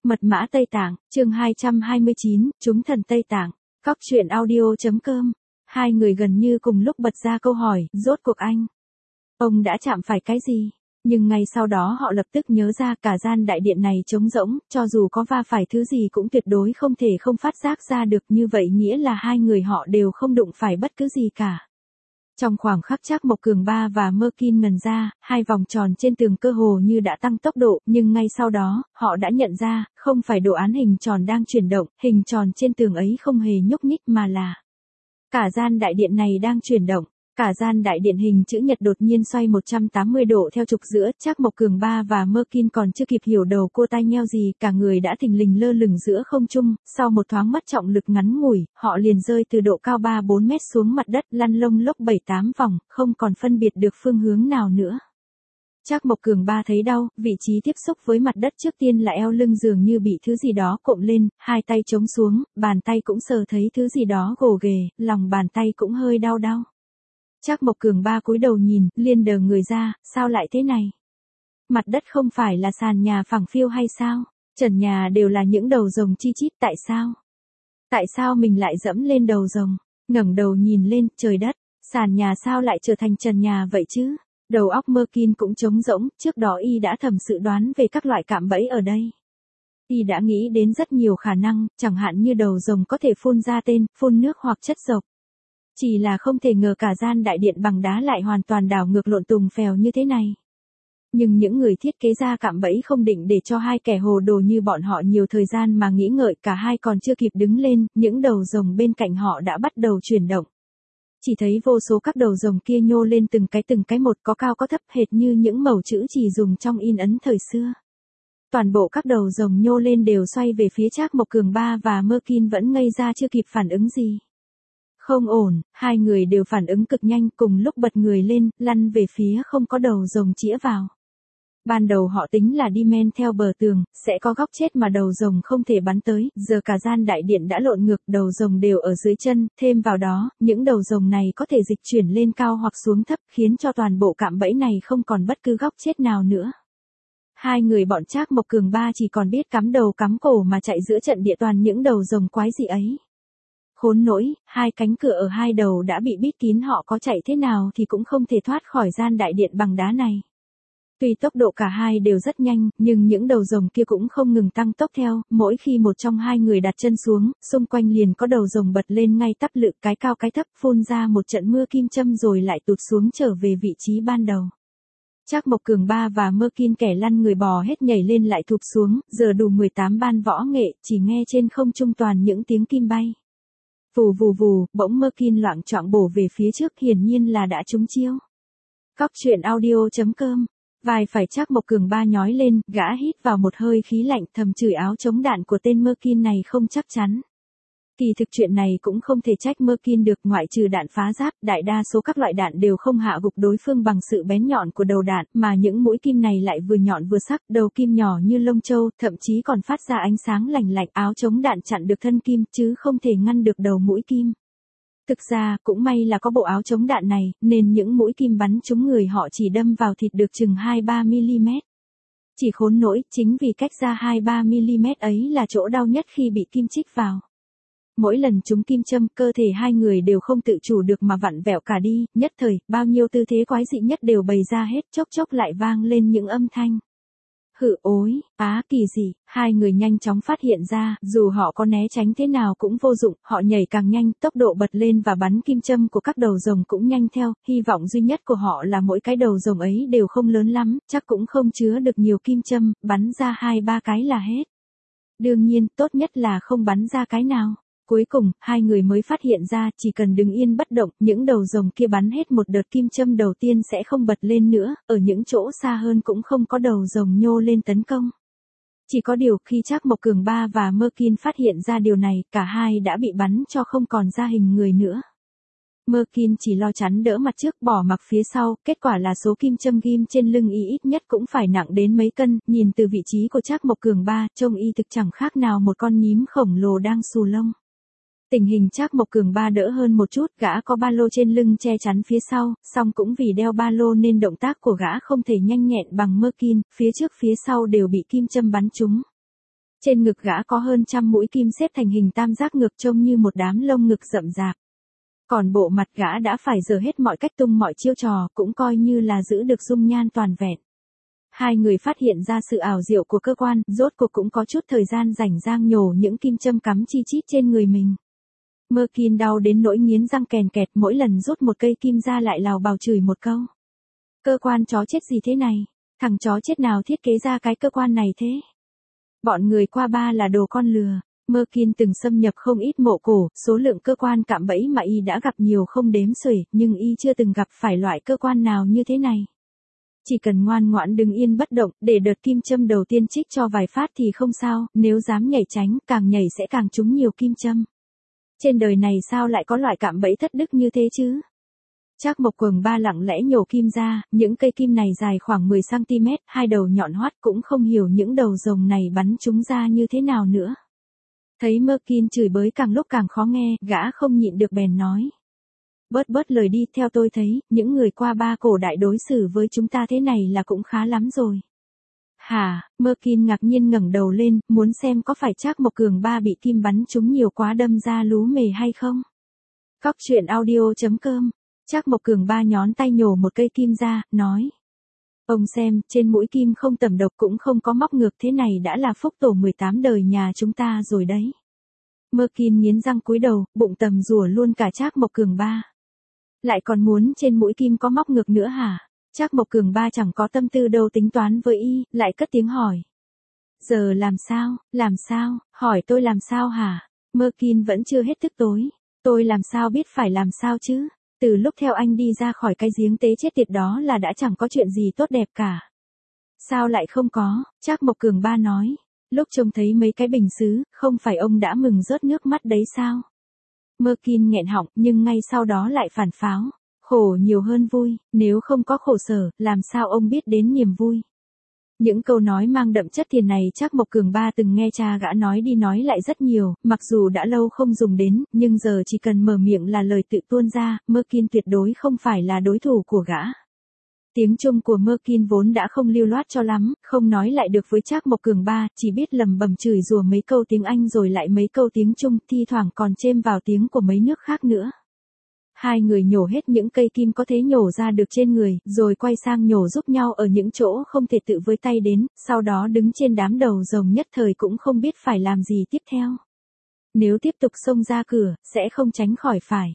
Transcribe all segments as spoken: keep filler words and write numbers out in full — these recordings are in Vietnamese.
Mật mã Tây Tạng, chương hai trăm hai mươi chín, chúng thần Tây Tạng, Cóc truyện audio.com. Hai người gần như cùng lúc bật ra câu hỏi, rốt cuộc anh, ông đã chạm phải cái gì? Nhưng ngay sau đó họ lập tức nhớ ra cả gian đại điện này trống rỗng, cho dù có va phải thứ gì cũng tuyệt đối không thể không phát giác ra được, như vậy nghĩa là hai người họ đều không đụng phải bất cứ gì cả. Trong khoảng khắc Trác Mộc Cường Ba và Mơ Kin ngần ra, hai vòng tròn trên tường cơ hồ như đã tăng tốc độ, nhưng ngay sau đó, họ đã nhận ra, không phải đồ án hình tròn đang chuyển động, hình tròn trên tường ấy không hề nhúc nhích mà là cả gian đại điện này đang chuyển động. Cả gian đại điện hình chữ nhật đột nhiên xoay một trăm tám mươi độ theo trục giữa, Trác Mộc Cường Ba và Mơ Kin còn chưa kịp hiểu đầu cua tai nheo gì, cả người đã thình lình lơ lửng giữa không trung, sau một thoáng mất trọng lực ngắn ngủi, họ liền rơi từ độ cao ba bốn mét xuống mặt đất, lăn lông lốc bảy tám vòng, không còn phân biệt được phương hướng nào nữa. Trác Mộc Cường Ba thấy đau, vị trí tiếp xúc với mặt đất trước tiên là eo lưng dường như bị thứ gì đó cộm lên, hai tay chống xuống, bàn tay cũng sờ thấy thứ gì đó gồ ghề, lòng bàn tay cũng hơi đau đau. Trác Mộc Cường Ba cúi đầu nhìn, liền đờ người ra, sao lại thế này? Mặt đất không phải là sàn nhà phẳng phiu hay sao? Trần nhà đều là những đầu rồng chi chít, tại sao? Tại sao mình lại dẫm lên đầu rồng? Ngẩng đầu nhìn lên, trời đất, sàn nhà sao lại trở thành trần nhà vậy chứ? Đầu óc Mơ Kin cũng trống rỗng, trước đó y đã thầm dự đoán về các loại cạm bẫy ở đây. Y đã nghĩ đến rất nhiều khả năng, chẳng hạn như đầu rồng có thể phun ra tên, phun nước hoặc chất độc. Chỉ là không thể ngờ cả gian đại điện bằng đá lại hoàn toàn đảo ngược lộn tùng phèo như thế này. Nhưng những người thiết kế ra cạm bẫy không định để cho hai kẻ hồ đồ như bọn họ nhiều thời gian mà nghĩ ngợi, cả hai còn chưa kịp đứng lên, những đầu rồng bên cạnh họ đã bắt đầu chuyển động. Chỉ thấy vô số các đầu rồng kia nhô lên từng cái từng cái một, có cao có thấp, hệt như những mẩu chữ chỉ dùng trong in ấn thời xưa. Toàn bộ các đầu rồng nhô lên đều xoay về phía Trác Mộc Cường Ba và Mơ Kin vẫn ngây ra chưa kịp phản ứng gì. Không ổn, hai người đều phản ứng cực nhanh, cùng lúc bật người lên, lăn về phía không có đầu rồng chĩa vào. Ban đầu họ tính là đi men theo bờ tường, sẽ có góc chết mà đầu rồng không thể bắn tới, giờ cả gian đại điện đã lộn ngược, đầu rồng đều ở dưới chân, thêm vào đó, những đầu rồng này có thể dịch chuyển lên cao hoặc xuống thấp, khiến cho toàn bộ cạm bẫy này không còn bất cứ góc chết nào nữa. Hai người bọn Trác Mộc Cường Ba chỉ còn biết cắm đầu cắm cổ mà chạy giữa trận địa toàn những đầu rồng quái dị ấy. Khốn nỗi, hai cánh cửa ở hai đầu đã bị bít kín, họ có chạy thế nào thì cũng không thể thoát khỏi gian đại điện bằng đá này. Tuy tốc độ cả hai đều rất nhanh, nhưng những đầu rồng kia cũng không ngừng tăng tốc theo, mỗi khi một trong hai người đặt chân xuống, xung quanh liền có đầu rồng bật lên ngay tắp lự, cái cao cái thấp, phun ra một trận mưa kim châm rồi lại tụt xuống trở về vị trí ban đầu. Trác Mộc Cường Ba và Mơ Kin kẻ lăn người bò hết nhảy lên lại thụp xuống, giờ đủ mười tám ban võ nghệ, chỉ nghe trên không trung toàn những tiếng kim bay. Vù vù vù, bỗng Mơ Kin loạng choạng bổ về phía trước, hiển nhiên là đã trúng chiêu. Cóc truyện audio.com. Vai phải Trác Mộc Cường Ba nhói lên, gã hít vào một hơi khí lạnh, thầm chửi áo chống đạn của tên Mơ Kin này không chắc chắn. Kỳ thực chuyện này cũng không thể trách Mơ Kin được, ngoại trừ đạn phá giáp, đại đa số các loại đạn đều không hạ gục đối phương bằng sự bén nhọn của đầu đạn, mà những mũi kim này lại vừa nhọn vừa sắc, đầu kim nhỏ như lông trâu, thậm chí còn phát ra ánh sáng lành lạnh, áo chống đạn chặn được thân kim, chứ không thể ngăn được đầu mũi kim. Thực ra, cũng may là có bộ áo chống đạn này, nên những mũi kim bắn trúng người họ chỉ đâm vào thịt được chừng hai ba mi-li-mét. Chỉ khốn nỗi, chính vì cách ra hai ba mi-li-mét ấy là chỗ đau nhất khi bị kim chích vào. Mỗi lần trúng kim châm, cơ thể hai người đều không tự chủ được mà vặn vẹo cả đi, nhất thời, bao nhiêu tư thế quái dị nhất đều bày ra hết, chốc chốc lại vang lên những âm thanh. Hự ối, á kỳ gì, hai người nhanh chóng phát hiện ra, dù họ có né tránh thế nào cũng vô dụng, họ nhảy càng nhanh, tốc độ bật lên và bắn kim châm của các đầu rồng cũng nhanh theo, hy vọng duy nhất của họ là mỗi cái đầu rồng ấy đều không lớn lắm, chắc cũng không chứa được nhiều kim châm, bắn ra hai ba cái là hết. Đương nhiên, tốt nhất là không bắn ra cái nào. Cuối cùng, hai người mới phát hiện ra, chỉ cần đứng yên bất động, những đầu rồng kia bắn hết một đợt kim châm đầu tiên sẽ không bật lên nữa, ở những chỗ xa hơn cũng không có đầu rồng nhô lên tấn công. Chỉ có điều, khi Trác Mộc Cường Ba và Mơ Kin phát hiện ra điều này, cả hai đã bị bắn cho không còn ra hình người nữa. Mơ Kin chỉ lo chắn đỡ mặt trước, bỏ mặc phía sau, kết quả là số kim châm ghim trên lưng y ít nhất cũng phải nặng đến mấy cân, nhìn từ vị trí của Trác Mộc Cường Ba, trông y thực chẳng khác nào một con nhím khổng lồ đang xù lông. Tình hình Trác Mộc Cường Ba đỡ hơn một chút, gã có ba lô trên lưng che chắn phía sau, song cũng vì đeo ba lô nên động tác của gã không thể nhanh nhẹn bằng Mơ Kin, phía trước phía sau đều bị kim châm bắn trúng. Trên ngực gã có hơn trăm mũi kim xếp thành hình tam giác ngực trông như một đám lông ngực rậm rạp. Còn bộ mặt gã đã phải dở hết mọi cách tung mọi chiêu trò, cũng coi như là giữ được dung nhan toàn vẹn. Hai người phát hiện ra sự ảo diệu của cơ quan, rốt cuộc cũng có chút thời gian rảnh rang nhổ những kim châm cắm chi chít trên người mình. Merkin đau đến nỗi nghiến răng kèn kẹt, mỗi lần rút một cây kim ra lại lào bào chửi một câu. Cơ quan chó chết gì thế này? Thằng chó chết nào thiết kế ra cái cơ quan này thế? Bọn người qua ba là đồ con lừa. Merkin từng xâm nhập không ít mộ cổ, số lượng cơ quan cạm bẫy mà y đã gặp nhiều không đếm xuể, nhưng y chưa từng gặp phải loại cơ quan nào như thế này. Chỉ cần ngoan ngoãn đứng yên bất động, để đợt kim châm đầu tiên trích cho vài phát thì không sao, nếu dám nhảy tránh, càng nhảy sẽ càng trúng nhiều kim châm. Trên đời này sao lại có loại cạm bẫy thất đức như thế chứ? Trác Mộc Cường Ba lặng lẽ nhổ kim ra, những cây kim này dài khoảng mười xăng ti mét, hai đầu nhọn hoắt, cũng không hiểu những đầu rồng này bắn chúng ra như thế nào nữa. Thấy Merkin chửi bới càng lúc càng khó nghe, gã không nhịn được bèn nói. Bớt bớt lời đi, theo tôi thấy, những người qua ba cổ đại đối xử với chúng ta thế này là cũng khá lắm rồi. Hả? Merkin ngạc nhiên ngẩng đầu lên, muốn xem có phải Trác Mộc Cường Ba bị kim bắn trúng nhiều quá đâm ra lú mề hay không. Cóc truyện audio chấm com. Trác Mộc Cường Ba nhón tay nhổ một cây kim ra, nói. Ông xem, trên mũi kim không tẩm độc cũng không có móc ngược, thế này đã là phúc tổ mười tám đời nhà chúng ta rồi đấy. Merkin nghiến răng cúi đầu, bụng tầm rủa luôn cả Trác Mộc Cường Ba. Lại còn muốn trên mũi kim có móc ngược nữa hả? Trác Mộc Cường Ba chẳng có tâm tư đâu tính toán với y, lại cất tiếng hỏi. Giờ làm sao, làm sao, hỏi tôi làm sao hả? Merkin vẫn chưa hết tức tối. Tôi làm sao biết phải làm sao chứ? Từ lúc theo anh đi ra khỏi cái giếng tế chết tiệt đó là đã chẳng có chuyện gì tốt đẹp cả. Sao lại không có? Trác Mộc Cường Ba nói. Lúc trông thấy mấy cái bình sứ, không phải ông đã mừng rớt nước mắt đấy sao? Merkin nghẹn họng, nhưng ngay sau đó lại phản pháo. Khổ nhiều hơn vui, nếu không có khổ sở, làm sao ông biết đến niềm vui? Những câu nói mang đậm chất thiền này Trác Mộc Cường Ba từng nghe cha gã nói đi nói lại rất nhiều, mặc dù đã lâu không dùng đến, nhưng giờ chỉ cần mở miệng là lời tự tuôn ra, Merkin tuyệt đối không phải là đối thủ của gã. Tiếng Trung của Merkin vốn đã không lưu loát cho lắm, không nói lại được với Trác Mộc Cường Ba, chỉ biết lầm bầm chửi rủa mấy câu tiếng Anh rồi lại mấy câu tiếng Trung, thi thoảng còn chêm vào tiếng của mấy nước khác nữa. Hai người nhổ hết những cây kim có thể nhổ ra được trên người, rồi quay sang nhổ giúp nhau ở những chỗ không thể tự với tay đến, sau đó đứng trên đám đầu rồng nhất thời cũng không biết phải làm gì tiếp theo. Nếu tiếp tục xông ra cửa, sẽ không tránh khỏi phải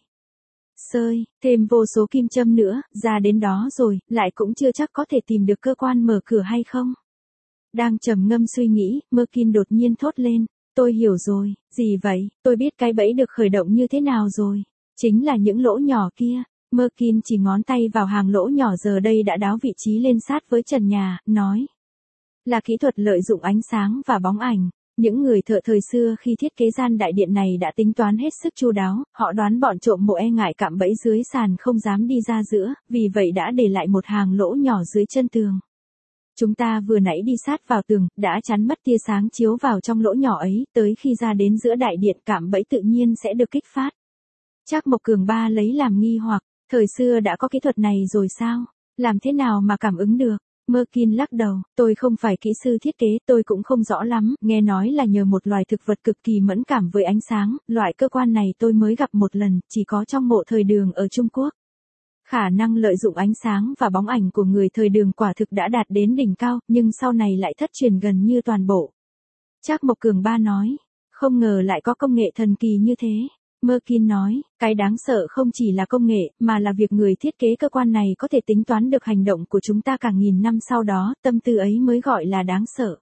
sơi, thêm vô số kim châm nữa, ra đến đó rồi, lại cũng chưa chắc có thể tìm được cơ quan mở cửa hay không. Đang trầm ngâm suy nghĩ, Merkin đột nhiên thốt lên, tôi hiểu rồi, gì vậy, tôi biết cái bẫy được khởi động như thế nào rồi. Chính là những lỗ nhỏ kia. Merkin chỉ ngón tay vào hàng lỗ nhỏ giờ đây đã đáo vị trí lên sát với trần nhà, nói. Là kỹ thuật lợi dụng ánh sáng và bóng ảnh. Những người thợ thời xưa khi thiết kế gian đại điện này đã tính toán hết sức chu đáo, họ đoán bọn trộm mộ e ngại cạm bẫy dưới sàn không dám đi ra giữa, vì vậy đã để lại một hàng lỗ nhỏ dưới chân tường. Chúng ta vừa nãy đi sát vào tường, đã chắn mất tia sáng chiếu vào trong lỗ nhỏ ấy, tới khi ra đến giữa đại điện cạm bẫy tự nhiên sẽ được kích phát. Trác Mộc Cường Ba lấy làm nghi hoặc, thời xưa đã có kỹ thuật này rồi sao? Làm thế nào mà cảm ứng được? Merkin lắc đầu, tôi không phải kỹ sư thiết kế, tôi cũng không rõ lắm, nghe nói là nhờ một loài thực vật cực kỳ mẫn cảm với ánh sáng, loại cơ quan này tôi mới gặp một lần, chỉ có trong mộ thời Đường ở Trung Quốc. Khả năng lợi dụng ánh sáng và bóng ảnh của người thời Đường quả thực đã đạt đến đỉnh cao, nhưng sau này lại thất truyền gần như toàn bộ. Trác Mộc Cường Ba nói, không ngờ lại có công nghệ thần kỳ như thế. Merkin nói, cái đáng sợ không chỉ là công nghệ, mà là việc người thiết kế cơ quan này có thể tính toán được hành động của chúng ta cả nghìn năm sau đó, tâm tư ấy mới gọi là đáng sợ.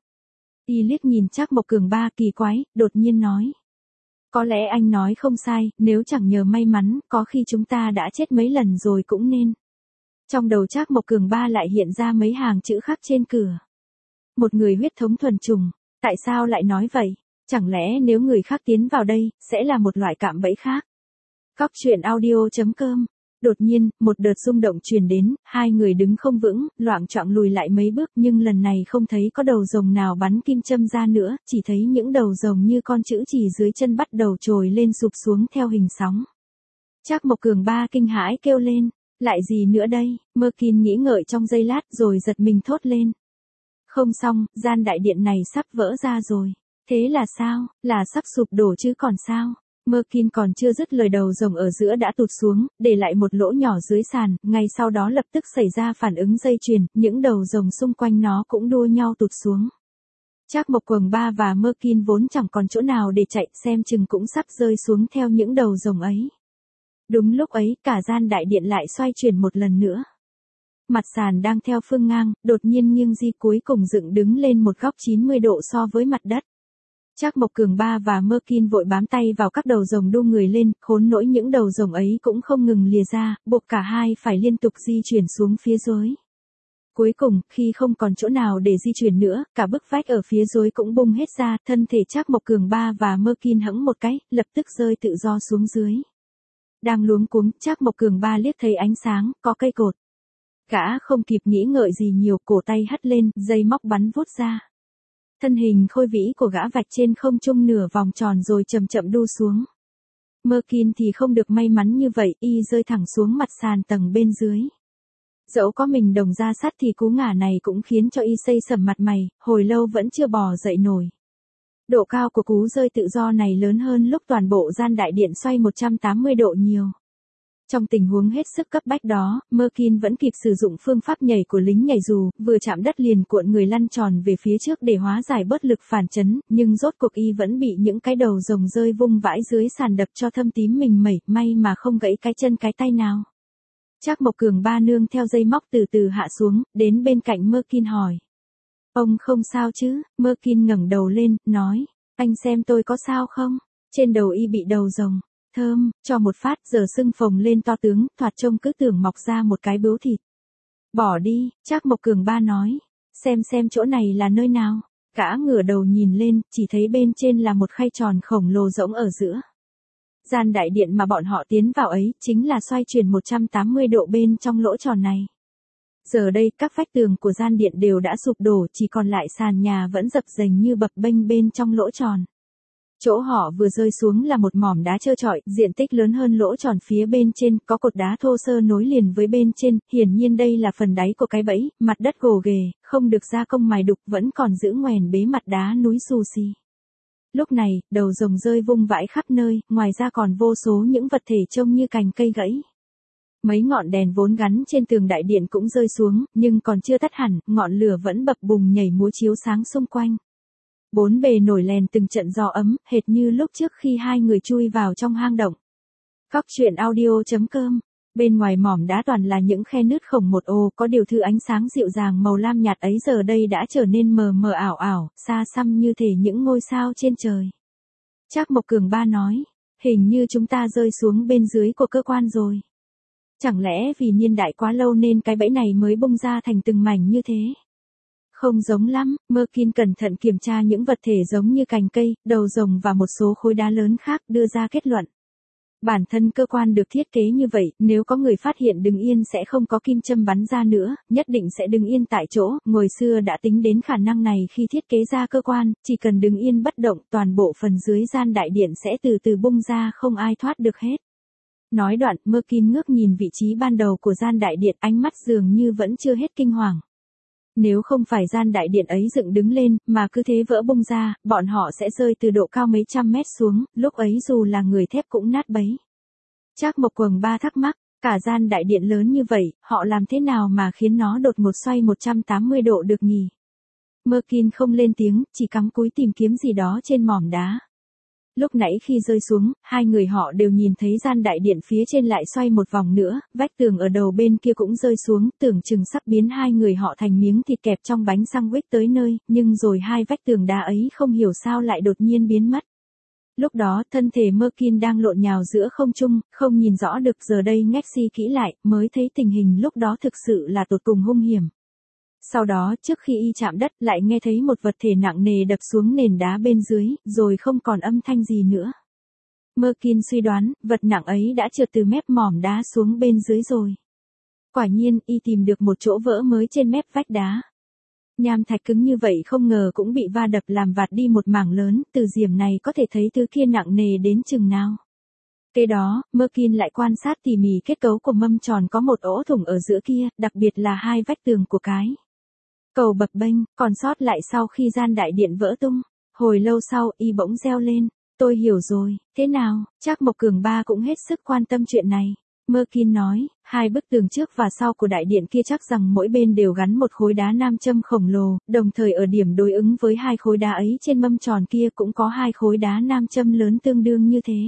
Y liếc nhìn Trác Mộc Cường Ba kỳ quái, đột nhiên nói. Có lẽ anh nói không sai, nếu chẳng nhờ may mắn, có khi chúng ta đã chết mấy lần rồi cũng nên. Trong đầu Trác Mộc Cường Ba lại hiện ra mấy hàng chữ khắc trên cửa. Một người huyết thống thuần chủng, tại sao lại nói vậy? Chẳng lẽ nếu người khác tiến vào đây, sẽ là một loại cạm bẫy khác? Cóc truyện audio chấm com. Đột nhiên, một đợt rung động truyền đến, hai người đứng không vững, loạng choạng lùi lại mấy bước, nhưng lần này không thấy có đầu rồng nào bắn kim châm ra nữa, chỉ thấy những đầu rồng như con chữ chỉ dưới chân bắt đầu trồi lên sụp xuống theo hình sóng. Trác Mộc Cường Ba kinh hãi kêu lên, lại gì nữa đây? Merkin nghĩ ngợi trong giây lát rồi giật mình thốt lên. Không xong, gian đại điện này sắp vỡ ra rồi. Thế là sao, là sắp sụp đổ chứ còn sao? Merkin còn chưa dứt lời đầu rồng ở giữa đã tụt xuống, để lại một lỗ nhỏ dưới sàn, ngay sau đó lập tức xảy ra phản ứng dây chuyền, những đầu rồng xung quanh nó cũng đua nhau tụt xuống. Trác Mộc Cường Ba và Merkin vốn chẳng còn chỗ nào để chạy, xem chừng cũng sắp rơi xuống theo những đầu rồng ấy. Đúng lúc ấy, cả gian đại điện lại xoay chuyển một lần nữa. Mặt sàn đang theo phương ngang, đột nhiên nghiêng di cuối cùng dựng đứng lên một góc chín mươi độ so với mặt đất. Trác Mộc Cường Ba và Merkin vội bám tay vào các đầu rồng đu người lên, khốn nỗi những đầu rồng ấy cũng không ngừng lìa ra, buộc cả hai phải liên tục di chuyển xuống phía dưới. Cuối cùng, khi không còn chỗ nào để di chuyển nữa, cả bức vách ở phía dưới cũng bung hết ra, thân thể Trác Mộc Cường Ba và Merkin hẫng một cái, lập tức rơi tự do xuống dưới. Đang luống cuống, Trác Mộc Cường Ba liếc thấy ánh sáng, có cây cột. Gã không kịp nghĩ ngợi gì nhiều, cổ tay hất lên, dây móc bắn vút ra. Thân hình khôi vĩ của gã vạch trên không trung nửa vòng tròn rồi chậm chậm đu xuống. Merkin thì không được may mắn như vậy, y rơi thẳng xuống mặt sàn tầng bên dưới. Dẫu có mình đồng ra sắt thì cú ngả này cũng khiến cho y xây sầm mặt mày, hồi lâu vẫn chưa bò dậy nổi. Độ cao của cú rơi tự do này lớn hơn lúc toàn bộ gian đại điện xoay một trăm tám mươi độ nhiều. Trong tình huống hết sức cấp bách đó, Merkin vẫn kịp sử dụng phương pháp nhảy của lính nhảy dù, vừa chạm đất liền cuộn người lăn tròn về phía trước để hóa giải bớt lực phản chấn, nhưng rốt cuộc y vẫn bị những cái đầu rồng rơi vung vãi dưới sàn đập cho thâm tím mình mẩy, may mà không gãy cái chân cái tay nào. Trác Mộc Cường Ba nương theo dây móc từ từ hạ xuống, đến bên cạnh Merkin hỏi. Ông không sao chứ? Merkin ngẩng đầu lên, nói, anh xem tôi có sao không? Trên đầu y bị đầu rồng. Thơm, cho một phát giờ sưng phồng lên to tướng, thoạt trông cứ tưởng mọc ra một cái bướu thịt. Bỏ đi, Trác Mộc Cường Ba nói. Xem xem chỗ này là nơi nào. Gã ngửa đầu nhìn lên, chỉ thấy bên trên là một khay tròn khổng lồ rỗng ở giữa. Gian đại điện mà bọn họ tiến vào ấy, chính là xoay chuyển một trăm tám mươi độ bên trong lỗ tròn này. Giờ đây, các vách tường của gian điện đều đã sụp đổ, chỉ còn lại sàn nhà vẫn dập dềnh như bập bênh bên trong lỗ tròn. Chỗ họ vừa rơi xuống là một mỏm đá trơ trọi, diện tích lớn hơn lỗ tròn phía bên trên, có cột đá thô sơ nối liền với bên trên, hiển nhiên đây là phần đáy của cái bẫy, mặt đất gồ ghề, không được gia công mài đục, vẫn còn giữ ngoèn bế mặt đá núi xù xì. Lúc này, đầu rồng rơi vung vãi khắp nơi, ngoài ra còn vô số những vật thể trông như cành cây gãy. Mấy ngọn đèn vốn gắn trên tường đại điện cũng rơi xuống, nhưng còn chưa tắt hẳn, ngọn lửa vẫn bập bùng nhảy múa chiếu sáng xung quanh. Bốn bề nổi lèn từng trận gió ấm, hệt như lúc trước khi hai người chui vào trong hang động. Cóc truyện audio chấm com. Bên ngoài mỏm đá toàn là những khe nứt khổng một ồ, có điều thứ ánh sáng dịu dàng màu lam nhạt ấy giờ đây đã trở nên mờ mờ ảo ảo, xa xăm như thể những ngôi sao trên trời. Trác Mộc Cường Ba nói, hình như chúng ta rơi xuống bên dưới của cơ quan rồi. Chẳng lẽ vì niên đại quá lâu nên cái bẫy này mới bung ra thành từng mảnh như thế? Không giống lắm, Merkin cẩn thận kiểm tra những vật thể giống như cành cây, đầu rồng và một số khối đá lớn khác, đưa ra kết luận. Bản thân cơ quan được thiết kế như vậy, nếu có người phát hiện đứng yên sẽ không có kim châm bắn ra nữa, nhất định sẽ đứng yên tại chỗ, ngồi xưa đã tính đến khả năng này khi thiết kế ra cơ quan, chỉ cần đứng yên bất động, toàn bộ phần dưới gian đại điện sẽ từ từ bung ra không ai thoát được hết. Nói đoạn, Merkin ngước nhìn vị trí ban đầu của gian đại điện, ánh mắt dường như vẫn chưa hết kinh hoàng. Nếu không phải gian đại điện ấy dựng đứng lên, mà cứ thế vỡ bung ra, bọn họ sẽ rơi từ độ cao mấy trăm mét xuống, lúc ấy dù là người thép cũng nát bấy. Trác Mộc Cường Ba thắc mắc, cả gian đại điện lớn như vậy, họ làm thế nào mà khiến nó đột ngột xoay một trăm tám mươi độ được nhỉ? Merkin không lên tiếng, chỉ cắm cúi tìm kiếm gì đó trên mỏm đá. Lúc nãy khi rơi xuống, hai người họ đều nhìn thấy gian đại điện phía trên lại xoay một vòng nữa, vách tường ở đầu bên kia cũng rơi xuống, tưởng chừng sắp biến hai người họ thành miếng thịt kẹp trong bánh sandwich tới nơi, nhưng rồi hai vách tường đá ấy không hiểu sao lại đột nhiên biến mất. Lúc đó, thân thể Merkin đang lộn nhào giữa không trung, không nhìn rõ được, giờ đây ngách si kỹ lại, mới thấy tình hình lúc đó thực sự là tột cùng hung hiểm. Sau đó, trước khi y chạm đất, lại nghe thấy một vật thể nặng nề đập xuống nền đá bên dưới, rồi không còn âm thanh gì nữa. Merkin suy đoán, vật nặng ấy đã trượt từ mép mỏm đá xuống bên dưới rồi. Quả nhiên, y tìm được một chỗ vỡ mới trên mép vách đá. Nham thạch cứng như vậy không ngờ cũng bị va đập làm vạt đi một mảng lớn, từ diểm này có thể thấy thứ kia nặng nề đến chừng nào. Kế đó, Merkin lại quan sát tỉ mỉ kết cấu của mâm tròn có một ỗ thủng ở giữa kia, đặc biệt là hai vách tường của cái cầu bập bênh, còn sót lại sau khi gian đại điện vỡ tung. Hồi lâu sau, y bỗng reo lên. Tôi hiểu rồi, thế nào, Trác Mộc Cường Ba cũng hết sức quan tâm chuyện này. Merkin nói, hai bức tường trước và sau của đại điện kia chắc rằng mỗi bên đều gắn một khối đá nam châm khổng lồ, đồng thời ở điểm đối ứng với hai khối đá ấy trên mâm tròn kia cũng có hai khối đá nam châm lớn tương đương như thế.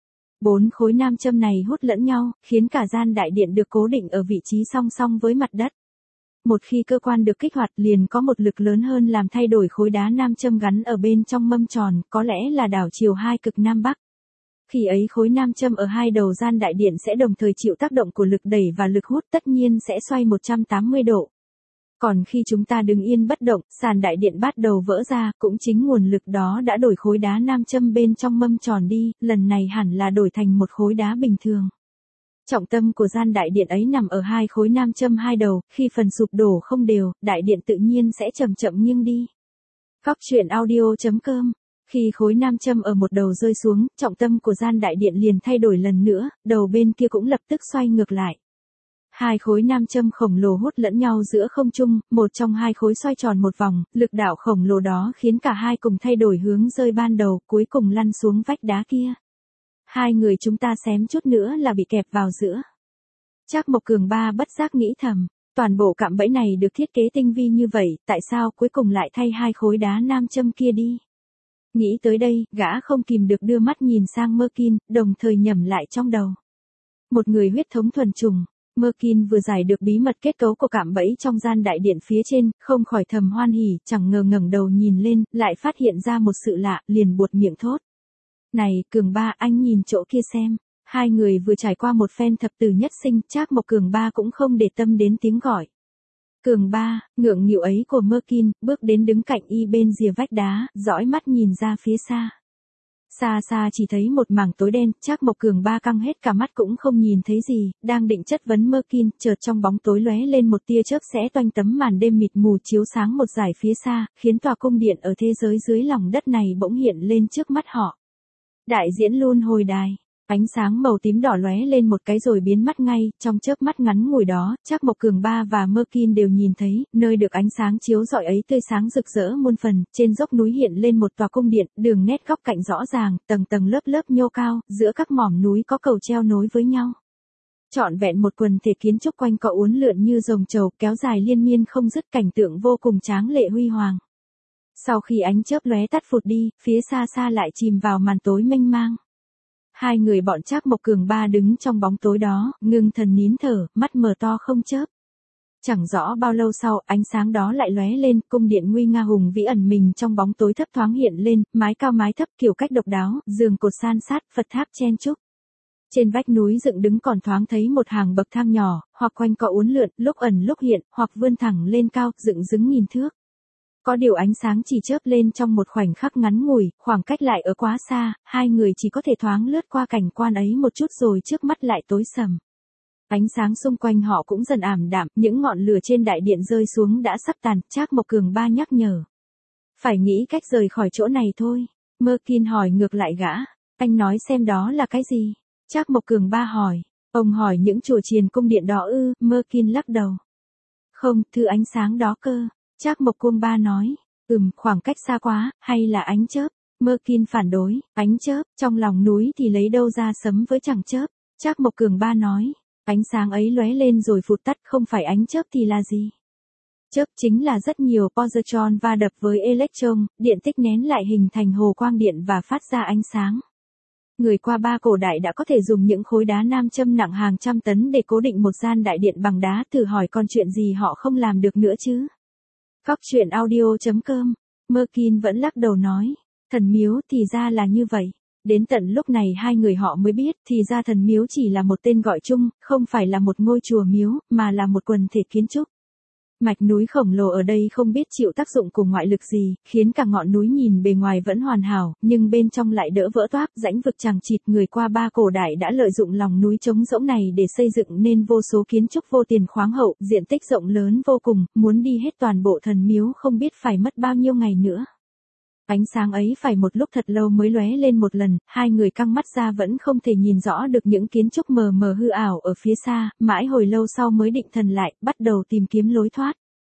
Bốn khối nam châm này hút lẫn nhau, khiến cả gian đại điện được cố định ở vị trí song song với mặt đất. Một khi cơ quan được kích hoạt liền có một lực lớn hơn làm thay đổi khối đá nam châm gắn ở bên trong mâm tròn, có lẽ là đảo chiều hai cực Nam Bắc. Khi ấy khối nam châm ở hai đầu gian đại điện sẽ đồng thời chịu tác động của lực đẩy và lực hút, tất nhiên sẽ xoay một trăm tám mươi độ. Còn khi chúng ta đứng yên bất động, sàn đại điện bắt đầu vỡ ra, cũng chính nguồn lực đó đã đổi khối đá nam châm bên trong mâm tròn đi, lần này hẳn là đổi thành một khối đá bình thường. Trọng tâm của gian đại điện ấy nằm ở hai khối nam châm hai đầu, khi phần sụp đổ không đều, đại điện tự nhiên sẽ chậm chậm nghiêng đi. Cóc truyện audio chấm com. Khi khối nam châm ở một đầu rơi xuống, trọng tâm của gian đại điện liền thay đổi lần nữa, đầu bên kia cũng lập tức xoay ngược lại. Hai khối nam châm khổng lồ hút lẫn nhau giữa không trung, một trong hai khối xoay tròn một vòng, lực đạo khổng lồ đó khiến cả hai cùng thay đổi hướng rơi ban đầu, cuối cùng lăn xuống vách đá kia. Hai người chúng ta xém chút nữa là bị kẹp vào giữa. Trác Mộc Cường Ba bất giác nghĩ thầm, toàn bộ cạm bẫy này được thiết kế tinh vi như vậy, tại sao cuối cùng lại thay hai khối đá nam châm kia đi? Nghĩ tới đây, gã không kìm được đưa mắt nhìn sang Merkin, đồng thời nhẩm lại trong đầu. Một người huyết thống thuần chủng. Merkin vừa giải được bí mật kết cấu của cạm bẫy trong gian đại điện phía trên, không khỏi thầm hoan hỉ, chẳng ngờ ngẩng đầu nhìn lên, lại phát hiện ra một sự lạ, liền buột miệng thốt. Này, Cường Ba, anh nhìn chỗ kia xem. Hai người vừa trải qua một phen thập tử nhất sinh, Trác Mộc Cường Ba cũng không để tâm đến tiếng gọi. Cường Ba, ngượng nghịu ấy của Merkin, bước đến đứng cạnh y bên rìa vách đá, dõi mắt nhìn ra phía xa. Xa xa chỉ thấy một mảng tối đen, Trác Mộc Cường Ba căng hết cả mắt cũng không nhìn thấy gì, đang định chất vấn Merkin, chợt trong bóng tối lóe lên một tia chớp sẽ toanh tấm màn đêm mịt mù chiếu sáng một dải phía xa, khiến tòa cung điện ở thế giới dưới lòng đất này bỗng hiện lên trước mắt họ. Đại diễn luân hồi đài. Ánh sáng màu tím đỏ lóe lên một cái rồi biến mất ngay, trong chớp mắt ngắn ngủi đó, Trác Mộc Cường Ba và Merkin đều nhìn thấy, nơi được ánh sáng chiếu rọi ấy tươi sáng rực rỡ muôn phần, trên dốc núi hiện lên một tòa cung điện, đường nét góc cạnh rõ ràng, tầng tầng lớp lớp nhô cao, giữa các mỏm núi có cầu treo nối với nhau. Trọn vẹn một quần thể kiến trúc quanh co uốn lượn như rồng trầu, kéo dài liên miên không dứt, cảnh tượng vô cùng tráng lệ huy hoàng. Sau khi ánh chớp lóe tắt phụt đi, phía xa xa lại chìm vào màn tối mênh mang. Hai người bọn Trác Mộc Cường Ba đứng trong bóng tối đó, ngưng thần nín thở, mắt mở to không chớp. Chẳng rõ bao lâu sau, ánh sáng đó lại lóe lên, cung điện nguy nga hùng vĩ ẩn mình trong bóng tối thấp thoáng hiện lên, mái cao mái thấp kiểu cách độc đáo, giường cột san sát, Phật tháp chen chúc. Trên vách núi dựng đứng còn thoáng thấy một hàng bậc thang nhỏ, hoặc quanh co uốn lượn, lúc ẩn lúc hiện, hoặc vươn thẳng lên cao, dựng đứng nghìn thước. Có điều ánh sáng chỉ chớp lên trong một khoảnh khắc ngắn ngủi, khoảng cách lại ở quá xa, hai người chỉ có thể thoáng lướt qua cảnh quan ấy một chút rồi trước mắt lại tối sầm. Ánh sáng xung quanh họ cũng dần ảm đạm, những ngọn lửa trên đại điện rơi xuống đã sắp tàn, Trác Mộc Cường Ba nhắc nhở. Phải nghĩ cách rời khỏi chỗ này thôi. Merkin hỏi ngược lại gã, anh nói xem đó là cái gì? Trác Mộc Cường Ba hỏi, ông hỏi những chùa chiền cung điện đó ư? Merkin lắc đầu. Không, thứ ánh sáng đó cơ. Trác Mộc Cường Ba nói, ừm, khoảng cách xa quá, hay là ánh chớp? Merkin phản đối, ánh chớp, trong lòng núi thì lấy đâu ra sấm với chẳng chớp? Trác Mộc Cường Ba nói, ánh sáng ấy lóe lên rồi phụt tắt, không phải ánh chớp thì là gì? Chớp chính là rất nhiều positron va đập với electron, điện tích nén lại hình thành hồ quang điện và phát ra ánh sáng. Người qua ba cổ đại đã có thể dùng những khối đá nam châm nặng hàng trăm tấn để cố định một gian đại điện bằng đá, thử hỏi còn chuyện gì họ không làm được nữa chứ? Cóc truyện audio chấm com. Merkin vẫn lắc đầu nói, thần miếu thì ra là như vậy. Đến tận lúc này hai người họ mới biết thì ra thần miếu chỉ là một tên gọi chung, không phải là một ngôi chùa miếu, mà là một quần thể kiến trúc. Mạch núi khổng lồ ở đây không biết chịu tác dụng của ngoại lực gì, khiến cả ngọn núi nhìn bề ngoài vẫn hoàn hảo, nhưng bên trong lại đỡ vỡ toác, rãnh vực chằng chịt. Người qua ba cổ đại đã lợi dụng lòng núi trống rỗng này để xây dựng nên vô số kiến trúc vô tiền khoáng hậu, diện tích rộng lớn vô cùng, muốn đi hết toàn bộ thần miếu không biết phải mất bao nhiêu ngày nữa. Ánh sáng ấy phải một lúc thật lâu mới lóe lên một lần, hai người căng mắt ra vẫn không thể nhìn rõ được những kiến trúc mờ mờ hư ảo ở phía xa, mãi hồi lâu sau mới định thần lại, bắt đầu tìm kiếm lối thoát.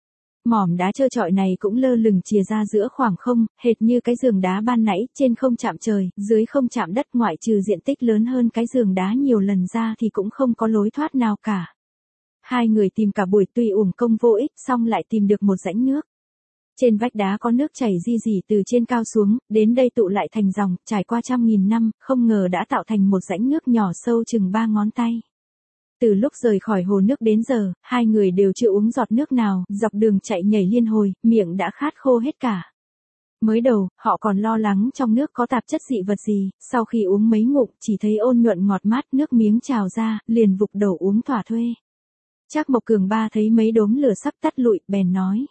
Mỏm đá trơ trọi này cũng lơ lửng chìa ra giữa khoảng không, hệt như cái giường đá ban nãy, trên không chạm trời, dưới không chạm đất, ngoại trừ diện tích lớn hơn cái giường đá nhiều lần ra thì cũng không có lối thoát nào cả. Hai người tìm cả buổi tuy uổng công vô ích, xong lại tìm được một rãnh nước. Trên vách đá có nước chảy rì rỉ từ trên cao xuống, đến đây tụ lại thành dòng, trải qua trăm nghìn năm, không ngờ đã tạo thành một rãnh nước nhỏ sâu chừng ba ngón tay. Từ lúc rời khỏi hồ nước đến giờ, hai người đều chưa uống giọt nước nào, dọc đường chạy nhảy liên hồi, miệng đã khát khô hết cả. Mới đầu, họ còn lo lắng trong nước có tạp chất dị vật gì, sau khi uống mấy ngụm, chỉ thấy ôn nhuận ngọt mát, nước miếng trào ra, liền vục đầu uống thỏa thuê. Trác Mộc Cường Ba thấy mấy đốm lửa sắp tắt lụi, bèn nói.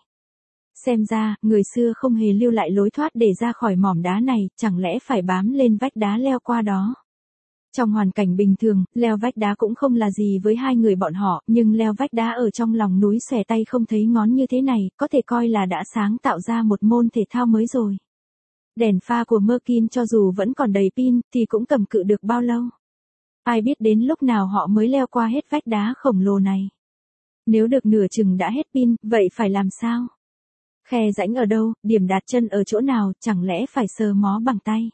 Xem ra, người xưa không hề lưu lại lối thoát để ra khỏi mỏm đá này, chẳng lẽ phải bám lên vách đá leo qua đó. Trong hoàn cảnh bình thường, leo vách đá cũng không là gì với hai người bọn họ, nhưng leo vách đá ở trong lòng núi xòe tay không thấy ngón như thế này, có thể coi là đã sáng tạo ra một môn thể thao mới rồi. Đèn pha của Merkin cho dù vẫn còn đầy pin, thì cũng cầm cự được bao lâu. Ai biết đến lúc nào họ mới leo qua hết vách đá khổng lồ này. Nếu được nửa chừng đã hết pin, vậy phải làm sao? Khe rãnh ở đâu, điểm đặt chân ở chỗ nào, chẳng lẽ phải sờ mó bằng tay?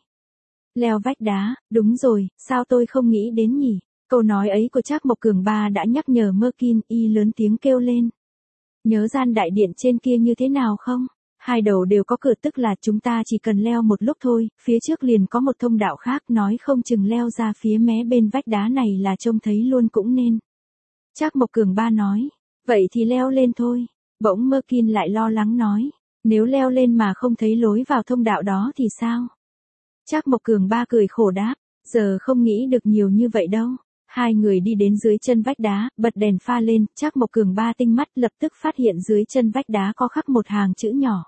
Leo vách đá, đúng rồi, sao tôi không nghĩ đến nhỉ? Câu nói ấy của Trác Mộc Cường Ba đã nhắc nhở Merkin, y lớn tiếng kêu lên. Nhớ gian đại điện trên kia như thế nào không? Hai đầu đều có cửa, tức là chúng ta chỉ cần leo một lúc thôi, phía trước liền có một thông đạo khác, nói không chừng leo ra phía mé bên vách đá này là trông thấy luôn cũng nên. Trác Mộc Cường Ba nói, vậy thì leo lên thôi. Bỗng Merkin lại lo lắng nói, nếu leo lên mà không thấy lối vào thông đạo đó thì sao? Trác Mộc Cường Ba cười khổ đáp, giờ không nghĩ được nhiều như vậy đâu. Hai người đi đến dưới chân vách đá, bật đèn pha lên, Trác Mộc Cường Ba tinh mắt lập tức phát hiện dưới chân vách đá có khắc một hàng chữ nhỏ.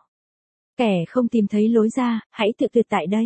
Kẻ không tìm thấy lối ra, hãy tự tuyệt tại đây.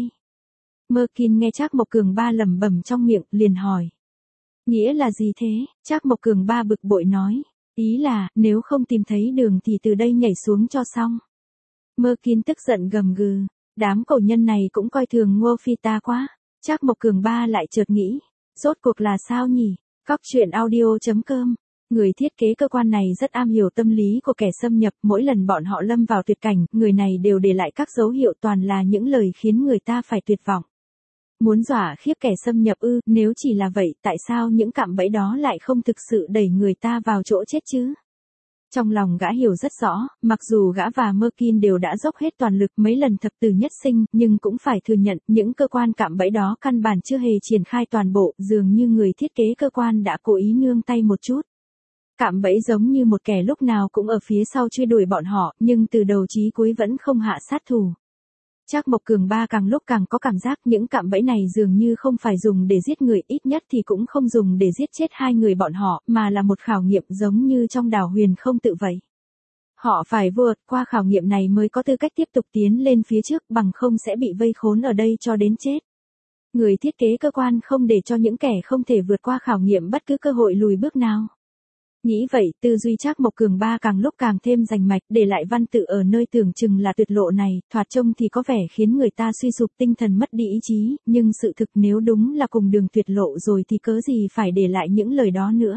Merkin nghe Trác Mộc Cường Ba lẩm bẩm trong miệng, liền hỏi. Nghĩa là gì thế? Trác Mộc Cường Ba bực bội nói. Ý là, nếu không tìm thấy đường thì từ đây nhảy xuống cho xong. Merkin tức giận gầm gừ. Đám cổ nhân này cũng coi thường Ngô Phi ta quá. Trác Mộc Cường Ba lại chợt nghĩ. Rốt cuộc là sao nhỉ? Cóc truyện audio chấm com. Người thiết kế cơ quan này rất am hiểu tâm lý của kẻ xâm nhập. Mỗi lần bọn họ lâm vào tuyệt cảnh, người này đều để lại các dấu hiệu, toàn là những lời khiến người ta phải tuyệt vọng. Muốn dọa khiếp kẻ xâm nhập ư? Nếu chỉ là vậy, tại sao những cạm bẫy đó lại không thực sự đẩy người ta vào chỗ chết chứ? Trong lòng gã hiểu rất rõ, mặc dù gã và Merkin đều đã dốc hết toàn lực mấy lần thập tử nhất sinh, nhưng cũng phải thừa nhận, những cơ quan cạm bẫy đó căn bản chưa hề triển khai toàn bộ, dường như người thiết kế cơ quan đã cố ý nương tay một chút. Cạm bẫy giống như một kẻ lúc nào cũng ở phía sau truy đuổi bọn họ, nhưng từ đầu chí cuối vẫn không hạ sát thủ. Trác Mộc Cường Ba càng lúc càng có cảm giác những cạm bẫy này dường như không phải dùng để giết người, ít nhất thì cũng không dùng để giết chết hai người bọn họ, mà là một khảo nghiệm giống như trong đảo huyền không tự vậy. Họ phải vượt qua khảo nghiệm này mới có tư cách tiếp tục tiến lên phía trước, bằng không sẽ bị vây khốn ở đây cho đến chết. Người thiết kế cơ quan không để cho những kẻ không thể vượt qua khảo nghiệm bất cứ cơ hội lùi bước nào. Nghĩ vậy, tư duy Trác Mộc Cường Ba càng lúc càng thêm rành mạch, để lại văn tự ở nơi tưởng chừng là tuyệt lộ này, thoạt trông thì có vẻ khiến người ta suy sụp tinh thần, mất đi ý chí, nhưng sự thực nếu đúng là cùng đường tuyệt lộ rồi thì cớ gì phải để lại những lời đó nữa.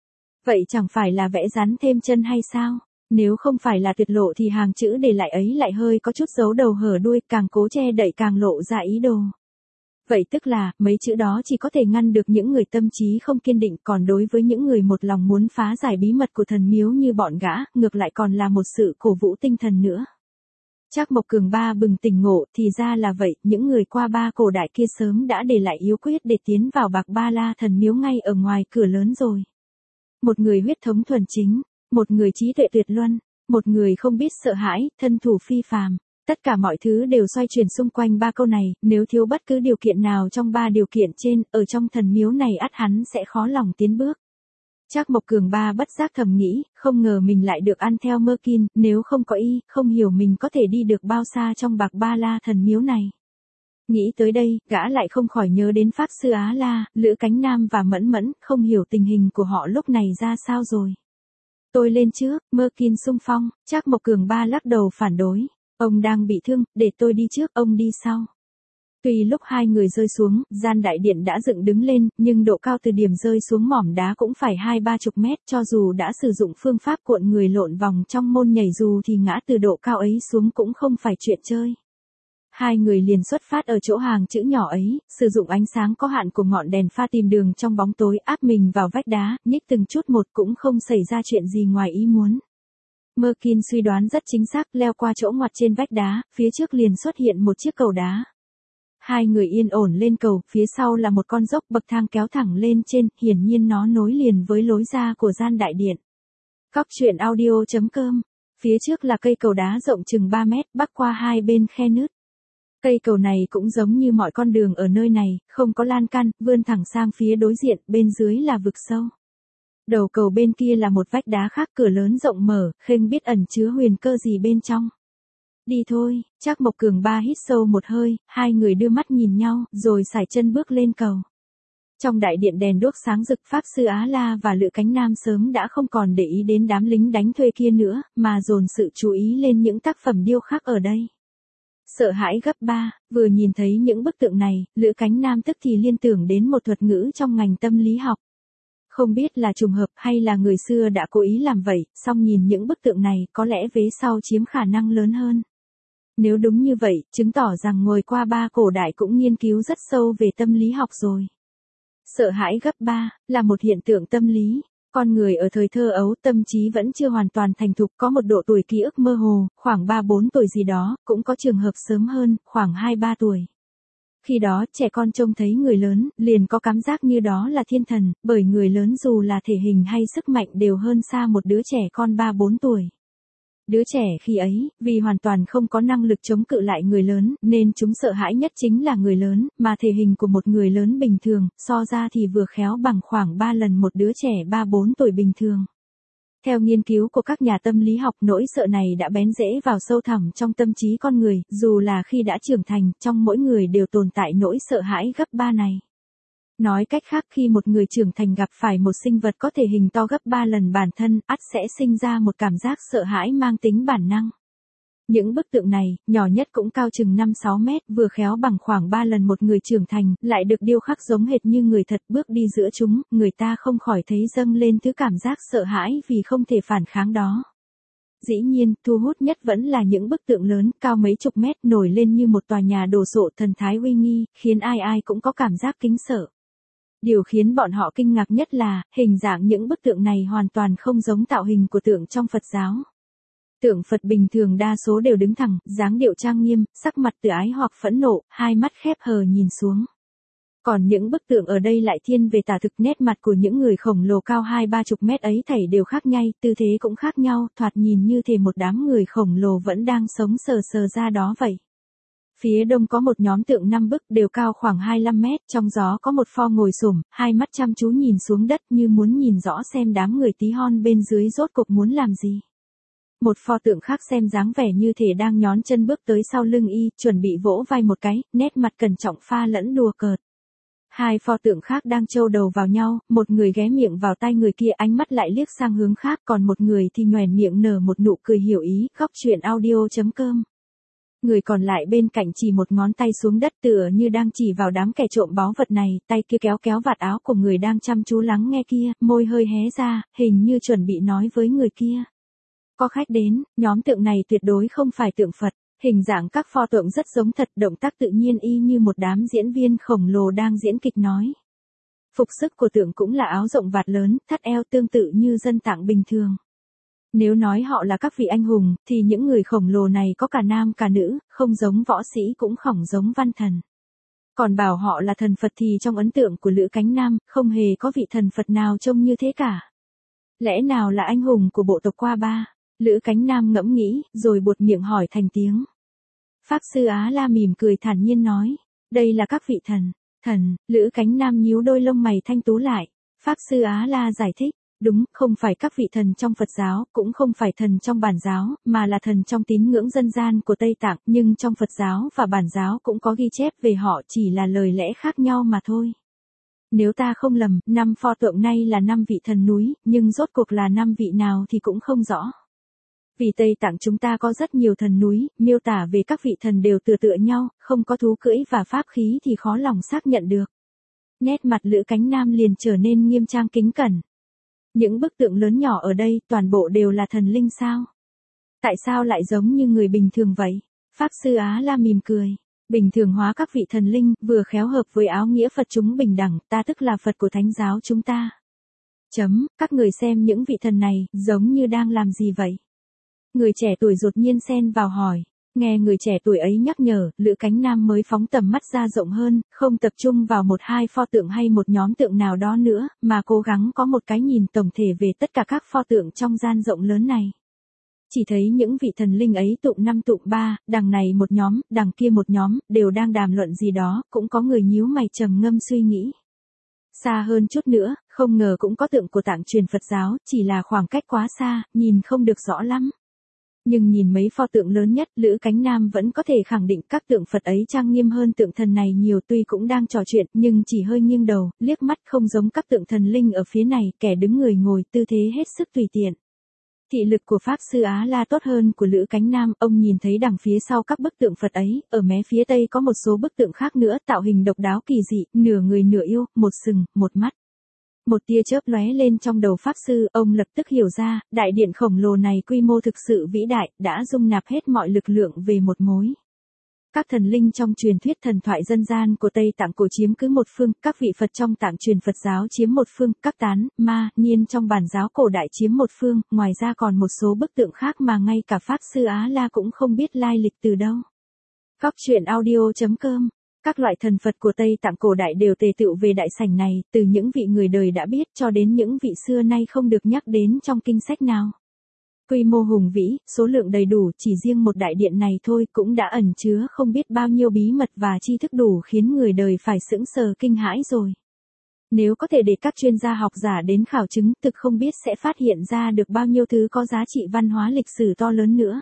Vậy chẳng phải là vẽ rắn thêm chân hay sao? Nếu không phải là tuyệt lộ thì hàng chữ để lại ấy lại hơi có chút giấu đầu hở đuôi, càng cố che đậy càng lộ ra ý đồ. Vậy tức là, mấy chữ đó chỉ có thể ngăn được những người tâm trí không kiên định, còn đối với những người một lòng muốn phá giải bí mật của thần miếu như bọn gã, ngược lại còn là một sự cổ vũ tinh thần nữa. Trác Mộc Cường Ba bừng tỉnh ngộ, thì ra là vậy, những người qua ba cổ đại kia sớm đã để lại yếu quyết để tiến vào Bạc Ba La thần miếu ngay ở ngoài cửa lớn rồi. Một người huyết thống thuần chính, một người trí tuệ tuyệt luân, một người không biết sợ hãi, thân thủ phi phàm. Tất cả mọi thứ đều xoay chuyển xung quanh ba câu này, nếu thiếu bất cứ điều kiện nào trong ba điều kiện trên, ở trong thần miếu này ắt hắn sẽ khó lòng tiến bước. Trác Mộc Cường Ba bất giác thầm nghĩ, không ngờ mình lại được ăn theo Merkin, nếu không có y, không hiểu mình có thể đi được bao xa trong Bạc Ba La thần miếu này. Nghĩ tới đây, gã lại không khỏi nhớ đến Pháp Sư Á La, Lữ Cánh Nam và Mẫn Mẫn, không hiểu tình hình của họ lúc này ra sao rồi. Tôi lên trước, Merkin xung phong, Trác Mộc Cường Ba lắc đầu phản đối. Ông đang bị thương, để tôi đi trước, ông đi sau. Tuy lúc hai người rơi xuống, gian đại điện đã dựng đứng lên, nhưng độ cao từ điểm rơi xuống mỏm đá cũng phải hai ba chục mét, cho dù đã sử dụng phương pháp cuộn người lộn vòng trong môn nhảy dù thì ngã từ độ cao ấy xuống cũng không phải chuyện chơi. Hai người liền xuất phát ở chỗ hàng chữ nhỏ ấy, sử dụng ánh sáng có hạn của ngọn đèn pha tìm đường trong bóng tối, áp mình vào vách đá, nhích từng chút một cũng không xảy ra chuyện gì ngoài ý muốn. Merkin suy đoán rất chính xác, leo qua chỗ ngoặt trên vách đá, phía trước liền xuất hiện một chiếc cầu đá. Hai người yên ổn lên cầu, phía sau là một con dốc bậc thang kéo thẳng lên trên, hiển nhiên nó nối liền với lối ra của gian đại điện. Cóc truyện audio chấm com. Phía trước là cây cầu đá rộng chừng ba mét, bắc qua hai bên khe nứt. Cây cầu này cũng giống như mọi con đường ở nơi này, không có lan can, vươn thẳng sang phía đối diện, bên dưới là vực sâu. Đầu cầu bên kia là một vách đá khác, cửa lớn rộng mở, khênh biết ẩn chứa huyền cơ gì bên trong. Đi thôi, Trác Mộc Cường ba hít sâu một hơi, hai người đưa mắt nhìn nhau, rồi sải chân bước lên cầu. Trong đại điện đèn đuốc sáng rực, Pháp Sư Á La và Lữ Cánh Nam sớm đã không còn để ý đến đám lính đánh thuê kia nữa, mà dồn sự chú ý lên những tác phẩm điêu khắc ở đây. Sợ hãi gấp ba, vừa nhìn thấy những bức tượng này, Lữ Cánh Nam tức thì liên tưởng đến một thuật ngữ trong ngành tâm lý học. Không biết là trùng hợp hay là người xưa đã cố ý làm vậy, song nhìn những bức tượng này có lẽ vế sau chiếm khả năng lớn hơn. Nếu đúng như vậy, chứng tỏ rằng ngồi qua ba cổ đại cũng nghiên cứu rất sâu về tâm lý học rồi. Sợ hãi gấp ba, là một hiện tượng tâm lý. Con người ở thời thơ ấu tâm trí vẫn chưa hoàn toàn thành thục, có một độ tuổi ký ức mơ hồ, khoảng ba bốn tuổi gì đó, cũng có trường hợp sớm hơn, khoảng hai ba tuổi. Khi đó trẻ con trông thấy người lớn, liền có cảm giác như đó là thiên thần, bởi người lớn dù là thể hình hay sức mạnh đều hơn xa một đứa trẻ con ba bốn tuổi. Đứa trẻ khi ấy, vì hoàn toàn không có năng lực chống cự lại người lớn, nên chúng sợ hãi nhất chính là người lớn, mà thể hình của một người lớn bình thường, so ra thì vừa khéo bằng khoảng ba lần một đứa trẻ ba bốn tuổi bình thường. Theo nghiên cứu của các nhà tâm lý học, nỗi sợ này đã bén rễ vào sâu thẳm trong tâm trí con người, dù là khi đã trưởng thành, trong mỗi người đều tồn tại nỗi sợ hãi gấp ba này. Nói cách khác, khi một người trưởng thành gặp phải một sinh vật có thể hình to gấp ba lần bản thân, ắt sẽ sinh ra một cảm giác sợ hãi mang tính bản năng. Những bức tượng này, nhỏ nhất cũng cao chừng năm sáu mét, vừa khéo bằng khoảng ba lần một người trưởng thành, lại được điêu khắc giống hệt như người thật, bước đi giữa chúng, người ta không khỏi thấy dâng lên thứ cảm giác sợ hãi vì không thể phản kháng đó. Dĩ nhiên, thu hút nhất vẫn là những bức tượng lớn, cao mấy chục mét, nổi lên như một tòa nhà đồ sộ thần thái uy nghi, khiến ai ai cũng có cảm giác kính sợ. Điều khiến bọn họ kinh ngạc nhất là, hình dạng những bức tượng này hoàn toàn không giống tạo hình của tượng trong Phật giáo. Tượng Phật bình thường đa số đều đứng thẳng, dáng điệu trang nghiêm, sắc mặt từ ái hoặc phẫn nộ, hai mắt khép hờ nhìn xuống. Còn những bức tượng ở đây lại thiên về tả thực, nét mặt của những người khổng lồ cao hai ba chục mét ấy thảy đều khác nhau, tư thế cũng khác nhau, thoạt nhìn như thể một đám người khổng lồ vẫn đang sống sờ sờ ra đó vậy. Phía đông có một nhóm tượng năm bức đều cao khoảng hai mươi lăm mét, trong gió có một pho ngồi xổm, hai mắt chăm chú nhìn xuống đất như muốn nhìn rõ xem đám người tí hon bên dưới rốt cuộc muốn làm gì. Một pho tượng khác xem dáng vẻ như thể đang nhón chân bước tới sau lưng y, chuẩn bị vỗ vai một cái, nét mặt cẩn trọng pha lẫn đùa cợt. Hai pho tượng khác đang châu đầu vào nhau, một người ghé miệng vào tai người kia, ánh mắt lại liếc sang hướng khác, còn một người thì nhoẻn miệng nở một nụ cười hiểu ý. Cóc truyện audio chấm com. Người còn lại bên cạnh chỉ một ngón tay xuống đất, tựa như đang chỉ vào đám kẻ trộm báu vật này, tay kia kéo kéo vạt áo của người đang chăm chú lắng nghe kia, môi hơi hé ra, hình như chuẩn bị nói với người kia. Có khách đến, nhóm tượng này tuyệt đối không phải tượng Phật, hình dạng các pho tượng rất giống thật, động tác tự nhiên y như một đám diễn viên khổng lồ đang diễn kịch nói. Phục sức của tượng cũng là áo rộng vạt lớn, thắt eo, tương tự như dân tạng bình thường. Nếu nói họ là các vị anh hùng, thì những người khổng lồ này có cả nam cả nữ, không giống võ sĩ cũng không giống văn thần. Còn bảo họ là thần Phật thì trong ấn tượng của Lữ Cánh Nam, không hề có vị thần Phật nào trông như thế cả. Lẽ nào là anh hùng của bộ tộc Qua Ba? Lữ Cánh Nam ngẫm nghĩ, rồi buột miệng hỏi thành tiếng. Pháp Sư Á La mỉm cười thản nhiên nói, đây là các vị thần. Thần, Lữ Cánh Nam nhíu đôi lông mày thanh tú lại. Pháp Sư Á La giải thích. Đúng, không phải các vị thần trong Phật giáo, cũng không phải thần trong Bản giáo, mà là thần trong tín ngưỡng dân gian của Tây Tạng, nhưng trong Phật giáo và Bản giáo cũng có ghi chép về họ, chỉ là lời lẽ khác nhau mà thôi. Nếu ta không lầm, năm pho tượng này là năm vị thần núi, nhưng rốt cuộc là năm vị nào thì cũng không rõ. Vì Tây Tạng chúng ta có rất nhiều thần núi, miêu tả về các vị thần đều tựa tựa nhau, không có thú cưỡi và pháp khí thì khó lòng xác nhận được. Nét mặt Lữ Cánh Nam liền trở nên nghiêm trang kính cẩn. Những bức tượng lớn nhỏ ở đây toàn bộ đều là thần linh sao? Tại sao lại giống như người bình thường vậy? Pháp Sư Á La mỉm cười. Bình thường hóa các vị thần linh, vừa khéo hợp với áo nghĩa Phật chúng bình đẳng, ta tức là Phật của Thánh giáo chúng ta. Chấm, các người xem những vị thần này, giống như đang làm gì vậy? Người trẻ tuổi đột nhiên xen vào hỏi. Nghe người trẻ tuổi ấy nhắc nhở, Lữ Cánh Nam mới phóng tầm mắt ra rộng hơn, không tập trung vào một hai pho tượng hay một nhóm tượng nào đó nữa, mà cố gắng có một cái nhìn tổng thể về tất cả các pho tượng trong gian rộng lớn này. Chỉ thấy những vị thần linh ấy tụng năm tụng ba, đằng này một nhóm, đằng kia một nhóm, đều đang đàm luận gì đó, cũng có người nhíu mày trầm ngâm suy nghĩ. Xa hơn chút nữa, không ngờ cũng có tượng của Tạng truyền Phật giáo, chỉ là khoảng cách quá xa, nhìn không được rõ lắm. Nhưng nhìn mấy pho tượng lớn nhất, Lữ Cánh Nam vẫn có thể khẳng định các tượng Phật ấy trang nghiêm hơn tượng thần này nhiều, tuy cũng đang trò chuyện, nhưng chỉ hơi nghiêng đầu, liếc mắt không giống các tượng thần linh ở phía này, kẻ đứng người ngồi, tư thế hết sức tùy tiện. Thị lực của Pháp Sư Á La tốt hơn của Lữ Cánh Nam, ông nhìn thấy đằng phía sau các bức tượng Phật ấy, ở mé phía tây có một số bức tượng khác nữa, tạo hình độc đáo kỳ dị, nửa người nửa yêu, một sừng, một mắt. Một tia chớp lóe lên trong đầu Pháp Sư, ông lập tức hiểu ra, đại điện khổng lồ này quy mô thực sự vĩ đại, đã dung nạp hết mọi lực lượng về một mối. Các thần linh trong truyền thuyết thần thoại dân gian của Tây Tạng cổ chiếm cứ một phương, các vị Phật trong Tạng truyền Phật giáo chiếm một phương, các tán, ma, niên trong bản giáo cổ đại chiếm một phương, ngoài ra còn một số bức tượng khác mà ngay cả Pháp Sư Á La cũng không biết lai lịch từ đâu. Góc truyện audio chấm com. Các loại thần Phật của Tây Tạng cổ đại đều tề tựu về đại sảnh này, từ những vị người đời đã biết cho đến những vị xưa nay không được nhắc đến trong kinh sách nào. Quy mô hùng vĩ, số lượng đầy đủ, chỉ riêng một đại điện này thôi cũng đã ẩn chứa không biết bao nhiêu bí mật và tri thức đủ khiến người đời phải sững sờ kinh hãi rồi. Nếu có thể để các chuyên gia học giả đến khảo chứng, thực không biết sẽ phát hiện ra được bao nhiêu thứ có giá trị văn hóa lịch sử to lớn nữa.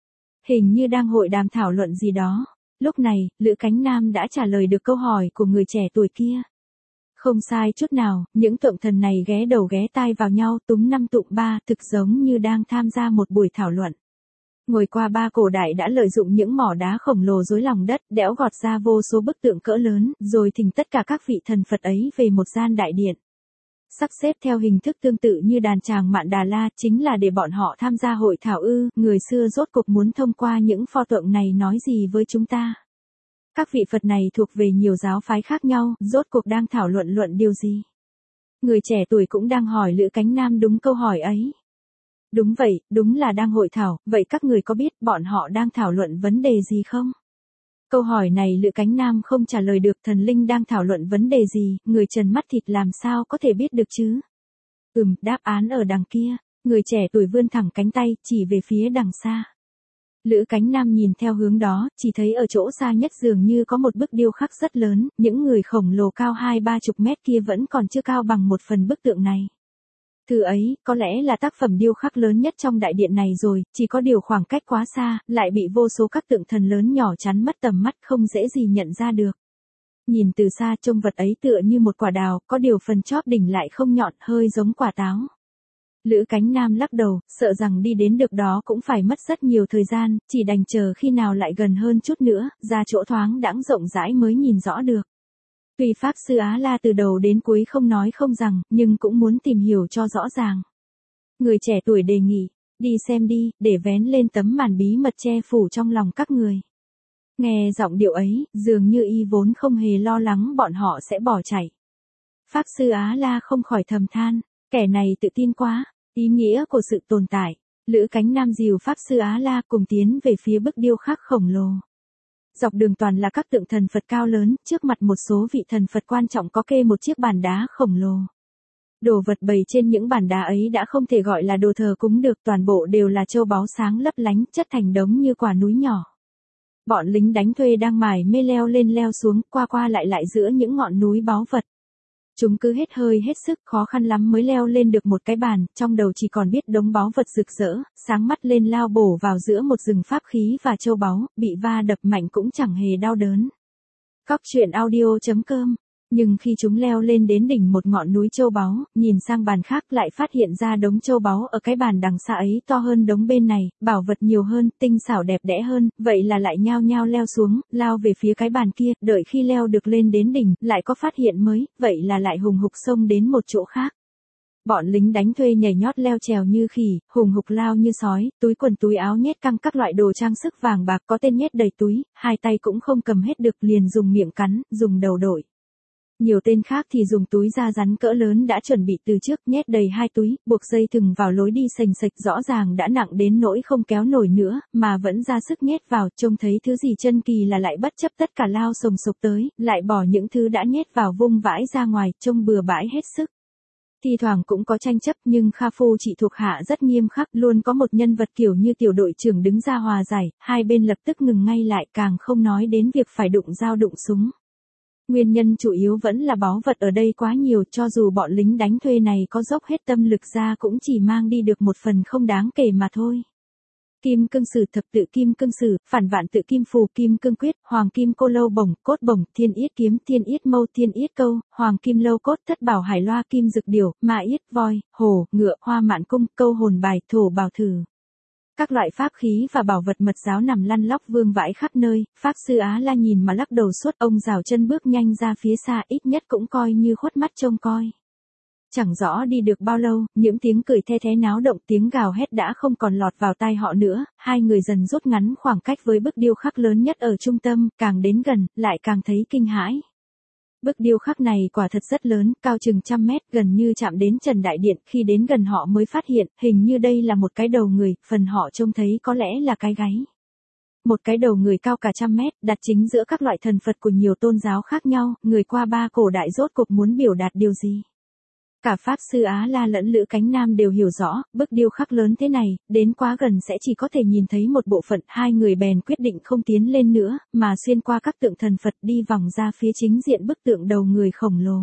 Hình như đang hội đàm thảo luận gì đó. Lúc này, Lữ Cánh Nam đã trả lời được câu hỏi của người trẻ tuổi kia. Không sai chút nào, những tượng thần này ghé đầu ghé tai vào nhau túm năm tụng ba, thực giống như đang tham gia một buổi thảo luận. Ngồi qua ba cổ đại đã lợi dụng những mỏ đá khổng lồ rối lòng đất, đẽo gọt ra vô số bức tượng cỡ lớn, rồi thỉnh tất cả các vị thần Phật ấy về một gian đại điện. Sắp xếp theo hình thức tương tự như đàn tràng Mạn Đà La, chính là để bọn họ tham gia hội thảo ư, người xưa rốt cuộc muốn thông qua những pho tượng này nói gì với chúng ta. Các vị Phật này thuộc về nhiều giáo phái khác nhau, rốt cuộc đang thảo luận luận điều gì? Người trẻ tuổi cũng đang hỏi Lữ Cánh Nam đúng câu hỏi ấy. Đúng vậy, đúng là đang hội thảo, vậy các người có biết bọn họ đang thảo luận vấn đề gì không? Câu hỏi này Lữ Cánh Nam không trả lời được, thần linh đang thảo luận vấn đề gì, người trần mắt thịt làm sao có thể biết được chứ? Ừm, đáp án ở đằng kia, người trẻ tuổi vươn thẳng cánh tay, chỉ về phía đằng xa. Lữ Cánh Nam nhìn theo hướng đó, chỉ thấy ở chỗ xa nhất dường như có một bức điêu khắc rất lớn, những người khổng lồ cao hai ba chục mét kia vẫn còn chưa cao bằng một phần bức tượng này. Thứ ấy, có lẽ là tác phẩm điêu khắc lớn nhất trong đại điện này rồi, chỉ có điều khoảng cách quá xa, lại bị vô số các tượng thần lớn nhỏ chắn mất tầm mắt không dễ gì nhận ra được. Nhìn từ xa trông vật ấy tựa như một quả đào, có điều phần chóp đỉnh lại không nhọn, hơi giống quả táo. Lữ Cánh Nam lắc đầu, sợ rằng đi đến được đó cũng phải mất rất nhiều thời gian, chỉ đành chờ khi nào lại gần hơn chút nữa, ra chỗ thoáng đãng rộng rãi mới nhìn rõ được. Tuy Pháp Sư Á La từ đầu đến cuối không nói không rằng, nhưng cũng muốn tìm hiểu cho rõ ràng. Người trẻ tuổi đề nghị, đi xem đi, để vén lên tấm màn bí mật che phủ trong lòng các người. Nghe giọng điệu ấy, dường như y vốn không hề lo lắng bọn họ sẽ bỏ chạy. Pháp Sư Á La không khỏi thầm than, kẻ này tự tin quá, ý nghĩa của sự tồn tại. Lữ Cánh Nam dìu Pháp Sư Á La cùng tiến về phía bức điêu khắc khổng lồ. Dọc đường toàn là các tượng thần Phật cao lớn, trước mặt một số vị thần Phật quan trọng có kê một chiếc bàn đá khổng lồ. Đồ vật bày trên những bàn đá ấy đã không thể gọi là đồ thờ cúng được, toàn bộ đều là châu báu sáng lấp lánh, chất thành đống như quả núi nhỏ. Bọn lính đánh thuê đang mải mê leo lên leo xuống, qua qua lại lại giữa những ngọn núi báu vật. Chúng cứ hết hơi hết sức, khó khăn lắm mới leo lên được một cái bàn, trong đầu chỉ còn biết đống báu vật rực rỡ, sáng mắt lên lao bổ vào giữa một rừng pháp khí và châu báu, bị va đập mạnh cũng chẳng hề đau đớn. Góc truyện audio chấm com Nhưng khi chúng leo lên đến đỉnh một ngọn núi châu báu, nhìn sang bàn khác lại phát hiện ra đống châu báu ở cái bàn đằng xa ấy to hơn đống bên này, bảo vật nhiều hơn, tinh xảo đẹp đẽ hơn, vậy là lại nhao nhao leo xuống, lao về phía cái bàn kia, đợi khi leo được lên đến đỉnh, lại có phát hiện mới, vậy là lại hùng hục xông đến một chỗ khác. Bọn lính đánh thuê nhảy nhót leo trèo như khỉ, hùng hục lao như sói, túi quần túi áo nhét căng các loại đồ trang sức vàng bạc, có tên nhét đầy túi, hai tay cũng không cầm hết được, liền dùng miệng cắn, dùng đầu đội. Nhiều tên khác thì dùng túi da rắn cỡ lớn đã chuẩn bị từ trước, nhét đầy hai túi, buộc dây thừng vào lối đi sềnh sệch, rõ ràng đã nặng đến nỗi không kéo nổi nữa, mà vẫn ra sức nhét vào, trông thấy thứ gì chân kỳ là lại bất chấp tất cả lao sồng sục tới, lại bỏ những thứ đã nhét vào vung vãi ra ngoài, trông bừa bãi hết sức. Thi thoảng cũng có tranh chấp, nhưng Kha Phu chỉ thuộc hạ rất nghiêm khắc, luôn có một nhân vật kiểu như tiểu đội trưởng đứng ra hòa giải, hai bên lập tức ngừng ngay lại, càng không nói đến việc phải đụng dao đụng súng. Nguyên nhân chủ yếu vẫn là báu vật ở đây quá nhiều, cho dù bọn lính đánh thuê này có dốc hết tâm lực ra cũng chỉ mang đi được một phần không đáng kể mà thôi. Kim cương sử, thập tự kim cương sử, phản vạn tự kim phù, kim cương quyết, hoàng kim cô lâu bổng, cốt bổng, thiên yết kiếm, thiên yết mâu, thiên yết câu, hoàng kim lâu cốt, thất bảo hải loa, kim dực điểu, ma yết, voi, hổ, ngựa, hoa mạn cung, câu hồn bài, thổ bào thử. Các loại pháp khí và bảo vật mật giáo nằm lăn lóc vương vãi khắp nơi, Pháp Sư Á La nhìn mà lắc đầu suốt, ông rào chân bước nhanh ra phía xa, ít nhất cũng coi như khuất mắt trông coi. Chẳng rõ đi được bao lâu, những tiếng cười the thé náo động, tiếng gào hét đã không còn lọt vào tai họ nữa, hai người dần rút ngắn khoảng cách với bức điêu khắc lớn nhất ở trung tâm, càng đến gần, lại càng thấy kinh hãi. Bức điêu khắc này quả thật rất lớn, cao chừng trăm mét, gần như chạm đến trần đại điện, khi đến gần họ mới phát hiện, hình như đây là một cái đầu người, phần họ trông thấy có lẽ là cái gáy. Một cái đầu người cao cả trăm mét, đặt chính giữa các loại thần Phật của nhiều tôn giáo khác nhau, người qua ba cổ đại rốt cuộc muốn biểu đạt điều gì. Cả Pháp Sư Á La lẫn Lữ Cánh Nam đều hiểu rõ, bức điêu khắc lớn thế này, đến quá gần sẽ chỉ có thể nhìn thấy một bộ phận, hai người bèn quyết định không tiến lên nữa, mà xuyên qua các tượng thần Phật đi vòng ra phía chính diện bức tượng đầu người khổng lồ.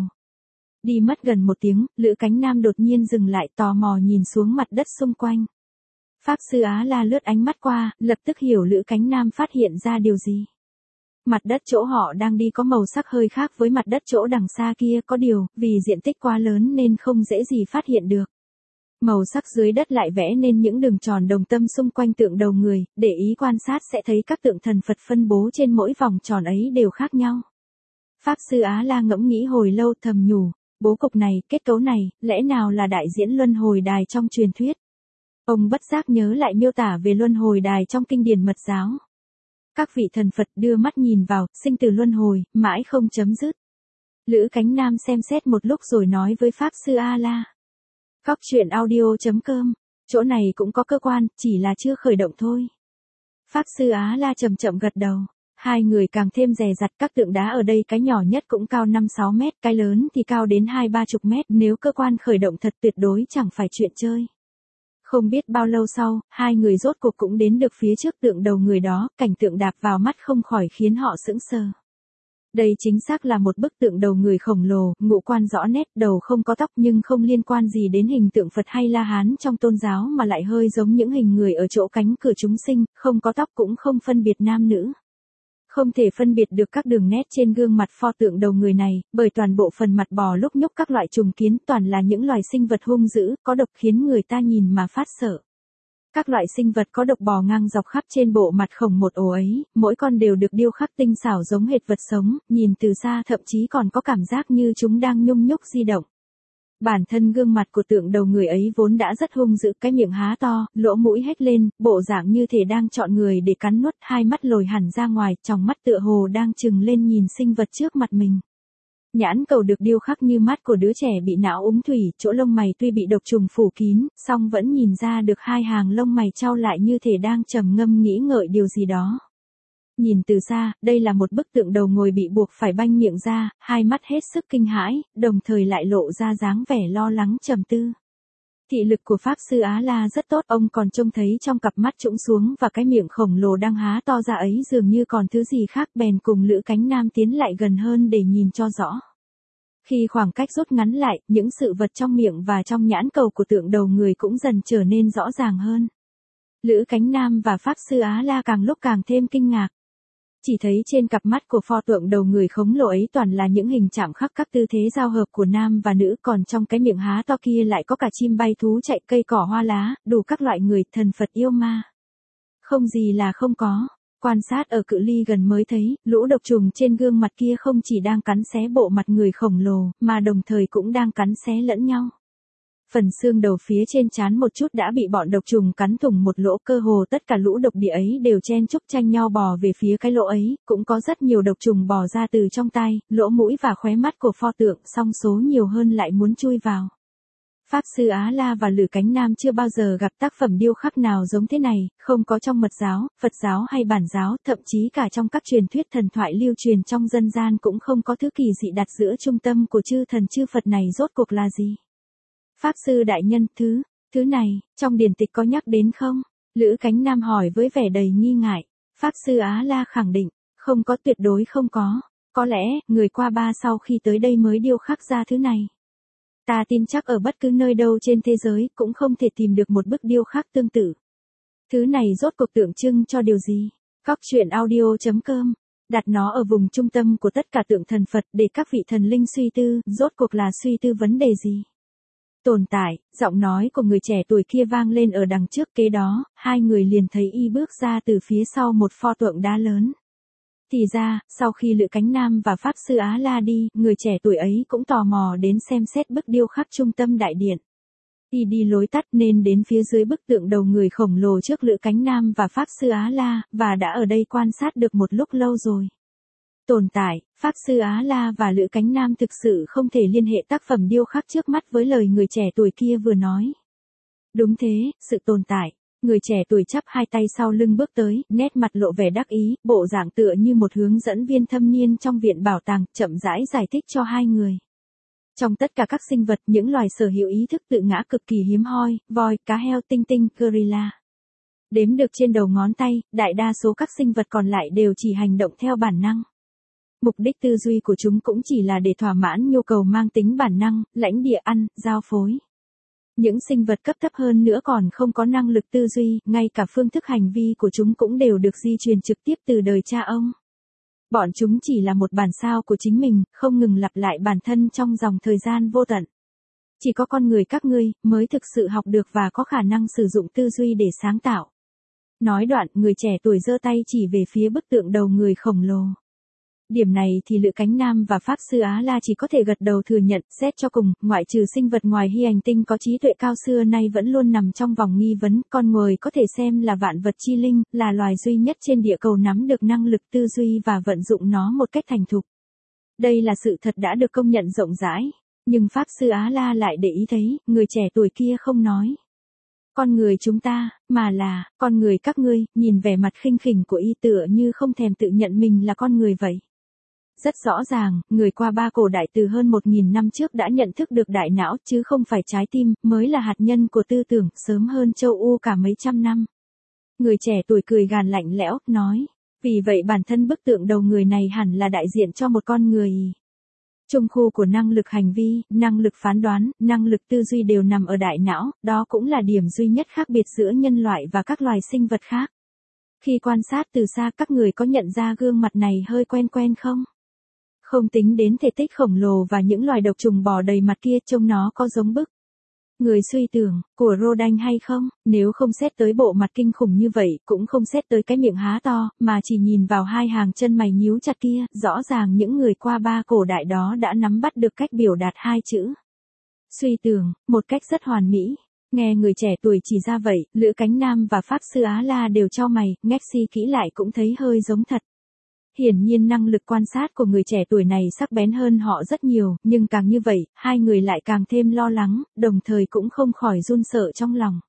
Đi mất gần một tiếng, Lữ Cánh Nam đột nhiên dừng lại, tò mò nhìn xuống mặt đất xung quanh. Pháp Sư Á La lướt ánh mắt qua, lập tức hiểu Lữ Cánh Nam phát hiện ra điều gì. Mặt đất chỗ họ đang đi có màu sắc hơi khác với mặt đất chỗ đằng xa kia, có điều, vì diện tích quá lớn nên không dễ gì phát hiện được. Màu sắc dưới đất lại vẽ nên những đường tròn đồng tâm xung quanh tượng đầu người, để ý quan sát sẽ thấy các tượng thần Phật phân bố trên mỗi vòng tròn ấy đều khác nhau. Pháp Sư Á La ngẫm nghĩ hồi lâu, thầm nhủ, bố cục này, kết cấu này, lẽ nào là đại diễn luân hồi đài trong truyền thuyết. Ông bất giác nhớ lại miêu tả về luân hồi đài trong kinh điển mật giáo. Các vị thần Phật đưa mắt nhìn vào, sinh tử luân hồi, mãi không chấm dứt. Lữ Cánh Nam xem xét một lúc rồi nói với Pháp Sư A La. Cóc truyện audio chấm com, chỗ này cũng có cơ quan, chỉ là chưa khởi động thôi. Pháp Sư Á La chậm chậm gật đầu. Hai người càng thêm dè dặt, các tượng đá ở đây cái nhỏ nhất cũng cao năm sáu mét, cái lớn thì cao đến hai ba chục mét, nếu cơ quan khởi động thật tuyệt đối chẳng phải chuyện chơi. Không biết bao lâu sau, hai người rốt cuộc cũng đến được phía trước tượng đầu người đó, cảnh tượng đạp vào mắt không khỏi khiến họ sững sờ. Đây chính xác là một bức tượng đầu người khổng lồ, ngũ quan rõ nét, đầu không có tóc nhưng không liên quan gì đến hình tượng Phật hay La Hán trong tôn giáo mà lại hơi giống những hình người ở chỗ cánh cửa chúng sinh, không có tóc cũng không phân biệt nam nữ. Không thể phân biệt được các đường nét trên gương mặt pho tượng đầu người này, bởi toàn bộ phần mặt bò lúc nhúc các loại trùng kiến toàn là những loài sinh vật hung dữ, có độc khiến người ta nhìn mà phát sợ. Các loại sinh vật có độc bò ngang dọc khắp trên bộ mặt khổng một ổ ấy, mỗi con đều được điêu khắc tinh xảo giống hệt vật sống, nhìn từ xa thậm chí còn có cảm giác như chúng đang nhung nhúc di động. Bản thân gương mặt của tượng đầu người ấy vốn đã rất hung dữ, cái miệng há to, lỗ mũi hét lên, bộ dạng như thể đang chọn người để cắn nuốt, hai mắt lồi hẳn ra ngoài, tròng mắt tựa hồ đang trừng lên nhìn sinh vật trước mặt mình. Nhãn cầu được điêu khắc như mắt của đứa trẻ bị não úng thủy, chỗ lông mày tuy bị độc trùng phủ kín, song vẫn nhìn ra được hai hàng lông mày chau lại như thể đang trầm ngâm nghĩ ngợi điều gì đó. Nhìn từ xa, đây là một bức tượng đầu ngồi bị buộc phải banh miệng ra, hai mắt hết sức kinh hãi, đồng thời lại lộ ra dáng vẻ lo lắng trầm tư. Thị lực của Pháp Sư Á La rất tốt, ông còn trông thấy trong cặp mắt trũng xuống và cái miệng khổng lồ đang há to ra ấy dường như còn thứ gì khác, bèn cùng Lữ Cánh Nam tiến lại gần hơn để nhìn cho rõ. Khi khoảng cách rút ngắn lại, những sự vật trong miệng và trong nhãn cầu của tượng đầu người cũng dần trở nên rõ ràng hơn. Lữ Cánh Nam và Pháp Sư Á La càng lúc càng thêm kinh ngạc. Chỉ thấy trên cặp mắt của pho tượng đầu người khổng lồ ấy toàn là những hình chạm khắc các tư thế giao hợp của nam và nữ, còn trong cái miệng há to kia lại có cả chim bay thú chạy, cây cỏ hoa lá, đủ các loại người, thần Phật yêu ma. Không gì là không có. Quan sát ở cự ly gần mới thấy, lũ độc trùng trên gương mặt kia không chỉ đang cắn xé bộ mặt người khổng lồ, mà đồng thời cũng đang cắn xé lẫn nhau. Phần xương đầu phía trên trán một chút đã bị bọn độc trùng cắn thủng một lỗ, cơ hồ tất cả lũ độc địa ấy đều chen chúc tranh nhau bò về phía cái lỗ ấy, cũng có rất nhiều độc trùng bò ra từ trong tai, lỗ mũi và khóe mắt của pho tượng, song số nhiều hơn lại muốn chui vào. Pháp sư Á La và Lữ Cánh Nam chưa bao giờ gặp tác phẩm điêu khắc nào giống thế này, không có trong mật giáo, Phật giáo hay bản giáo, thậm chí cả trong các truyền thuyết thần thoại lưu truyền trong dân gian cũng không có thứ kỳ dị đặt giữa trung tâm của chư thần chư Phật này rốt cuộc là gì. Pháp sư đại nhân, thứ, thứ này, trong điển tịch có nhắc đến không? Lữ Cánh Nam hỏi với vẻ đầy nghi ngại. Pháp sư Á La khẳng định, không có, tuyệt đối không có. Có lẽ, người qua ba sau khi tới đây mới điêu khắc ra thứ này. Ta tin chắc ở bất cứ nơi đâu trên thế giới cũng không thể tìm được một bức điêu khắc tương tự. Thứ này rốt cuộc tượng trưng cho điều gì? Góc truyện audio chấm com đặt nó ở vùng trung tâm của tất cả tượng thần Phật để các vị thần linh suy tư, rốt cuộc là suy tư vấn đề gì? Tồn tại, giọng nói của người trẻ tuổi kia vang lên ở đằng trước, kế đó, hai người liền thấy y bước ra từ phía sau một pho tượng đá lớn. Thì ra, sau khi Lữ Cánh Nam và Pháp sư Á La đi, người trẻ tuổi ấy cũng tò mò đến xem xét bức điêu khắc trung tâm đại điện. Y đi lối tắt nên đến phía dưới bức tượng đầu người khổng lồ trước Lữ Cánh Nam và Pháp sư Á La, và đã ở đây quan sát được một lúc lâu rồi. Tồn tại, Pháp sư Á La và Lữ Cánh Nam thực sự không thể liên hệ tác phẩm điêu khắc trước mắt với lời người trẻ tuổi kia vừa nói. Đúng thế, sự tồn tại. Người trẻ tuổi chắp hai tay sau lưng bước tới, nét mặt lộ vẻ đắc ý, bộ dạng tựa như một hướng dẫn viên thâm niên trong viện bảo tàng, chậm rãi giải thích cho hai người. Trong tất cả các sinh vật, những loài sở hữu ý thức tự ngã cực kỳ hiếm hoi, voi, cá heo, tinh tinh, gorilla. Đếm được trên đầu ngón tay, đại đa số các sinh vật còn lại đều chỉ hành động theo bản năng. Mục đích tư duy của chúng cũng chỉ là để thỏa mãn nhu cầu mang tính bản năng, lãnh địa, ăn, giao phối. Những sinh vật cấp thấp hơn nữa còn không có năng lực tư duy, ngay cả phương thức hành vi của chúng cũng đều được di truyền trực tiếp từ đời cha ông. Bọn chúng chỉ là một bản sao của chính mình, không ngừng lặp lại bản thân trong dòng thời gian vô tận. Chỉ có con người các ngươi mới thực sự học được và có khả năng sử dụng tư duy để sáng tạo. Nói đoạn, người trẻ tuổi giơ tay chỉ về phía bức tượng đầu người khổng lồ. Điểm này thì Lữ Cánh Nam và Pháp sư Á La chỉ có thể gật đầu thừa nhận, xét cho cùng, ngoại trừ sinh vật ngoài hy hành tinh có trí tuệ cao xưa nay vẫn luôn nằm trong vòng nghi vấn, con người có thể xem là vạn vật chi linh, là loài duy nhất trên địa cầu nắm được năng lực tư duy và vận dụng nó một cách thành thục. Đây là sự thật đã được công nhận rộng rãi, nhưng Pháp sư Á La lại để ý thấy, người trẻ tuổi kia không nói con người chúng ta, mà là, con người các ngươi, nhìn vẻ mặt khinh khỉnh của y tựa như không thèm tự nhận mình là con người vậy. Rất rõ ràng, người qua ba cổ đại từ hơn một nghìn năm trước đã nhận thức được đại não, chứ không phải trái tim, mới là hạt nhân của tư tưởng, sớm hơn châu U cả mấy trăm năm. Người trẻ tuổi cười gàn lạnh lẽo, nói, vì vậy bản thân bức tượng đầu người này hẳn là đại diện cho một con người. Trung khu của năng lực hành vi, năng lực phán đoán, năng lực tư duy đều nằm ở đại não, đó cũng là điểm duy nhất khác biệt giữa nhân loại và các loài sinh vật khác. Khi quan sát từ xa, các người có nhận ra gương mặt này hơi quen quen không? Không tính đến thể tích khổng lồ và những loài độc trùng bò đầy mặt kia, trông nó có giống bức người suy tưởng của Rodin hay không? Nếu không xét tới bộ mặt kinh khủng như vậy, cũng không xét tới cái miệng há to, mà chỉ nhìn vào hai hàng chân mày nhíu chặt kia, rõ ràng những người qua ba cổ đại đó đã nắm bắt được cách biểu đạt hai chữ suy tưởng một cách rất hoàn mỹ. Nghe người trẻ tuổi chỉ ra vậy, Lữ Cánh Nam và Pháp sư Á La đều chau mày, ngách si kỹ lại cũng thấy hơi giống thật. Hiển nhiên năng lực quan sát của người trẻ tuổi này sắc bén hơn họ rất nhiều, nhưng càng như vậy, hai người lại càng thêm lo lắng, đồng thời cũng không khỏi run sợ trong lòng.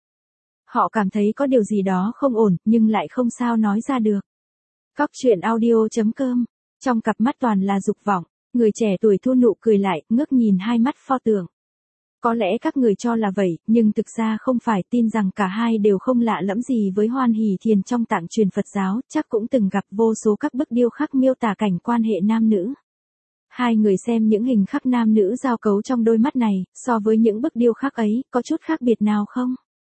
Họ cảm thấy có điều gì đó không ổn, nhưng lại không sao nói ra được. Góc truyện audio chấm com trong cặp mắt toàn là dục vọng, người trẻ tuổi thu nụ cười lại, ngước nhìn hai mắt pho tượng. Có lẽ các người cho là vậy, nhưng thực ra không phải, tin rằng cả hai đều không lạ lẫm gì với Hoan Hỷ Thiền trong tạng truyền Phật giáo, chắc cũng từng gặp vô số các bức điêu khắc miêu tả cảnh quan hệ nam nữ. Hai người xem những hình khắc nam nữ giao cấu trong đôi mắt này, so với những bức điêu khắc ấy, có chút khác biệt nào không?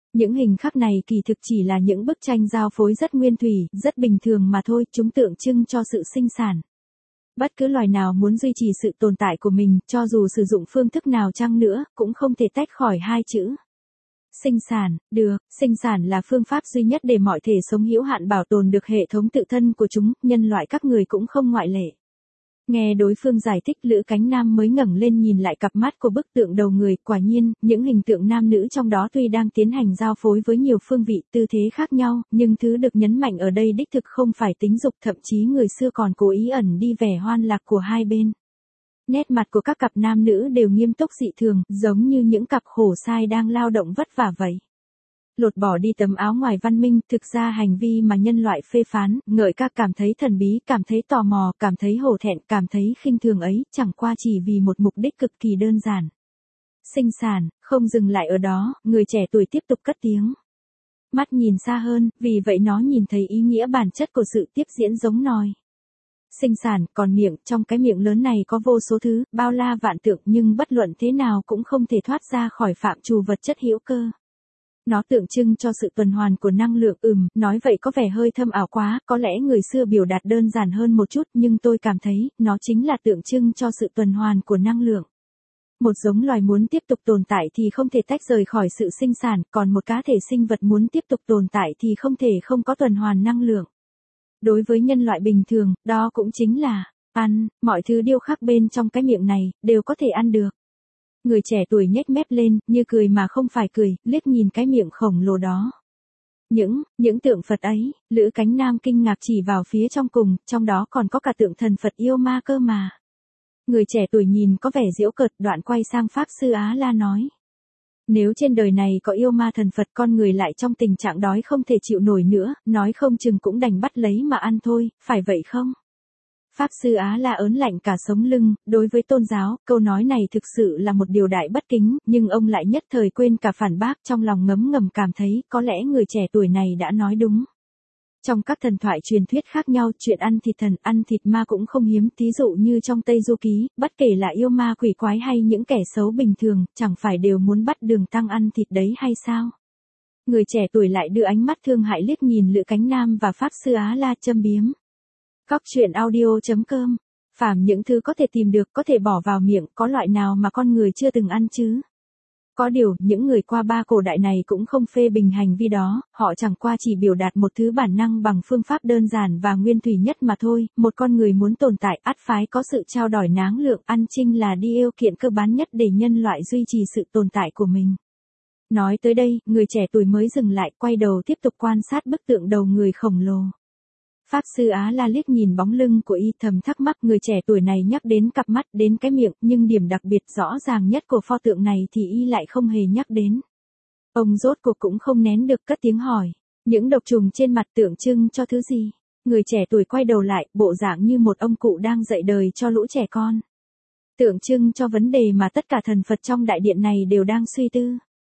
Những hình khắc này kỳ thực chỉ là những bức tranh giao phối rất nguyên thủy, rất bình thường mà thôi, chúng tượng trưng cho sự sinh sản. Bất cứ loài nào muốn duy trì sự tồn tại của mình, cho dù sử dụng phương thức nào chăng nữa, cũng không thể tách khỏi hai chữ. Sinh sản, được, sinh sản là phương pháp duy nhất để mọi thể sống hữu hạn bảo tồn được hệ thống tự thân của chúng, nhân loại các người cũng không ngoại lệ. Nghe đối phương giải thích, Lữ Cánh Nam mới ngẩng lên nhìn lại cặp mắt của bức tượng đầu người, quả nhiên, những hình tượng nam nữ trong đó tuy đang tiến hành giao phối với nhiều phương vị, tư thế khác nhau, nhưng thứ được nhấn mạnh ở đây đích thực không phải tính dục, thậm chí người xưa còn cố ý ẩn đi vẻ hoan lạc của hai bên. Nét mặt của các cặp nam nữ đều nghiêm túc dị thường, giống như những cặp khổ sai đang lao động vất vả vậy. Lột bỏ đi tấm áo ngoài văn minh, thực ra hành vi mà nhân loại phê phán, ngợi ca cảm thấy thần bí, cảm thấy tò mò, cảm thấy hổ thẹn, cảm thấy khinh thường ấy, chẳng qua chỉ vì một mục đích cực kỳ đơn giản. Sinh sản, không dừng lại ở đó, người trẻ tuổi tiếp tục cất tiếng. Mắt nhìn xa hơn, vì vậy nó nhìn thấy ý nghĩa bản chất của sự tiếp diễn giống nòi. Sinh sản, còn miệng, trong cái miệng lớn này có vô số thứ, bao la vạn tượng, nhưng bất luận thế nào cũng không thể thoát ra khỏi phạm trù vật chất hữu cơ. Nó tượng trưng cho sự tuần hoàn của năng lượng, ừm, nói vậy có vẻ hơi thâm ảo quá, có lẽ người xưa biểu đạt đơn giản hơn một chút, nhưng tôi cảm thấy, nó chính là tượng trưng cho sự tuần hoàn của năng lượng. Một giống loài muốn tiếp tục tồn tại thì không thể tách rời khỏi sự sinh sản, còn một cá thể sinh vật muốn tiếp tục tồn tại thì không thể không có tuần hoàn năng lượng. Đối với nhân loại bình thường, đó cũng chính là, ăn, mọi thứ điêu khắc bên trong cái miệng này, đều có thể ăn được. Người trẻ tuổi nhếch mép lên, như cười mà không phải cười, liếc nhìn cái miệng khổng lồ đó. Những, những tượng Phật ấy, Lữ Cánh Nam kinh ngạc chỉ vào phía trong cùng, trong đó còn có cả tượng thần Phật yêu ma cơ mà. Người trẻ tuổi nhìn có vẻ giễu cợt, đoạn quay sang Pháp Sư Á La nói. Nếu trên đời này có yêu ma thần Phật, con người lại trong tình trạng đói không thể chịu nổi nữa, nói không chừng cũng đành bắt lấy mà ăn thôi, phải vậy không? Pháp Sư Á La ớn lạnh cả sống lưng, đối với tôn giáo, câu nói này thực sự là một điều đại bất kính, nhưng ông lại nhất thời quên cả phản bác, trong lòng ngấm ngầm cảm thấy, có lẽ người trẻ tuổi này đã nói đúng. Trong các thần thoại truyền thuyết khác nhau, chuyện ăn thịt thần, ăn thịt ma cũng không hiếm, thí dụ như trong Tây Du Ký, bất kể là yêu ma quỷ quái hay những kẻ xấu bình thường, chẳng phải đều muốn bắt Đường Tăng ăn thịt đấy hay sao? Người trẻ tuổi lại đưa ánh mắt thương hại liếc nhìn Lữ Cánh Nam và Pháp Sư Á La châm biếm. Cóc truyện audio chấm com. Phàm những thứ có thể tìm được, có thể bỏ vào miệng, có loại nào mà con người chưa từng ăn chứ? Có điều, những người qua ba cổ đại này cũng không phê bình hành vi đó, họ chẳng qua chỉ biểu đạt một thứ bản năng bằng phương pháp đơn giản và nguyên thủy nhất mà thôi, một con người muốn tồn tại, ắt phái có sự trao đổi náng lượng, ăn chinh là đi yêu kiện cơ bản nhất để nhân loại duy trì sự tồn tại của mình. Nói tới đây, người trẻ tuổi mới dừng lại, quay đầu tiếp tục quan sát bức tượng đầu người khổng lồ. Pháp Sư Á La liếc nhìn bóng lưng của y, thầm thắc mắc, người trẻ tuổi này nhắc đến cặp mắt, đến cái miệng, nhưng điểm đặc biệt rõ ràng nhất của pho tượng này thì y lại không hề nhắc đến. Ông rốt cuộc cũng không nén được cất tiếng hỏi, những độc trùng trên mặt tượng trưng cho thứ gì? Người trẻ tuổi quay đầu lại, bộ dạng như một ông cụ đang dạy đời cho lũ trẻ con. Tượng trưng cho vấn đề mà tất cả thần Phật trong đại điện này đều đang suy tư.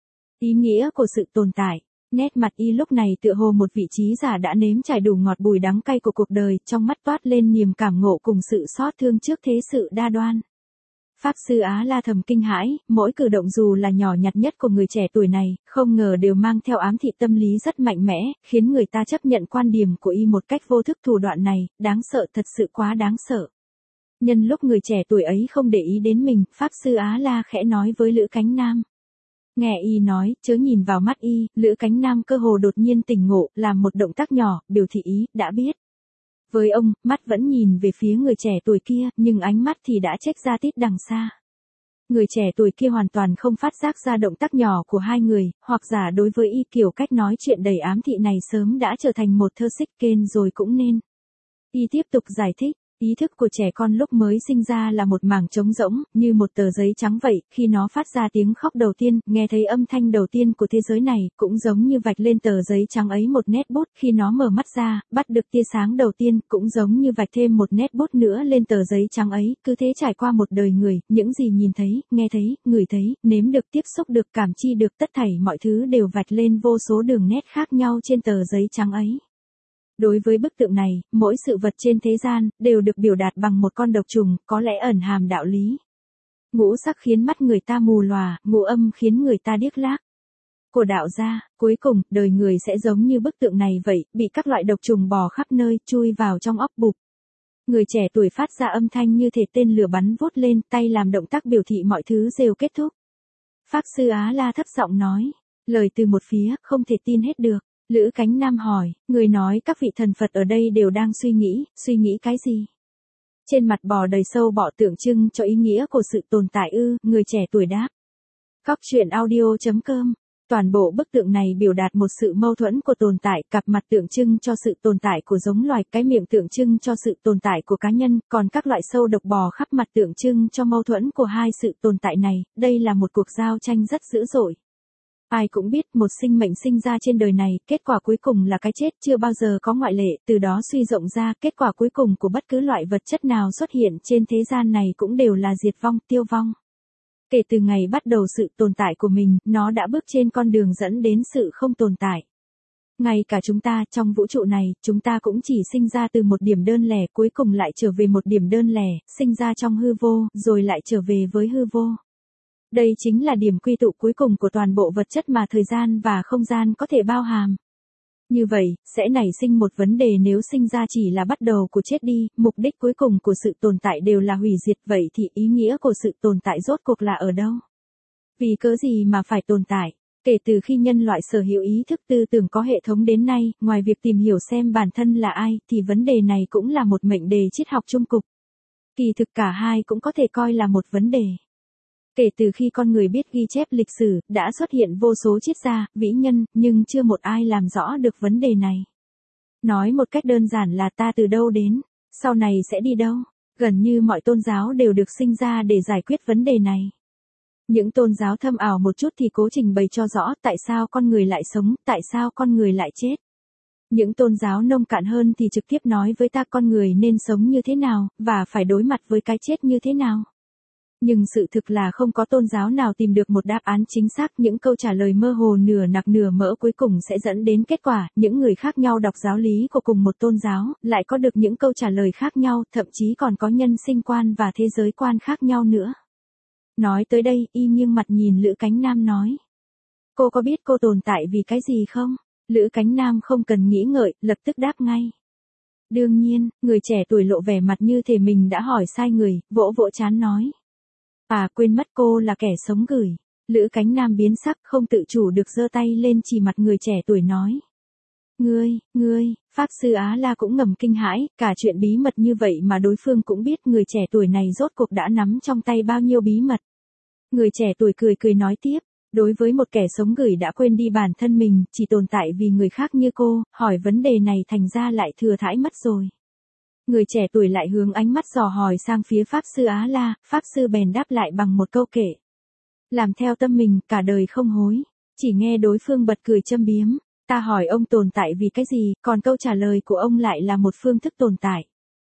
Ý nghĩa của sự tồn tại. Nét mặt y lúc này tựa hồ một vị trí giả đã nếm trải đủ ngọt bùi đắng cay của cuộc đời, trong mắt toát lên niềm cảm ngộ cùng sự xót thương trước thế sự đa đoan. Pháp Sư Á La thầm kinh hãi, mỗi cử động dù là nhỏ nhặt nhất của người trẻ tuổi này, không ngờ đều mang theo ám thị tâm lý rất mạnh mẽ, khiến người ta chấp nhận quan điểm của y một cách vô thức. Thủ đoạn này, đáng sợ, thật sự quá đáng sợ. Nhân lúc người trẻ tuổi ấy không để ý đến mình, Pháp Sư Á La khẽ nói với Lữ Cánh Nam. Nghe y nói, chớ nhìn vào mắt y, Lữ Cánh Nam cơ hồ đột nhiên tỉnh ngộ, làm một động tác nhỏ, biểu thị ý, đã biết. Với ông, mắt vẫn nhìn về phía người trẻ tuổi kia, nhưng ánh mắt thì đã chếch ra tít đằng xa. Người trẻ tuổi kia hoàn toàn không phát giác ra động tác nhỏ của hai người, hoặc giả đối với y kiểu cách nói chuyện đầy ám thị này sớm đã trở thành một thơ xích kên rồi cũng nên. Y tiếp tục giải thích. Ý thức của trẻ con lúc mới sinh ra là một mảng trống rỗng, như một tờ giấy trắng vậy, khi nó phát ra tiếng khóc đầu tiên, nghe thấy âm thanh đầu tiên của thế giới này, cũng giống như vạch lên tờ giấy trắng ấy một nét bút, khi nó mở mắt ra, bắt được tia sáng đầu tiên, cũng giống như vạch thêm một nét bút nữa lên tờ giấy trắng ấy, cứ thế trải qua một đời người, những gì nhìn thấy, nghe thấy, ngửi thấy, nếm được, tiếp xúc được, cảm chi được, tất thảy mọi thứ đều vạch lên vô số đường nét khác nhau trên tờ giấy trắng ấy. Đối với bức tượng này, mỗi sự vật trên thế gian, đều được biểu đạt bằng một con độc trùng, có lẽ ẩn hàm đạo lý. Ngũ sắc khiến mắt người ta mù lòa, ngũ âm khiến người ta điếc lác. của đạo gia, cuối cùng, đời người sẽ giống như bức tượng này vậy, bị các loại độc trùng bò khắp nơi, chui vào trong óc bụp. Người trẻ tuổi phát ra âm thanh như thể tên lửa bắn vút lên, tay làm động tác biểu thị mọi thứ đều kết thúc. Pháp sư Á La thấp giọng nói, lời từ một phía, không thể tin hết được. Lữ Cánh Nam hỏi, người nói các vị thần Phật ở đây đều đang suy nghĩ, suy nghĩ cái gì? Trên mặt bò đầy sâu bọ tượng trưng cho ý nghĩa của sự tồn tại ư, người trẻ tuổi đáp. Cóc truyện audio chấm com. Toàn bộ bức tượng này biểu đạt một sự mâu thuẫn của tồn tại, cặp mặt tượng trưng cho sự tồn tại của giống loài, cái miệng tượng trưng cho sự tồn tại của cá nhân, còn các loại sâu độc bò khắp mặt tượng trưng cho mâu thuẫn của hai sự tồn tại này, đây là một cuộc giao tranh rất dữ dội. Ai cũng biết một sinh mệnh sinh ra trên đời này, kết quả cuối cùng là cái chết, chưa bao giờ có ngoại lệ, từ đó suy rộng ra, kết quả cuối cùng của bất cứ loại vật chất nào xuất hiện trên thế gian này cũng đều là diệt vong, tiêu vong. Kể từ ngày bắt đầu sự tồn tại của mình, nó đã bước trên con đường dẫn đến sự không tồn tại. Ngay cả chúng ta, trong vũ trụ này, chúng ta cũng chỉ sinh ra từ một điểm đơn lẻ, cuối cùng lại trở về một điểm đơn lẻ, sinh ra trong hư vô, rồi lại trở về với hư vô. Đây chính là điểm quy tụ cuối cùng của toàn bộ vật chất mà thời gian và không gian có thể bao hàm. Như vậy, sẽ nảy sinh một vấn đề nếu sinh ra chỉ là bắt đầu của chết đi, mục đích cuối cùng của sự tồn tại đều là hủy diệt, vậy thì ý nghĩa của sự tồn tại rốt cuộc là ở đâu? Vì cớ gì mà phải tồn tại? Kể từ khi nhân loại sở hữu ý thức tư tưởng có hệ thống đến nay, ngoài việc tìm hiểu xem bản thân là ai, thì vấn đề này cũng là một mệnh đề triết học chung cục. Kỳ thực cả hai cũng có thể coi là một vấn đề. Kể từ khi con người biết ghi chép lịch sử, đã xuất hiện vô số triết gia, vĩ nhân, nhưng chưa một ai làm rõ được vấn đề này. Nói một cách đơn giản là ta từ đâu đến, sau này sẽ đi đâu. Gần như mọi tôn giáo đều được sinh ra để giải quyết vấn đề này. Những tôn giáo thâm ảo một chút thì cố trình bày cho rõ tại sao con người lại sống, tại sao con người lại chết. Những tôn giáo nông cạn hơn thì trực tiếp nói với ta con người nên sống như thế nào, và phải đối mặt với cái chết như thế nào. Nhưng sự thực là không có tôn giáo nào tìm được một đáp án chính xác, những câu trả lời mơ hồ nửa nặc nửa mỡ cuối cùng sẽ dẫn đến kết quả, những người khác nhau đọc giáo lý của cùng một tôn giáo, lại có được những câu trả lời khác nhau, thậm chí còn có nhân sinh quan và thế giới quan khác nhau nữa. Nói tới đây, y nghiêng mặt nhìn Lữ Cánh Nam nói. Cô có biết cô tồn tại vì cái gì không? Lữ Cánh Nam không cần nghĩ ngợi, lập tức đáp ngay. Đương nhiên, người trẻ tuổi lộ vẻ mặt như thể mình đã hỏi sai người, vỗ vỗ trán nói. À quên mất cô là kẻ sống gửi. Lữ Cánh Nam biến sắc không tự chủ được giơ tay lên chỉ mặt người trẻ tuổi nói. Ngươi, ngươi, Pháp sư Á La cũng ngầm kinh hãi, cả chuyện bí mật như vậy mà đối phương cũng biết người trẻ tuổi này rốt cuộc đã nắm trong tay bao nhiêu bí mật. Người trẻ tuổi cười cười nói tiếp, đối với một kẻ sống gửi đã quên đi bản thân mình, chỉ tồn tại vì người khác như cô, hỏi vấn đề này thành ra lại thừa thãi mất rồi. Người trẻ tuổi lại hướng ánh mắt dò hỏi sang phía Pháp sư Á La, Pháp sư bèn đáp lại bằng một câu kể. Làm theo tâm mình, cả đời không hối. Chỉ nghe đối phương bật cười châm biếm. Ta hỏi ông tồn tại vì cái gì, còn câu trả lời của ông lại là một phương thức tồn tại.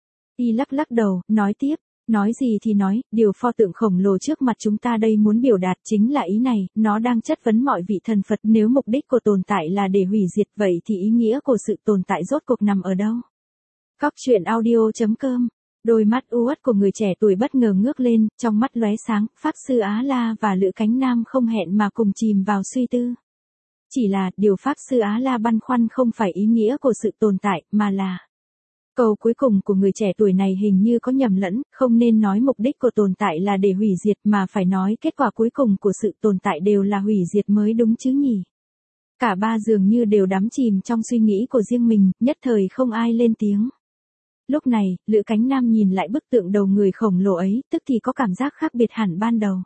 Y lắc lắc đầu, nói tiếp, nói gì thì nói, điều pho tượng khổng lồ trước mặt chúng ta đây muốn biểu đạt chính là ý này, nó đang chất vấn mọi vị thần Phật, nếu mục đích của tồn tại là để hủy diệt vậy thì ý nghĩa của sự tồn tại rốt cuộc nằm ở đâu? Cóc truyện audio chấm com. Đôi mắt u uất của người trẻ tuổi bất ngờ ngước lên, trong mắt lóe sáng, Pháp sư Á La và Lữ Cánh Nam không hẹn mà cùng chìm vào suy tư. Chỉ là, điều Pháp sư Á La băn khoăn không phải ý nghĩa của sự tồn tại, mà là... Câu cuối cùng của người trẻ tuổi này hình như có nhầm lẫn, không nên nói mục đích của tồn tại là để hủy diệt mà phải nói kết quả cuối cùng của sự tồn tại đều là hủy diệt mới đúng chứ nhỉ. Cả ba dường như đều đắm chìm trong suy nghĩ của riêng mình, nhất thời không ai lên tiếng. Lúc này, Lữ Cánh Nam nhìn lại bức tượng đầu người khổng lồ ấy, tức thì có cảm giác khác biệt hẳn ban đầu.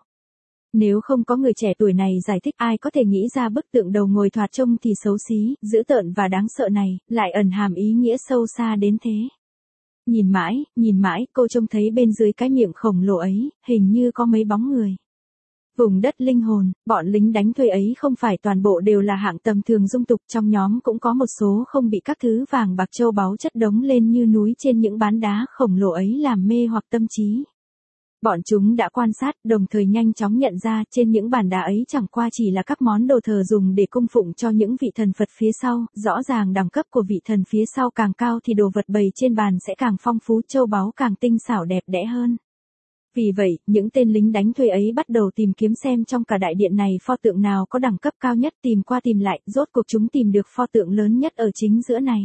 Nếu không có người trẻ tuổi này giải thích ai có thể nghĩ ra bức tượng đầu ngồi thoạt trông thì xấu xí, dữ tợn và đáng sợ này, lại ẩn hàm ý nghĩa sâu xa đến thế. Nhìn mãi, nhìn mãi, cô trông thấy bên dưới cái miệng khổng lồ ấy, hình như có mấy bóng người. Vùng đất linh hồn, bọn lính đánh thuê ấy không phải toàn bộ đều là hạng tầm thường dung tục, trong nhóm cũng có một số không bị các thứ vàng bạc châu báu chất đống lên như núi trên những bán đá khổng lồ ấy làm mê hoặc tâm trí. Bọn chúng đã quan sát, đồng thời nhanh chóng nhận ra trên những bàn đá ấy chẳng qua chỉ là các món đồ thờ dùng để cung phụng cho những vị thần Phật phía sau, rõ ràng đẳng cấp của vị thần phía sau càng cao thì đồ vật bày trên bàn sẽ càng phong phú, châu báu càng tinh xảo đẹp đẽ hơn. Vì vậy, những tên lính đánh thuê ấy bắt đầu tìm kiếm xem trong cả đại điện này pho tượng nào có đẳng cấp cao nhất, tìm qua tìm lại, rốt cuộc chúng tìm được pho tượng lớn nhất ở chính giữa này.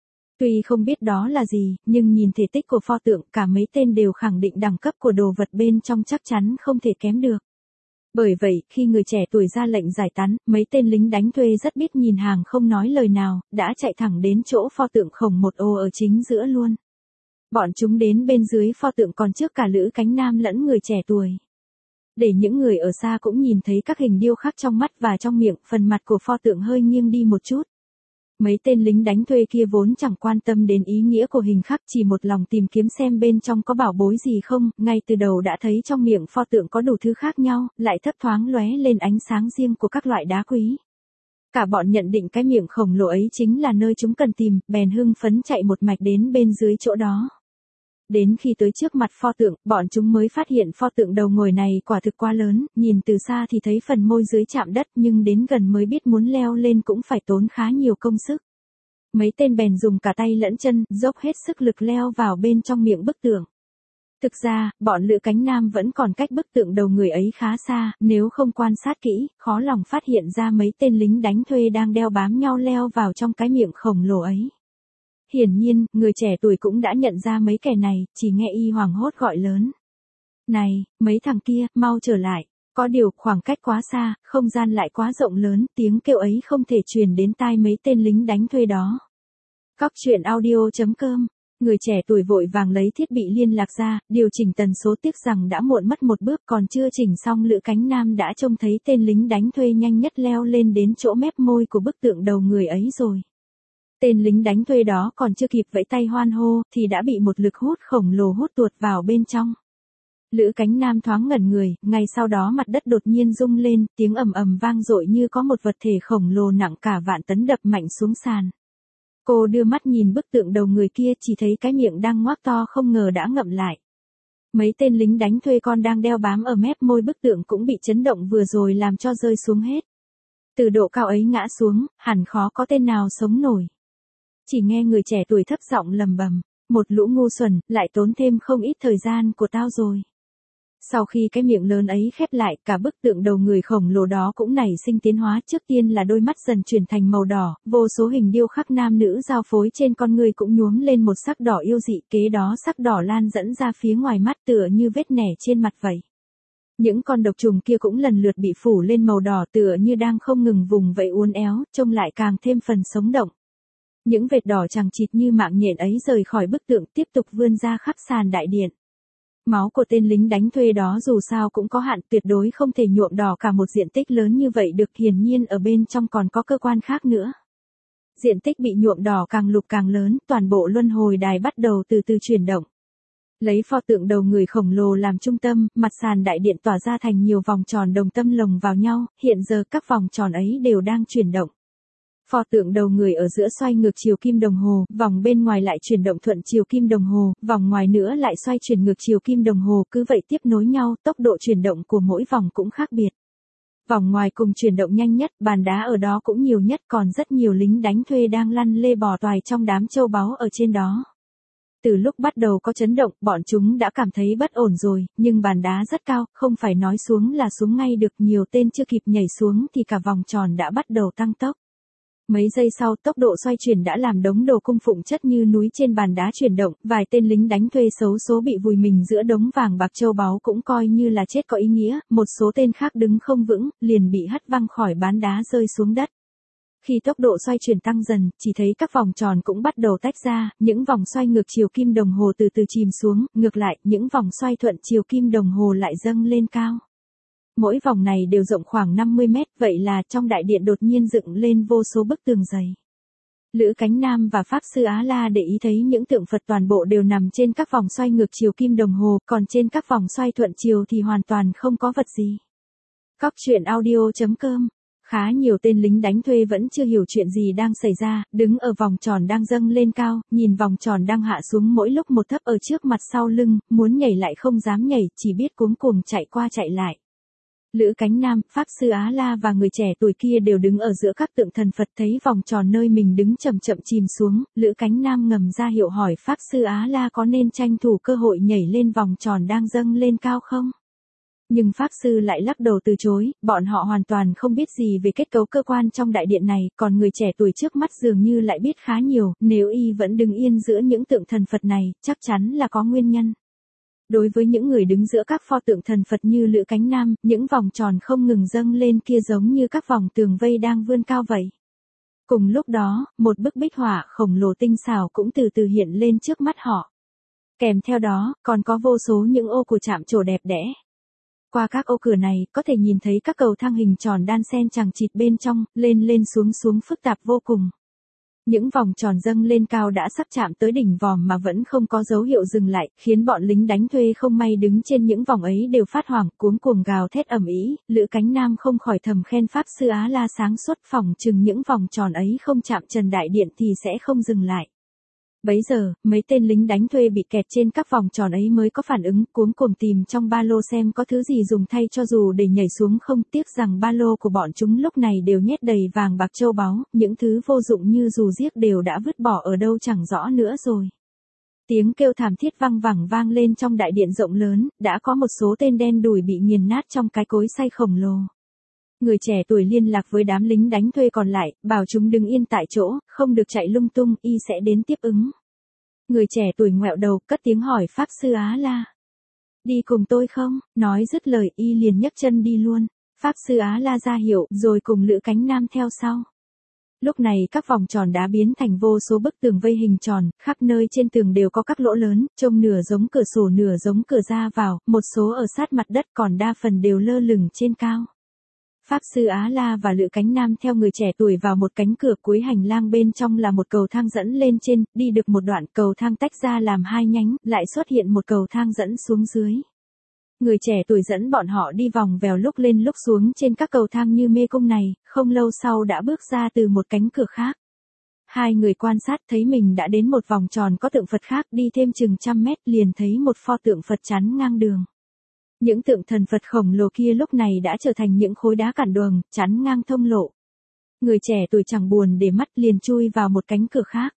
Tuy không biết đó là gì, nhưng nhìn thể tích của pho tượng, cả mấy tên đều khẳng định đẳng cấp của đồ vật bên trong chắc chắn không thể kém được. Bởi vậy, khi người trẻ tuổi ra lệnh giải tán, mấy tên lính đánh thuê rất biết nhìn hàng không nói lời nào, đã chạy thẳng đến chỗ pho tượng khổng một ô ở chính giữa luôn. Bọn chúng đến bên dưới pho tượng còn trước cả Lữ Cánh Nam lẫn người trẻ tuổi. Để những người ở xa cũng nhìn thấy các hình điêu khắc trong mắt và trong miệng, phần mặt của pho tượng hơi nghiêng đi một chút. Mấy tên lính đánh thuê kia vốn chẳng quan tâm đến ý nghĩa của hình khắc, chỉ một lòng tìm kiếm xem bên trong có bảo bối gì không, ngay từ đầu đã thấy trong miệng pho tượng có đủ thứ khác nhau, lại thấp thoáng lóe lên ánh sáng riêng của các loại đá quý. Cả bọn nhận định cái miệng khổng lồ ấy chính là nơi chúng cần tìm, bèn hưng phấn chạy một mạch đến bên dưới chỗ đó. Đến khi tới trước mặt pho tượng, bọn chúng mới phát hiện pho tượng đầu ngồi này quả thực quá lớn, nhìn từ xa thì thấy phần môi dưới chạm đất nhưng đến gần mới biết muốn leo lên cũng phải tốn khá nhiều công sức. Mấy tên bèn dùng cả tay lẫn chân, dốc hết sức lực leo vào bên trong miệng bức tượng. Thực ra, bọn Lữ Cánh Nam vẫn còn cách bức tượng đầu người ấy khá xa, nếu không quan sát kỹ, khó lòng phát hiện ra mấy tên lính đánh thuê đang đeo bám nhau leo vào trong cái miệng khổng lồ ấy. Hiển nhiên, người trẻ tuổi cũng đã nhận ra mấy kẻ này, chỉ nghe y hoảng hốt gọi lớn. Này, mấy thằng kia, mau trở lại. Có điều, khoảng cách quá xa, không gian lại quá rộng lớn, tiếng kêu ấy không thể truyền đến tai mấy tên lính đánh thuê đó. Cóc truyện audio chấm com. Người trẻ tuổi vội vàng lấy thiết bị liên lạc ra, điều chỉnh tần số, tiếc rằng đã muộn mất một bước, còn chưa chỉnh xong Lữ Cánh Nam đã trông thấy tên lính đánh thuê nhanh nhất leo lên đến chỗ mép môi của bức tượng đầu người ấy rồi. Tên lính đánh thuê đó còn chưa kịp vẫy tay hoan hô, thì đã bị một lực hút khổng lồ hút tuột vào bên trong. Lữ Cánh Nam thoáng ngẩn người, ngay sau đó mặt đất đột nhiên rung lên, tiếng ầm ầm vang dội như có một vật thể khổng lồ nặng cả vạn tấn đập mạnh xuống sàn. Cô đưa mắt nhìn bức tượng đầu người kia, chỉ thấy cái miệng đang ngoác to không ngờ đã ngậm lại. Mấy tên lính đánh thuê con đang đeo bám ở mép môi bức tượng cũng bị chấn động vừa rồi làm cho rơi xuống hết. Từ độ cao ấy ngã xuống, hẳn khó có tên nào sống nổi. Chỉ nghe người trẻ tuổi thấp giọng lầm bầm, một lũ ngu xuẩn, lại tốn thêm không ít thời gian của tao rồi. Sau khi cái miệng lớn ấy khép lại, cả bức tượng đầu người khổng lồ đó cũng nảy sinh tiến hóa, trước tiên là đôi mắt dần chuyển thành màu đỏ, vô số hình điêu khắc nam nữ giao phối trên con người cũng nhuốm lên một sắc đỏ yêu dị, kế đó sắc đỏ lan dẫn ra phía ngoài mắt tựa như vết nẻ trên mặt vậy. Những con độc trùng kia cũng lần lượt bị phủ lên màu đỏ tựa như đang không ngừng vùng vẫy uốn éo, trông lại càng thêm phần sống động. Những vệt đỏ chằng chịt như mạng nhện ấy rời khỏi bức tượng tiếp tục vươn ra khắp sàn đại điện. Máu của tên lính đánh thuê đó dù sao cũng có hạn, tuyệt đối không thể nhuộm đỏ cả một diện tích lớn như vậy được, hiển nhiên ở bên trong còn có cơ quan khác nữa. Diện tích bị nhuộm đỏ càng lục càng lớn, toàn bộ luân hồi đài bắt đầu từ từ chuyển động. Lấy pho tượng đầu người khổng lồ làm trung tâm, mặt sàn đại điện tỏa ra thành nhiều vòng tròn đồng tâm lồng vào nhau, hiện giờ các vòng tròn ấy đều đang chuyển động. Pho tượng đầu người ở giữa xoay ngược chiều kim đồng hồ, vòng bên ngoài lại chuyển động thuận chiều kim đồng hồ, vòng ngoài nữa lại xoay chuyển ngược chiều kim đồng hồ, cứ vậy tiếp nối nhau, tốc độ chuyển động của mỗi vòng cũng khác biệt. Vòng ngoài cùng chuyển động nhanh nhất, bàn đá ở đó cũng nhiều nhất, còn rất nhiều lính đánh thuê đang lăn lê bò toài trong đám châu báu ở trên đó. Từ lúc bắt đầu có chấn động, bọn chúng đã cảm thấy bất ổn rồi, nhưng bàn đá rất cao, không phải nói xuống là xuống ngay được, nhiều tên chưa kịp nhảy xuống thì cả vòng tròn đã bắt đầu tăng tốc. Mấy giây sau, tốc độ xoay chuyển đã làm đống đồ cung phụng chất như núi trên bàn đá chuyển động, vài tên lính đánh thuê xấu số bị vùi mình giữa đống vàng bạc châu báu cũng coi như là chết có ý nghĩa, một số tên khác đứng không vững, liền bị hất văng khỏi bàn đá rơi xuống đất. Khi tốc độ xoay chuyển tăng dần, chỉ thấy các vòng tròn cũng bắt đầu tách ra, những vòng xoay ngược chiều kim đồng hồ từ từ chìm xuống, ngược lại, những vòng xoay thuận chiều kim đồng hồ lại dâng lên cao. Mỗi vòng này đều rộng khoảng năm mươi mét, vậy là trong đại điện đột nhiên dựng lên vô số bức tường dày. Lữ Cánh Nam và Pháp Sư Á La để ý thấy những tượng Phật toàn bộ đều nằm trên các vòng xoay ngược chiều kim đồng hồ, còn trên các vòng xoay thuận chiều thì hoàn toàn không có vật gì. Cóc truyện audio chấm com. Khá nhiều tên lính đánh thuê vẫn chưa hiểu chuyện gì đang xảy ra, đứng ở vòng tròn đang dâng lên cao, nhìn vòng tròn đang hạ xuống mỗi lúc một thấp ở trước mặt sau lưng, muốn nhảy lại không dám nhảy, chỉ biết cuống cuồng chạy qua chạy lại. Lữ Cánh Nam, Pháp Sư Á La và người trẻ tuổi kia đều đứng ở giữa các tượng thần Phật, thấy vòng tròn nơi mình đứng chậm chậm chìm xuống, Lữ Cánh Nam ngầm ra hiệu hỏi Pháp Sư Á La có nên tranh thủ cơ hội nhảy lên vòng tròn đang dâng lên cao không? Nhưng Pháp Sư lại lắc đầu từ chối, bọn họ hoàn toàn không biết gì về kết cấu cơ quan trong đại điện này, còn người trẻ tuổi trước mắt dường như lại biết khá nhiều, nếu y vẫn đứng yên giữa những tượng thần Phật này, chắc chắn là có nguyên nhân. Đối với những người đứng giữa các pho tượng thần Phật như Lữ Cánh Nam, những vòng tròn không ngừng dâng lên kia giống như các vòng tường vây đang vươn cao vậy. Cùng lúc đó, một bức bích họa khổng lồ tinh xảo cũng từ từ hiện lên trước mắt họ. Kèm theo đó, còn có vô số những ô của chạm trổ đẹp đẽ. Qua các ô cửa này, có thể nhìn thấy các cầu thang hình tròn đan xen chằng chịt bên trong, lên lên xuống xuống phức tạp vô cùng. Những vòng tròn dâng lên cao đã sắp chạm tới đỉnh vòm mà vẫn không có dấu hiệu dừng lại, khiến bọn lính đánh thuê không may đứng trên những vòng ấy đều phát hoảng, cuống cuồng gào thét ầm ĩ. Lữ Cánh Nam không khỏi thầm khen Pháp Sư Á La sáng suốt, phỏng chừng những vòng tròn ấy không chạm trần đại điện thì sẽ không dừng lại. Bấy giờ, mấy tên lính đánh thuê bị kẹt trên các vòng tròn ấy mới có phản ứng, cuống cuồng tìm trong ba lô xem có thứ gì dùng thay cho dù để nhảy xuống không, tiếc rằng ba lô của bọn chúng lúc này đều nhét đầy vàng bạc châu báu, những thứ vô dụng như dù giếc đều đã vứt bỏ ở đâu chẳng rõ nữa rồi. Tiếng kêu thảm thiết văng vẳng vang lên trong đại điện rộng lớn, đã có một số tên đen đủi bị nghiền nát trong cái cối xay khổng lồ. Người trẻ tuổi liên lạc với đám lính đánh thuê còn lại, bảo chúng đứng yên tại chỗ, không được chạy lung tung, y sẽ đến tiếp ứng. Người trẻ tuổi ngoẹo đầu, cất tiếng hỏi Pháp Sư Á La. Đi cùng tôi không? Nói dứt lời, y liền nhấc chân đi luôn. Pháp Sư Á La ra hiệu, rồi cùng Lữ Cánh Nam theo sau. Lúc này các vòng tròn đá biến thành vô số bức tường vây hình tròn, khắp nơi trên tường đều có các lỗ lớn, trông nửa giống cửa sổ nửa giống cửa ra vào, một số ở sát mặt đất còn đa phần đều lơ lửng trên cao. Pháp Sư Á La và Lữ Cánh Nam theo người trẻ tuổi vào một cánh cửa cuối hành lang, bên trong là một cầu thang dẫn lên trên, đi được một đoạn cầu thang tách ra làm hai nhánh, lại xuất hiện một cầu thang dẫn xuống dưới. Người trẻ tuổi dẫn bọn họ đi vòng vèo lúc lên lúc xuống trên các cầu thang như mê cung này, không lâu sau đã bước ra từ một cánh cửa khác. Hai người quan sát thấy mình đã đến một vòng tròn có tượng Phật khác, đi thêm chừng trăm mét liền thấy một pho tượng Phật chắn ngang đường. Những tượng thần Phật khổng lồ kia lúc này đã trở thành những khối đá cản đường, chắn ngang thông lộ. Người trẻ tuổi chẳng buồn để mắt liền chui vào một cánh cửa khác.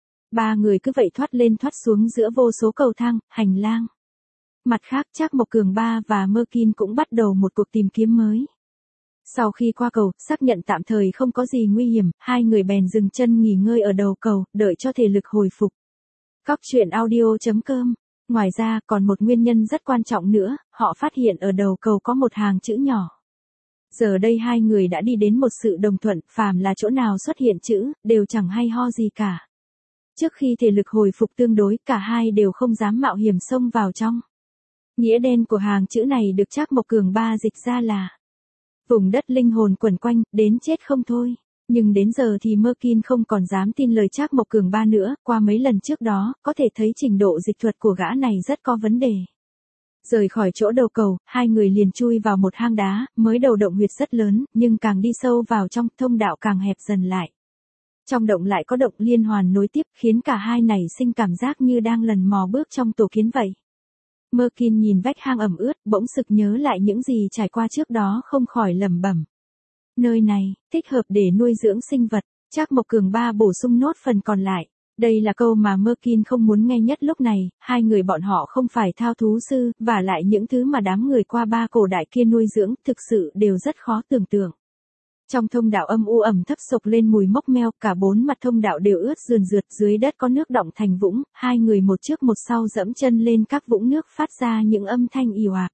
Ba người cứ vậy thoát lên thoát xuống giữa vô số cầu thang, hành lang. Mặt khác, Trác Mộc Cường Ba và Merkin cũng bắt đầu một cuộc tìm kiếm mới. Sau khi qua cầu, xác nhận tạm thời không có gì nguy hiểm, hai người bèn dừng chân nghỉ ngơi ở đầu cầu, đợi cho thể lực hồi phục. Cóc truyện audio chấm com. Ngoài ra, còn một nguyên nhân rất quan trọng nữa, họ phát hiện ở đầu cầu có một hàng chữ nhỏ. Giờ đây hai người đã đi đến một sự đồng thuận, phàm là chỗ nào xuất hiện chữ, đều chẳng hay ho gì cả. Trước khi thể lực hồi phục tương đối, cả hai đều không dám mạo hiểm xông vào trong. Nghĩa đen của hàng chữ này được Trác Mộc Cường Ba dịch ra là vùng đất linh hồn quẩn quanh, đến chết không thôi. Nhưng đến giờ thì Merkin không còn dám tin lời Trác Mộc Cường Ba nữa, qua mấy lần trước đó, có thể thấy trình độ dịch thuật của gã này rất có vấn đề. Rời khỏi chỗ đầu cầu, hai người liền chui vào một hang đá, mới đầu động huyệt rất lớn, nhưng càng đi sâu vào trong, thông đạo càng hẹp dần lại. Trong động lại có động liên hoàn nối tiếp, khiến cả hai này sinh cảm giác như đang lần mò bước trong tổ kiến vậy. Merkin nhìn vách hang ẩm ướt, bỗng sực nhớ lại những gì trải qua trước đó, không khỏi lẩm bẩm. Nơi này, thích hợp để nuôi dưỡng sinh vật. Trác Mộc Cường Ba bổ sung nốt phần còn lại. Đây là câu mà Merkin không muốn nghe nhất lúc này, hai người bọn họ không phải thao thú sư, và lại những thứ mà đám người qua ba cổ đại kia nuôi dưỡng, thực sự đều rất khó tưởng tượng. Trong thông đạo âm u ẩm thấp sộc lên mùi mốc meo, cả bốn mặt thông đạo đều ướt rườn rượt, dưới đất có nước đọng thành vũng, hai người một trước một sau dẫm chân lên các vũng nước phát ra những âm thanh ì òa.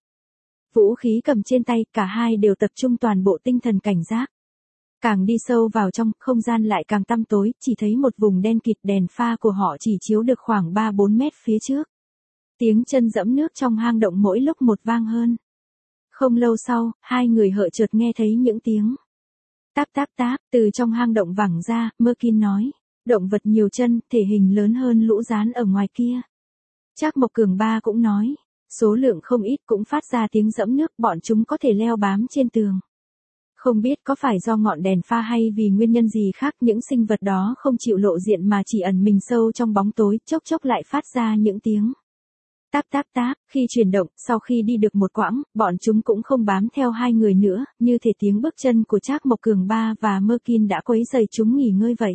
Vũ khí cầm trên tay, cả hai đều tập trung toàn bộ tinh thần cảnh giác. Càng đi sâu vào trong, không gian lại càng tăm tối, chỉ thấy một vùng đen kịt, đèn pha của họ chỉ chiếu được khoảng ba bốn mét phía trước. Tiếng chân dẫm nước trong hang động mỗi lúc một vang hơn. Không lâu sau, hai người hợ chợt nghe thấy những tiếng táp táp táp, từ trong hang động vẳng ra, Merkin nói. Động vật nhiều chân, thể hình lớn hơn lũ rán ở ngoài kia. Trác Mộc Cường Ba cũng nói. Số lượng không ít cũng phát ra tiếng dẫm nước, bọn chúng có thể leo bám trên tường. Không biết có phải do ngọn đèn pha hay vì nguyên nhân gì khác, những sinh vật đó không chịu lộ diện mà chỉ ẩn mình sâu trong bóng tối, chốc chốc lại phát ra những tiếng Táp táp táp, khi chuyển động, sau khi đi được một quãng, bọn chúng cũng không bám theo hai người nữa, như thể tiếng bước chân của Trác Mộc Cường Ba và Merkin đã quấy rầy chúng nghỉ ngơi vậy.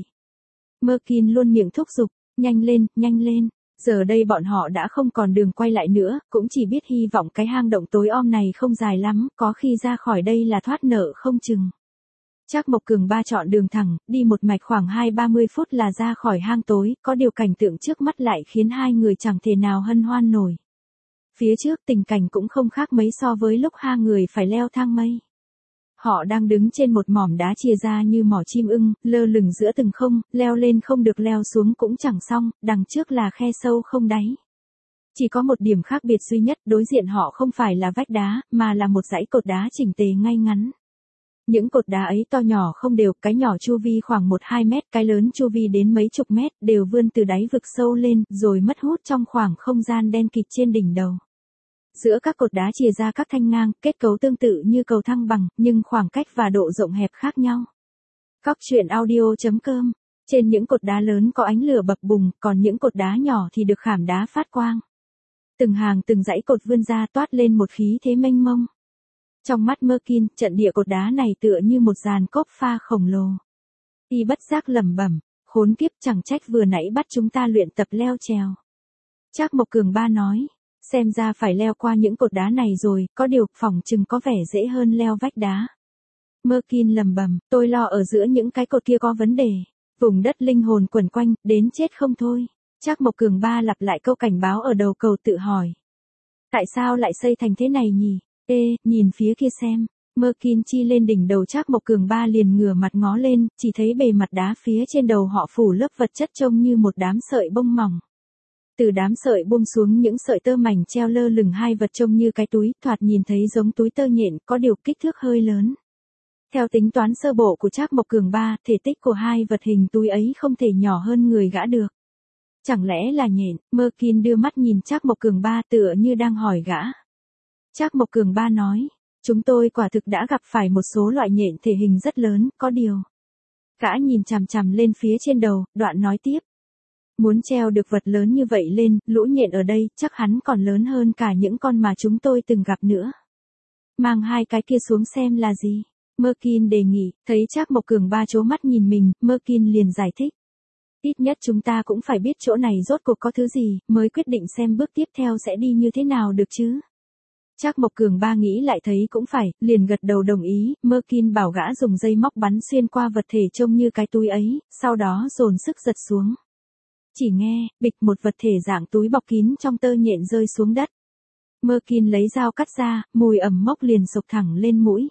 Merkin luôn miệng thúc giục, nhanh lên, nhanh lên. Giờ đây bọn họ đã không còn đường quay lại nữa, cũng chỉ biết hy vọng cái hang động tối om này không dài lắm, có khi ra khỏi đây là thoát nợ không chừng. Trác Mộc Cường Ba chọn đường thẳng, đi một mạch khoảng hai ba mươi phút là ra khỏi hang tối, có điều cảnh tượng trước mắt lại khiến hai người chẳng thể nào hân hoan nổi. Phía trước tình cảnh cũng không khác mấy so với lúc hai người phải leo thang mây. Họ đang đứng trên một mỏm đá chia ra như mỏ chim ưng, lơ lửng giữa từng không, leo lên không được leo xuống cũng chẳng xong, đằng trước là khe sâu không đáy. Chỉ có một điểm khác biệt duy nhất, đối diện họ không phải là vách đá, mà là một dãy cột đá chỉnh tề ngay ngắn. Những cột đá ấy to nhỏ không đều, cái nhỏ chu vi khoảng một hai mét, cái lớn chu vi đến mấy chục mét, đều vươn từ đáy vực sâu lên, rồi mất hút trong khoảng không gian đen kịt trên đỉnh đầu. Giữa các cột đá chìa ra các thanh ngang, kết cấu tương tự như cầu thăng bằng, nhưng khoảng cách và độ rộng hẹp khác nhau. Cóc truyện audio chấm com. Trên những cột đá lớn có ánh lửa bập bùng, còn những cột đá nhỏ thì được khảm đá phát quang. Từng hàng từng dãy cột vươn ra toát lên một khí thế mênh mông. Trong mắt Merkin, trận địa cột đá này tựa như một dàn cốp pha khổng lồ. Y bất giác lẩm bẩm, khốn kiếp, chẳng trách vừa nãy bắt chúng ta luyện tập leo trèo. Trác Mộc Cường Ba nói, xem ra phải leo qua những cột đá này rồi, có điều phỏng chừng có vẻ dễ hơn leo vách đá. Merkin lẩm bẩm, tôi lo ở giữa những cái cột kia có vấn đề. Vùng đất linh hồn quẩn quanh, đến chết không thôi. Trác Mộc Cường Ba lặp lại câu cảnh báo ở đầu cầu tự hỏi. Tại sao lại xây thành thế này nhỉ? Ê, nhìn phía kia xem. Merkin chi lên đỉnh đầu Trác Mộc Cường Ba liền ngửa mặt ngó lên, chỉ thấy bề mặt đá phía trên đầu họ phủ lớp vật chất trông như một đám sợi bông mỏng. Từ đám sợi buông xuống những sợi tơ mảnh treo lơ lửng hai vật trông như cái túi, thoạt nhìn thấy giống túi tơ nhện, có điều kích thước hơi lớn. Theo tính toán sơ bộ của Trác Mộc Cường Ba, thể tích của hai vật hình túi ấy không thể nhỏ hơn người gã được. Chẳng lẽ là nhện? Merkin đưa mắt nhìn Trác Mộc Cường Ba tựa như đang hỏi gã. Trác Mộc Cường Ba nói, chúng tôi quả thực đã gặp phải một số loại nhện thể hình rất lớn, có điều. Gã nhìn chằm chằm lên phía trên đầu, đoạn nói tiếp. Muốn treo được vật lớn như vậy lên, lũ nhện ở đây, chắc hắn còn lớn hơn cả những con mà chúng tôi từng gặp nữa. Mang hai cái kia xuống xem là gì? Merkin đề nghị, thấy Trác Mộc Cường Ba trố mắt nhìn mình, Merkin liền giải thích. Ít nhất chúng ta cũng phải biết chỗ này rốt cuộc có thứ gì, mới quyết định xem bước tiếp theo sẽ đi như thế nào được chứ. Trác Mộc Cường Ba nghĩ lại thấy cũng phải, liền gật đầu đồng ý, Merkin bảo gã dùng dây móc bắn xuyên qua vật thể trông như cái túi ấy, sau đó dồn sức giật xuống. Chỉ nghe, bịch, một vật thể dạng túi bọc kín trong tơ nhện rơi xuống đất. Merkin lấy dao cắt ra, mùi ẩm mốc liền sộc thẳng lên mũi.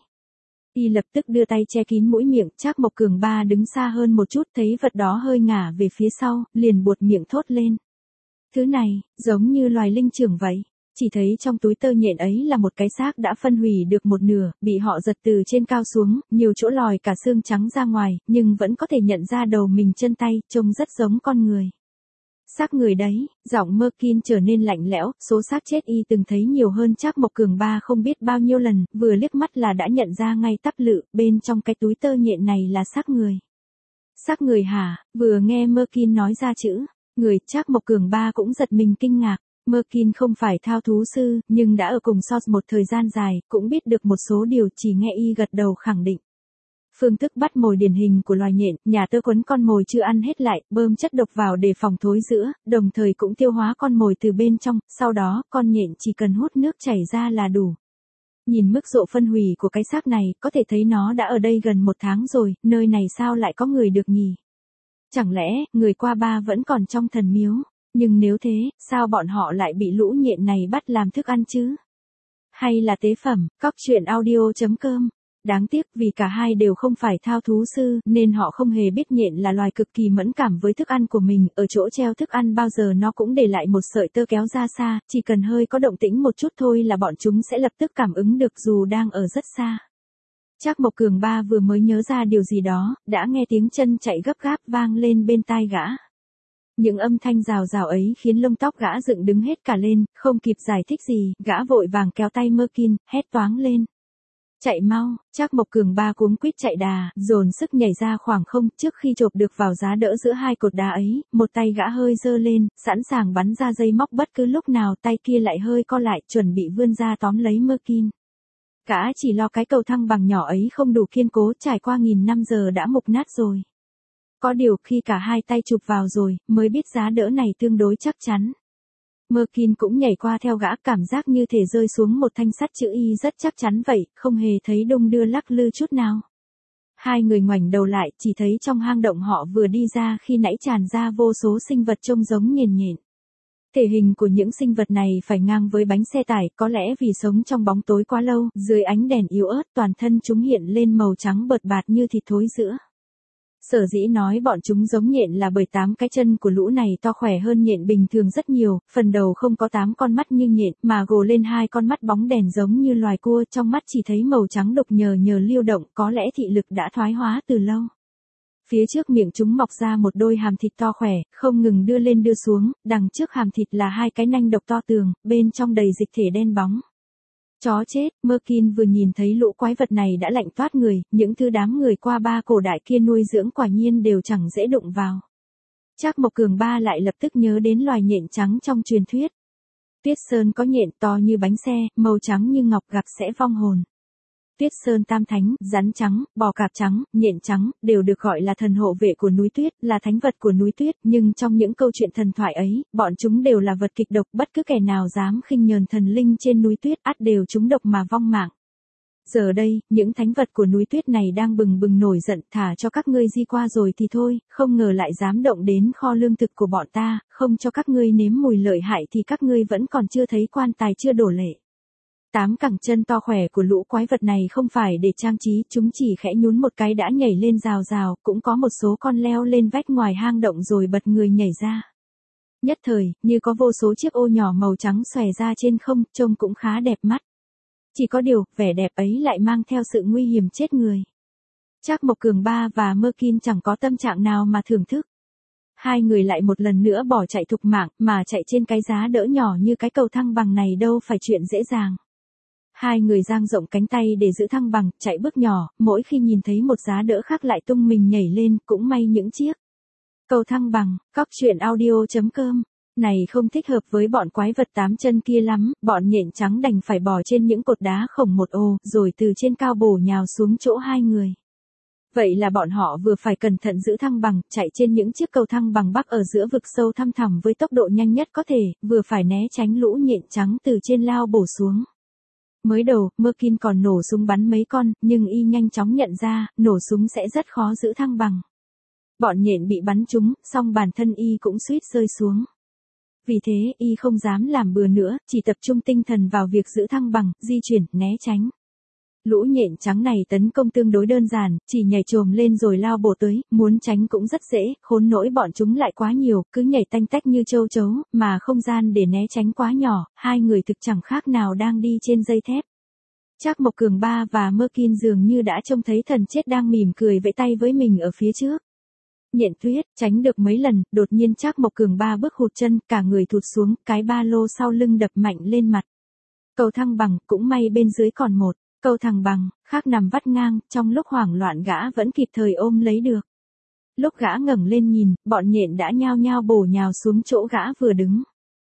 Y lập tức đưa tay che kín mũi miệng, Trác Mộc Cường Ba đứng xa hơn một chút thấy vật đó hơi ngả về phía sau, liền buột miệng thốt lên. Thứ này, giống như loài linh trưởng vậy. Chỉ thấy trong túi tơ nhện ấy là một cái xác đã phân hủy được một nửa, bị họ giật từ trên cao xuống, nhiều chỗ lòi cả xương trắng ra ngoài, nhưng vẫn có thể nhận ra đầu mình chân tay, trông rất giống con người. Xác người đấy, giọng Merkin trở nên lạnh lẽo, số xác chết y từng thấy nhiều hơn Trác Mộc Cường Ba không biết bao nhiêu lần, vừa liếc mắt là đã nhận ra ngay tắp lự, bên trong cái túi tơ nhện này là xác người. Xác người hả? Vừa nghe Merkin nói ra chữ người, Trác Mộc Cường Ba cũng giật mình kinh ngạc. Merkin không phải thao thú sư, nhưng đã ở cùng Sot một thời gian dài, cũng biết được một số điều, chỉ nghe y gật đầu khẳng định. Phương thức bắt mồi điển hình của loài nhện, nhà tơ quấn con mồi chưa ăn hết lại, bơm chất độc vào để phòng thối rữa, đồng thời cũng tiêu hóa con mồi từ bên trong, sau đó con nhện chỉ cần hút nước chảy ra là đủ. Nhìn mức độ phân hủy của cái xác này, có thể thấy nó đã ở đây gần một tháng rồi, nơi này sao lại có người được nhỉ? Chẳng lẽ, người qua ba vẫn còn trong thần miếu? Nhưng nếu thế, sao bọn họ lại bị lũ nhện này bắt làm thức ăn chứ? Hay là tế phẩm? Cóc truyện audio chấm com. Đáng tiếc vì cả hai đều không phải thao thú sư, nên họ không hề biết nhện là loài cực kỳ mẫn cảm với thức ăn của mình, ở chỗ treo thức ăn bao giờ nó cũng để lại một sợi tơ kéo ra xa, chỉ cần hơi có động tĩnh một chút thôi là bọn chúng sẽ lập tức cảm ứng được dù đang ở rất xa. Trác Mộc Cường Ba vừa mới nhớ ra điều gì đó, đã nghe tiếng chân chạy gấp gáp vang lên bên tai gã. Những âm thanh rào rào ấy khiến lông tóc gã dựng đứng hết cả lên, không kịp giải thích gì, gã vội vàng kéo tay Merkin, hét toáng lên. Chạy mau, Trác Mộc Cường ba cuống quýt chạy đà, dồn sức nhảy ra khoảng không, trước khi chộp được vào giá đỡ giữa hai cột đá ấy, một tay gã hơi giơ lên, sẵn sàng bắn ra dây móc bất cứ lúc nào, tay kia lại hơi co lại, chuẩn bị vươn ra tóm lấy Merkin. Gã chỉ lo cái cầu thăng bằng nhỏ ấy không đủ kiên cố, trải qua nghìn năm giờ đã mục nát rồi. Có điều khi cả hai tay chụp vào rồi, mới biết giá đỡ này tương đối chắc chắn. Merkin cũng nhảy qua theo gã, cảm giác như thể rơi xuống một thanh sắt chữ Y rất chắc chắn vậy, không hề thấy đung đưa lắc lư chút nào. Hai người ngoảnh đầu lại, chỉ thấy trong hang động họ vừa đi ra khi nãy tràn ra vô số sinh vật trông giống nhện nhện. Thể hình của những sinh vật này phải ngang với bánh xe tải, có lẽ vì sống trong bóng tối quá lâu, dưới ánh đèn yếu ớt toàn thân chúng hiện lên màu trắng bợt bạt như thịt thối rữa. Sở dĩ nói bọn chúng giống nhện là bởi tám cái chân của lũ này to khỏe hơn nhện bình thường rất nhiều, phần đầu không có tám con mắt như nhện, mà gồ lên hai con mắt bóng đèn giống như loài cua, trong mắt chỉ thấy màu trắng đục nhờ nhờ liêu động, có lẽ thị lực đã thoái hóa từ lâu. Phía trước miệng chúng mọc ra một đôi hàm thịt to khỏe, không ngừng đưa lên đưa xuống, đằng trước hàm thịt là hai cái nanh độc to tường, bên trong đầy dịch thể đen bóng. Chó chết, Merkin vừa nhìn thấy lũ quái vật này đã lạnh toát người, những thứ đám người qua ba cổ đại kia nuôi dưỡng quả nhiên đều chẳng dễ đụng vào. Trác Mộc Cường ba lại lập tức nhớ đến loài nhện trắng trong truyền thuyết. Tuyết Sơn có nhện to như bánh xe, màu trắng như ngọc, gặp sẽ vong hồn. Tuyết Sơn Tam Thánh, rắn trắng, bò cạp trắng, nhện trắng, đều được gọi là thần hộ vệ của núi tuyết, là thánh vật của núi tuyết, nhưng trong những câu chuyện thần thoại ấy, bọn chúng đều là vật kịch độc, bất cứ kẻ nào dám khinh nhờn thần linh trên núi tuyết, ắt đều trúng độc mà vong mạng. Giờ đây, những thánh vật của núi tuyết này đang bừng bừng nổi giận, thả cho các ngươi di qua rồi thì thôi, không ngờ lại dám động đến kho lương thực của bọn ta, không cho các ngươi nếm mùi lợi hại thì các ngươi vẫn còn chưa thấy quan tài chưa đổ lệ. Tám cẳng chân to khỏe của lũ quái vật này không phải để trang trí, chúng chỉ khẽ nhún một cái đã nhảy lên rào rào, cũng có một số con leo lên vách ngoài hang động rồi bật người nhảy ra. Nhất thời, như có vô số chiếc ô nhỏ màu trắng xòe ra trên không, trông cũng khá đẹp mắt. Chỉ có điều, vẻ đẹp ấy lại mang theo sự nguy hiểm chết người. Trác Mộc Cường ba và Merkin chẳng có tâm trạng nào mà thưởng thức. Hai người lại một lần nữa bỏ chạy thục mạng, mà chạy trên cái giá đỡ nhỏ như cái cầu thăng bằng này đâu phải chuyện dễ dàng. Hai người dang rộng cánh tay để giữ thăng bằng, chạy bước nhỏ, mỗi khi nhìn thấy một giá đỡ khác lại tung mình nhảy lên, cũng may những chiếc cầu thăng bằng. Cóc truyện audio chấm com này không thích hợp với bọn quái vật tám chân kia lắm, bọn nhện trắng đành phải bò trên những cột đá khổng một ô, rồi từ trên cao bổ nhào xuống chỗ hai người. Vậy là bọn họ vừa phải cẩn thận giữ thăng bằng, chạy trên những chiếc cầu thăng bằng bắc ở giữa vực sâu thăm thẳm với tốc độ nhanh nhất có thể, vừa phải né tránh lũ nhện trắng từ trên lao bổ xuống. Mới đầu, Merkin còn nổ súng bắn mấy con, nhưng y nhanh chóng nhận ra, nổ súng sẽ rất khó giữ thăng bằng. Bọn nhện bị bắn trúng, song bản thân y cũng suýt rơi xuống. Vì thế, y không dám làm bừa nữa, chỉ tập trung tinh thần vào việc giữ thăng bằng, di chuyển, né tránh. Lũ nhện trắng này tấn công tương đối đơn giản, chỉ nhảy chồm lên rồi lao bổ tới, muốn tránh cũng rất dễ, khốn nỗi bọn chúng lại quá nhiều, cứ nhảy tanh tách như châu chấu, mà không gian để né tránh quá nhỏ, hai người thực chẳng khác nào đang đi trên dây thép. Trác Mộc Cường ba và Merkin dường như đã trông thấy thần chết đang mỉm cười vẫy tay với mình ở phía trước. Nhện tuyết, tránh được mấy lần, đột nhiên Trác Mộc Cường ba bước hụt chân, cả người thụt xuống, cái ba lô sau lưng đập mạnh lên mặt. Cầu thăng bằng, cũng may bên dưới còn một cầu thăng bằng, khác nằm vắt ngang, trong lúc hoảng loạn gã vẫn kịp thời ôm lấy được. Lúc gã ngẩng lên nhìn, bọn nhện đã nhao nhao bổ nhào xuống chỗ gã vừa đứng.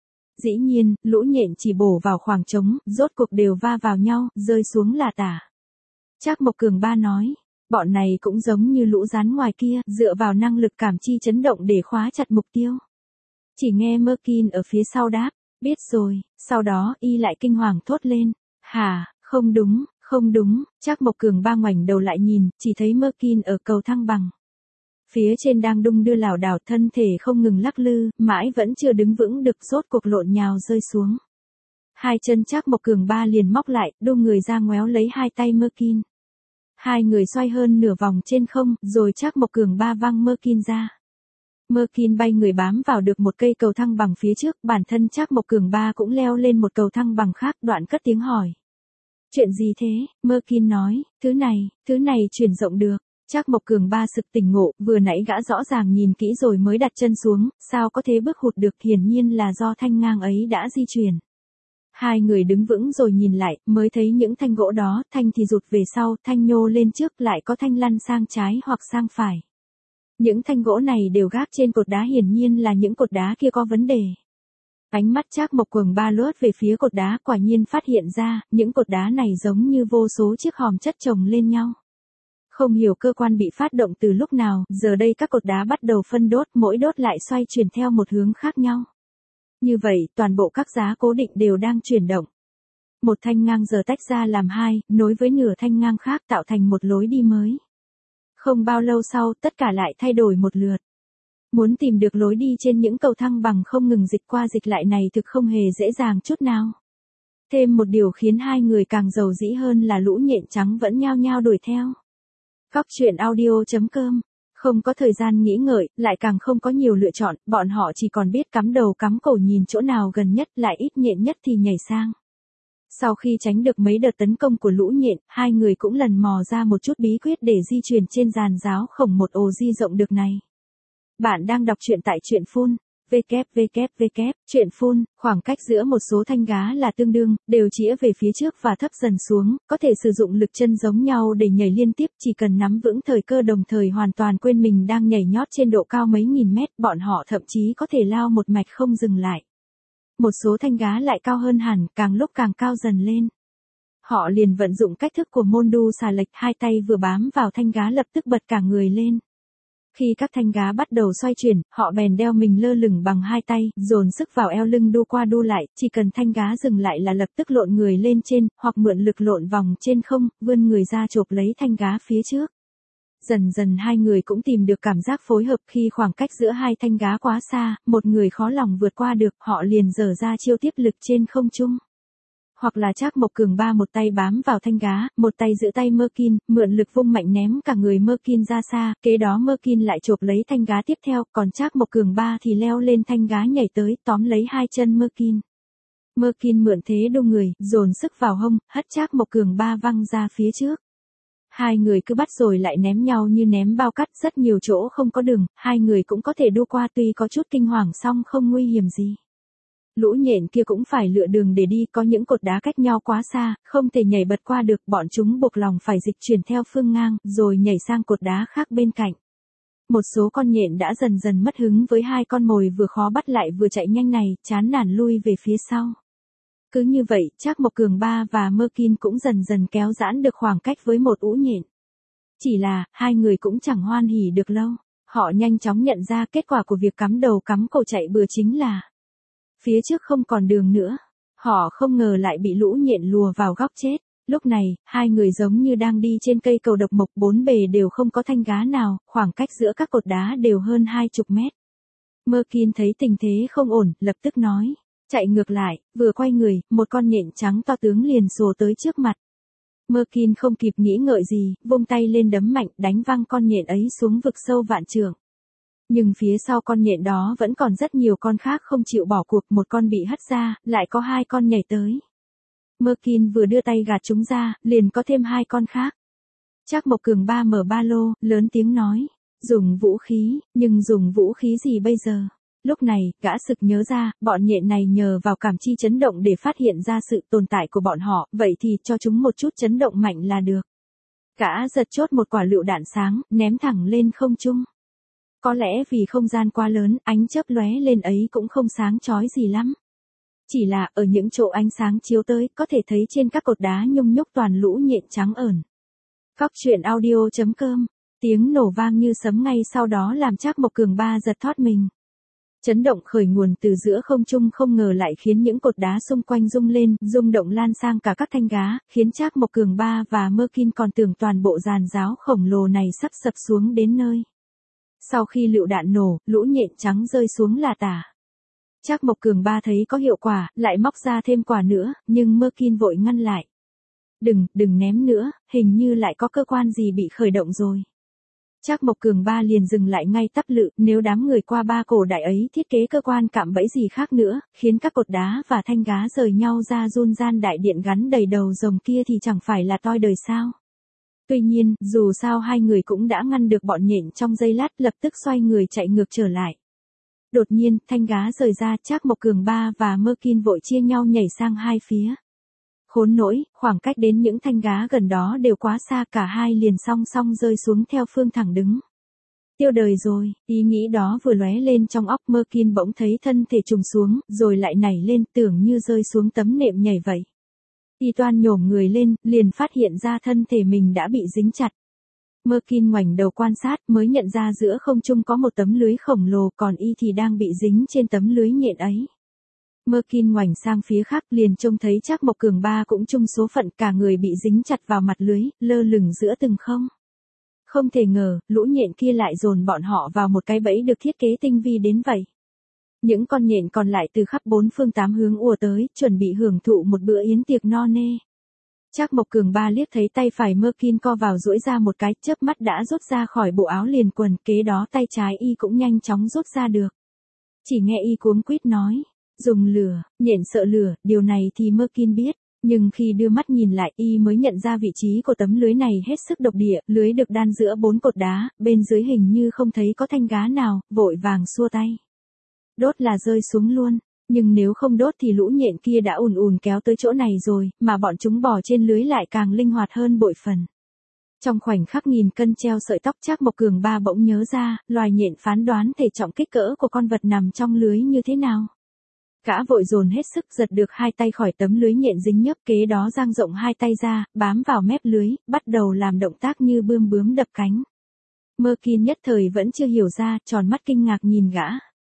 Dĩ nhiên, lũ nhện chỉ bổ vào khoảng trống, rốt cuộc đều va vào nhau, rơi xuống là tả. Trác Mộc Cường ba nói, bọn này cũng giống như lũ rắn ngoài kia, dựa vào năng lực cảm chi chấn động để khóa chặt mục tiêu. Chỉ nghe Merkin ở phía sau đáp, biết rồi, sau đó y lại kinh hoàng thốt lên, hả, không đúng, không đúng, Trác Mộc Cường ba ngoảnh đầu lại nhìn, chỉ thấy Merkin ở cầu thăng bằng. Phía trên đang đung đưa lảo đảo, thân thể không ngừng lắc lư, mãi vẫn chưa đứng vững được, rốt cuộc lộn nhào rơi xuống. Hai chân Trác Mộc Cường ba liền móc lại, đu người ra ngoéo lấy hai tay Merkin. Hai người xoay hơn nửa vòng trên không, rồi Trác Mộc Cường ba văng Merkin ra. Merkin bay người bám vào được một cây cầu thăng bằng phía trước, bản thân Trác Mộc Cường ba cũng leo lên một cầu thăng bằng khác, đoạn cất tiếng hỏi. Chuyện gì thế? Merkin nói, thứ này, thứ này chuyển rộng được. Trác Mộc Cường ba sực tỉnh ngộ, vừa nãy gã rõ ràng nhìn kỹ rồi mới đặt chân xuống, sao có thế bước hụt được, hiển nhiên là do thanh ngang ấy đã di chuyển. Hai người đứng vững rồi nhìn lại, mới thấy những thanh gỗ đó, thanh thì rụt về sau, thanh nhô lên trước, lại có thanh lăn sang trái hoặc sang phải. Những thanh gỗ này đều gác trên cột đá, hiển nhiên là những cột đá kia có vấn đề. Ánh mắt Trác Mộc Cường Ba lướt về phía cột đá, quả nhiên phát hiện ra, những cột đá này giống như vô số chiếc hòm chất chồng lên nhau. Không hiểu cơ quan bị phát động từ lúc nào, giờ đây các cột đá bắt đầu phân đốt, mỗi đốt lại xoay chuyển theo một hướng khác nhau. Như vậy, toàn bộ các giá cố định đều đang chuyển động. Một thanh ngang giờ tách ra làm hai, nối với nửa thanh ngang khác tạo thành một lối đi mới. Không bao lâu sau, tất cả lại thay đổi một lượt. Muốn tìm được lối đi trên những cầu thăng bằng không ngừng dịch qua dịch lại này thực không hề dễ dàng chút nào. Thêm một điều khiến hai người càng giàu dĩ hơn là lũ nhện trắng vẫn nhao nhao đuổi theo. Cóc truyện audio chấm com. Không có thời gian nghĩ ngợi, lại càng không có nhiều lựa chọn, bọn họ chỉ còn biết cắm đầu cắm cổ nhìn chỗ nào gần nhất, lại ít nhện nhất thì nhảy sang. Sau khi tránh được mấy đợt tấn công của lũ nhện, hai người cũng lần mò ra một chút bí quyết để di chuyển trên giàn giáo khổng một ồ di rộng được này. Bạn đang đọc truyện tại truyện phun, www, truyện phun, khoảng cách giữa một số thanh gá là tương đương, đều chĩa về phía trước và thấp dần xuống, có thể sử dụng lực chân giống nhau để nhảy liên tiếp, chỉ cần nắm vững thời cơ đồng thời hoàn toàn quên mình đang nhảy nhót trên độ cao mấy nghìn mét, bọn họ thậm chí có thể lao một mạch không dừng lại. Một số thanh gá lại cao hơn hẳn, càng lúc càng cao dần lên. Họ liền vận dụng cách thức của môn đu xà lệch, hai tay vừa bám vào thanh gá lập tức bật cả người lên. Khi các thanh gá bắt đầu xoay chuyển, họ bèn đeo mình lơ lửng bằng hai tay, dồn sức vào eo lưng đu qua đu lại, chỉ cần thanh gá dừng lại là lập tức lộn người lên trên, hoặc mượn lực lộn vòng trên không, vươn người ra chộp lấy thanh gá phía trước. Dần dần hai người cũng tìm được cảm giác phối hợp, khi khoảng cách giữa hai thanh gá quá xa, một người khó lòng vượt qua được, họ liền giở ra chiêu tiếp lực trên không trung. Hoặc là Trác Mộc Cường Ba một tay bám vào thanh gá, một tay giữ tay Merkin, mượn lực vung mạnh ném cả người Merkin ra xa, kế đó Merkin lại chộp lấy thanh gá tiếp theo, còn Trác Mộc Cường Ba thì leo lên thanh gá nhảy tới, tóm lấy hai chân Merkin. Merkin mượn thế đu người, dồn sức vào hông, hất Trác Mộc Cường Ba văng ra phía trước. Hai người cứ bắt rồi lại ném nhau như ném bao cát, rất nhiều chỗ không có đường, hai người cũng có thể đu qua, tuy có chút kinh hoàng song không nguy hiểm gì. Lũ nhện kia cũng phải lựa đường để đi, có những cột đá cách nhau quá xa, không thể nhảy bật qua được, bọn chúng buộc lòng phải dịch chuyển theo phương ngang, rồi nhảy sang cột đá khác bên cạnh. Một số con nhện đã dần dần mất hứng với hai con mồi vừa khó bắt lại vừa chạy nhanh này, chán nản lui về phía sau. Cứ như vậy, Trác Mộc Cường Ba và Merkin cũng dần dần kéo giãn được khoảng cách với một ũ nhện. Chỉ là, hai người cũng chẳng hoan hỉ được lâu, họ nhanh chóng nhận ra kết quả của việc cắm đầu cắm cổ chạy bừa chính là phía trước không còn đường nữa. Họ không ngờ lại bị lũ nhện lùa vào góc chết. Lúc này, hai người giống như đang đi trên cây cầu độc mộc, bốn bề đều không có thanh gá nào, khoảng cách giữa các cột đá đều hơn hai chục mét. Merkin thấy tình thế không ổn, lập tức nói, chạy ngược lại, vừa quay người, một con nhện trắng to tướng liền sồ tới trước mặt. Merkin không kịp nghĩ ngợi gì, vung tay lên đấm mạnh, đánh văng con nhện ấy xuống vực sâu vạn trượng. Nhưng phía sau con nhện đó vẫn còn rất nhiều con khác không chịu bỏ cuộc, một con bị hất ra, lại có hai con nhảy tới. Merkin vừa đưa tay gạt chúng ra, liền có thêm hai con khác. Trác Mộc Cường Ba mở ba lô, lớn tiếng nói, dùng vũ khí, nhưng dùng vũ khí gì bây giờ? Lúc này, gã sực nhớ ra, bọn nhện này nhờ vào cảm chi chấn động để phát hiện ra sự tồn tại của bọn họ, vậy thì cho chúng một chút chấn động mạnh là được. Gã giật chốt một quả lựu đạn sáng, ném thẳng lên không trung. Có lẽ vì không gian quá lớn, ánh chớp lóe lên ấy cũng không sáng chói gì lắm. Chỉ là, ở những chỗ ánh sáng chiếu tới, có thể thấy trên các cột đá nhung nhúc toàn lũ nhện trắng ởn. Cóc truyện audio chấm com. Tiếng nổ vang như sấm ngay sau đó làm Trác Mộc Cường Ba giật thót mình. Chấn động khởi nguồn từ giữa không trung không ngờ lại khiến những cột đá xung quanh rung lên, rung động lan sang cả các thanh gá, khiến Trác Mộc Cường Ba và Merkin còn tưởng toàn bộ giàn giáo khổng lồ này sắp sập xuống đến nơi. Sau khi lựu đạn nổ, lũ nhện trắng rơi xuống là tả. Trác Mộc Cường Ba thấy có hiệu quả, lại móc ra thêm quả nữa, nhưng Merkin vội ngăn lại. Đừng, đừng ném nữa, hình như lại có cơ quan gì bị khởi động rồi. Trác Mộc Cường Ba liền dừng lại ngay tắp lự, nếu đám người qua ba cổ đại ấy thiết kế cơ quan cạm bẫy gì khác nữa, khiến các cột đá và thanh gá rời nhau ra run gian đại điện gắn đầy đầu rồng kia thì chẳng phải là toi đời sao. Tuy nhiên, dù sao hai người cũng đã ngăn được bọn nhện trong giây lát, lập tức xoay người chạy ngược trở lại. Đột nhiên, thanh gá rời ra, Trác Mộc Cường Ba và Merkin vội chia nhau nhảy sang hai phía. Khốn nỗi, khoảng cách đến những thanh gá gần đó đều quá xa, cả hai liền song song rơi xuống theo phương thẳng đứng. Tiêu đời rồi, ý nghĩ đó vừa lóe lên trong óc Merkin bỗng thấy thân thể trùng xuống, rồi lại nảy lên tưởng như rơi xuống tấm nệm nhảy vậy. Y toan nhổm người lên, liền phát hiện ra thân thể mình đã bị dính chặt. Merkin ngoảnh đầu quan sát mới nhận ra giữa không trung có một tấm lưới khổng lồ còn y thì đang bị dính trên tấm lưới nhện ấy. Merkin ngoảnh sang phía khác liền trông thấy Trác Mộc Cường Ba cũng chung số phận cả người bị dính chặt vào mặt lưới, lơ lửng giữa từng không. Không thể ngờ, lũ nhện kia lại dồn bọn họ vào một cái bẫy được thiết kế tinh vi đến vậy. Những con nhện còn lại từ khắp bốn phương tám hướng ùa tới, chuẩn bị hưởng thụ một bữa yến tiệc no nê. Trác Mộc Cường Ba liếc thấy tay phải Merkin co vào duỗi ra một cái, chớp mắt đã rút ra khỏi bộ áo liền quần, kế đó tay trái y cũng nhanh chóng rút ra được. Chỉ nghe y cuống quýt nói, dùng lửa, nhện sợ lửa, điều này thì Merkin biết, nhưng khi đưa mắt nhìn lại y mới nhận ra vị trí của tấm lưới này hết sức độc địa, lưới được đan giữa bốn cột đá, bên dưới hình như không thấy có thanh gá nào, vội vàng xua tay. Đốt là rơi xuống luôn. Nhưng nếu không đốt thì lũ nhện kia đã ùn ùn kéo tới chỗ này rồi, mà bọn chúng bò trên lưới lại càng linh hoạt hơn bội phần. Trong khoảnh khắc nghìn cân treo sợi tóc Trác Mộc Cường Ba bỗng nhớ ra, loài nhện phán đoán thể trọng kích cỡ của con vật nằm trong lưới như thế nào. Gã vội dồn hết sức giật được hai tay khỏi tấm lưới nhện dính nhấp, kế đó dang rộng hai tay ra, bám vào mép lưới, bắt đầu làm động tác như bươm bướm đập cánh. Merkin nhất thời vẫn chưa hiểu ra, tròn mắt kinh ngạc nhìn gã.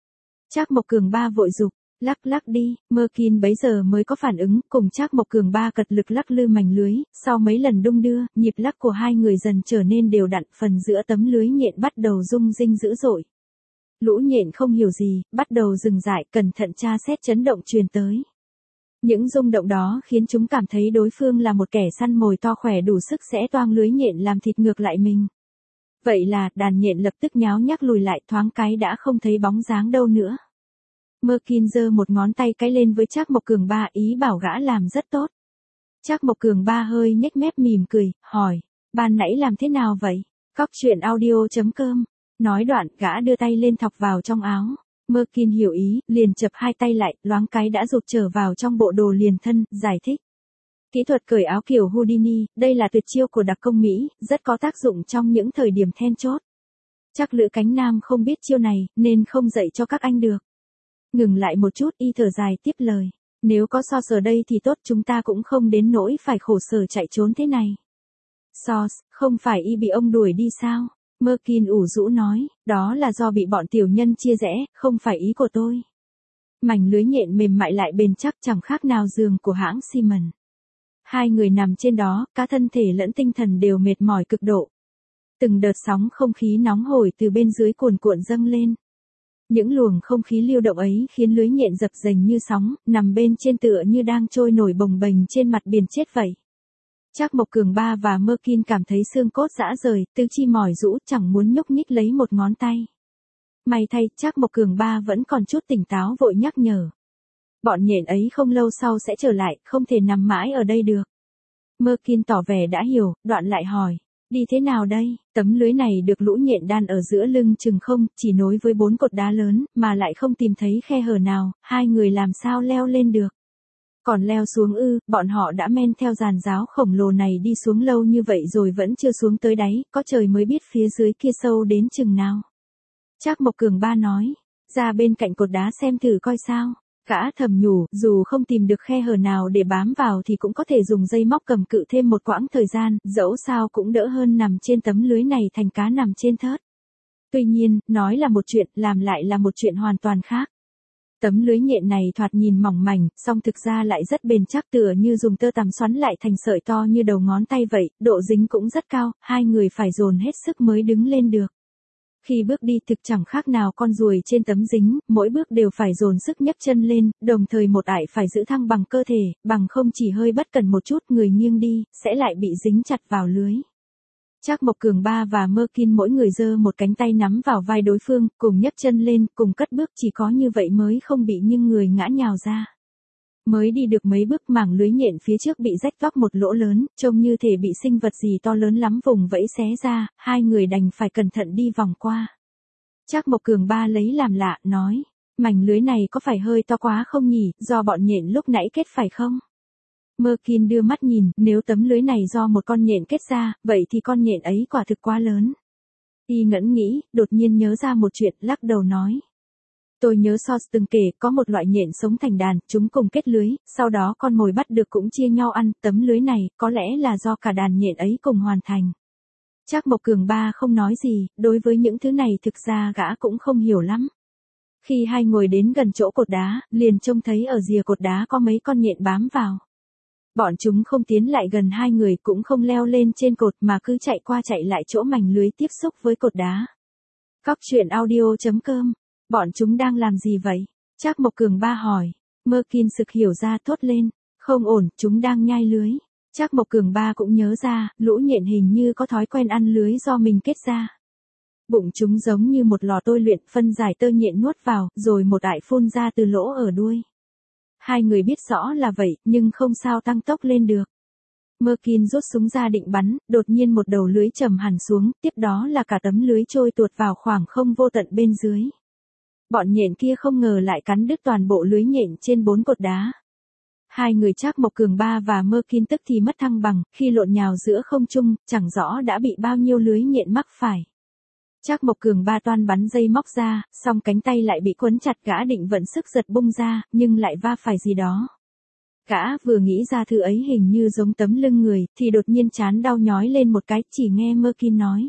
Trác Mộc Cường Ba vội giục, lắc lắc đi, Merkin bấy giờ mới có phản ứng, cùng Trác Mộc Cường Ba cật lực lắc lư mảnh lưới, sau mấy lần đung đưa, nhịp lắc của hai người dần trở nên đều đặn, phần giữa tấm lưới nhện bắt đầu rung rinh dữ dội. Lũ nhện không hiểu gì, bắt đầu dừng dại, cẩn thận tra xét chấn động truyền tới. Những rung động đó khiến chúng cảm thấy đối phương là một kẻ săn mồi to khỏe đủ sức sẽ toang lưới nhện làm thịt ngược lại mình. Vậy là, đàn nhện lập tức nháo nhác lùi lại, thoáng cái đã không thấy bóng dáng đâu nữa. Merkin giơ một ngón tay cái lên với Trác Mộc Cường Ba, ý bảo gã làm rất tốt. Trác Mộc Cường Ba hơi nhếch mép mỉm cười, hỏi, ban nãy làm thế nào vậy? Cóc truyện audio chấm com. Nói đoạn, gã đưa tay lên thọc vào trong áo. Merkin hiểu ý, liền chập hai tay lại, loáng cái đã rụt trở vào trong bộ đồ liền thân, giải thích. Kỹ thuật cởi áo kiểu Houdini, đây là tuyệt chiêu của đặc công Mỹ, rất có tác dụng trong những thời điểm then chốt. Chắc Lữ Cánh Nam không biết chiêu này, nên không dạy cho các anh được. Ngừng lại một chút, y thở dài tiếp lời. Nếu có Sos ở đây thì tốt, chúng ta cũng không đến nỗi phải khổ sở chạy trốn thế này. Sos, không phải y bị ông đuổi đi sao? Merkin ủ rũ nói, đó là do bị bọn tiểu nhân chia rẽ, không phải ý của tôi. Mảnh lưới nhện mềm mại lại bền chắc chẳng khác nào giường của hãng Siemens. Hai người nằm trên đó, cả thân thể lẫn tinh thần đều mệt mỏi cực độ. Từng đợt sóng không khí nóng hổi từ bên dưới cuồn cuộn dâng lên. Những luồng không khí lưu động ấy khiến lưới nhện dập dềnh như sóng, nằm bên trên tựa như đang trôi nổi bồng bềnh trên mặt biển chết vậy. Trác Mộc Cường Ba và Merkin cảm thấy xương cốt rã rời, tứ chi mỏi rũ, chẳng muốn nhúc nhích lấy một ngón tay. May thay, Trác Mộc Cường Ba vẫn còn chút tỉnh táo vội nhắc nhở. Bọn nhện ấy không lâu sau sẽ trở lại, không thể nằm mãi ở đây được. Merkin tỏ vẻ đã hiểu, đoạn lại hỏi. Đi thế nào đây? Tấm lưới này được lũ nhện đan ở giữa lưng chừng không, chỉ nối với bốn cột đá lớn, mà lại không tìm thấy khe hở nào, hai người làm sao leo lên được. Còn leo xuống ư, bọn họ đã men theo giàn giáo khổng lồ này đi xuống lâu như vậy rồi vẫn chưa xuống tới đáy, có trời mới biết phía dưới kia sâu đến chừng nào. Trác Mộc Cường Ba nói, ra bên cạnh cột đá xem thử coi sao. Gã thầm nhủ, dù không tìm được khe hở nào để bám vào thì cũng có thể dùng dây móc cầm cự thêm một quãng thời gian, dẫu sao cũng đỡ hơn nằm trên tấm lưới này thành cá nằm trên thớt. Tuy nhiên, nói là một chuyện, làm lại là một chuyện hoàn toàn khác. Tấm lưới nhện này thoạt nhìn mỏng mảnh, song thực ra lại rất bền chắc, tựa như dùng tơ tằm xoắn lại thành sợi to như đầu ngón tay vậy, độ dính cũng rất cao, hai người phải dồn hết sức mới đứng lên được. Khi bước đi thực chẳng khác nào con ruồi trên tấm dính, mỗi bước đều phải dồn sức nhấc chân lên, đồng thời một ải phải giữ thăng bằng cơ thể, bằng không chỉ hơi bất cẩn một chút người nghiêng đi, sẽ lại bị dính chặt vào lưới. Trác Mộc Cường Ba và Merkin mỗi người giơ một cánh tay nắm vào vai đối phương, cùng nhấc chân lên, cùng cất bước, chỉ có như vậy mới không bị nghiêng người ngã nhào ra. Mới đi được mấy bước mảng lưới nhện phía trước bị rách toác một lỗ lớn, trông như thể bị sinh vật gì to lớn lắm vùng vẫy xé ra, hai người đành phải cẩn thận đi vòng qua. Trác Mộc Cường Ba lấy làm lạ, nói, Mảnh lưới này có phải hơi to quá không nhỉ, do bọn nhện lúc nãy kết phải không? Merkin đưa mắt nhìn, nếu tấm lưới này do một con nhện kết ra, vậy thì con nhện ấy quả thực quá lớn. Y ngẫm nghĩ, đột nhiên nhớ ra một chuyện, lắc đầu nói. Tôi nhớ Sos từng kể, có một loại nhện sống thành đàn, chúng cùng kết lưới, sau đó con mồi bắt được cũng chia nhau ăn, tấm lưới này, có lẽ là do cả đàn nhện ấy cùng hoàn thành. Trác Mộc Cường Ba không nói gì, đối với những thứ này thực ra gã cũng không hiểu lắm. Khi hai ngồi đến gần chỗ cột đá, liền trông thấy ở rìa cột đá có mấy con nhện bám vào. Bọn chúng không tiến lại gần hai người, cũng không leo lên trên cột mà cứ chạy qua chạy lại chỗ mảnh lưới tiếp xúc với cột đá. Cóc truyện audio chấm com. Bọn chúng đang làm gì vậy? Trác Mộc Cường Ba hỏi. Merkin sực hiểu ra, thốt lên. Không ổn, chúng đang nhai lưới. Trác Mộc Cường Ba cũng nhớ ra, lũ nhện hình như có thói quen ăn lưới do mình kết ra. Bụng chúng giống như một lò tôi luyện, phân giải tơ nhện nuốt vào, rồi một ải phun ra từ lỗ ở đuôi. Hai người biết rõ là vậy, nhưng không sao tăng tốc lên được. Merkin rút súng ra định bắn, đột nhiên một đầu lưới trầm hẳn xuống, tiếp đó là cả tấm lưới trôi tuột vào khoảng không vô tận bên dưới. Bọn nhện kia không ngờ lại cắn đứt toàn bộ lưới nhện trên bốn cột đá. Hai người Trác Mộc Cường Ba và Merkin tức thì mất thăng bằng, khi lộn nhào giữa không trung, chẳng rõ đã bị bao nhiêu lưới nhện mắc phải. Trác Mộc Cường Ba toan bắn dây móc ra, song cánh tay lại bị quấn chặt, gã định vận sức giật bung ra, nhưng lại va phải gì đó. Gã vừa nghĩ ra thứ ấy hình như giống tấm lưng người, thì đột nhiên trán đau nhói lên một cái, chỉ nghe Merkin nói.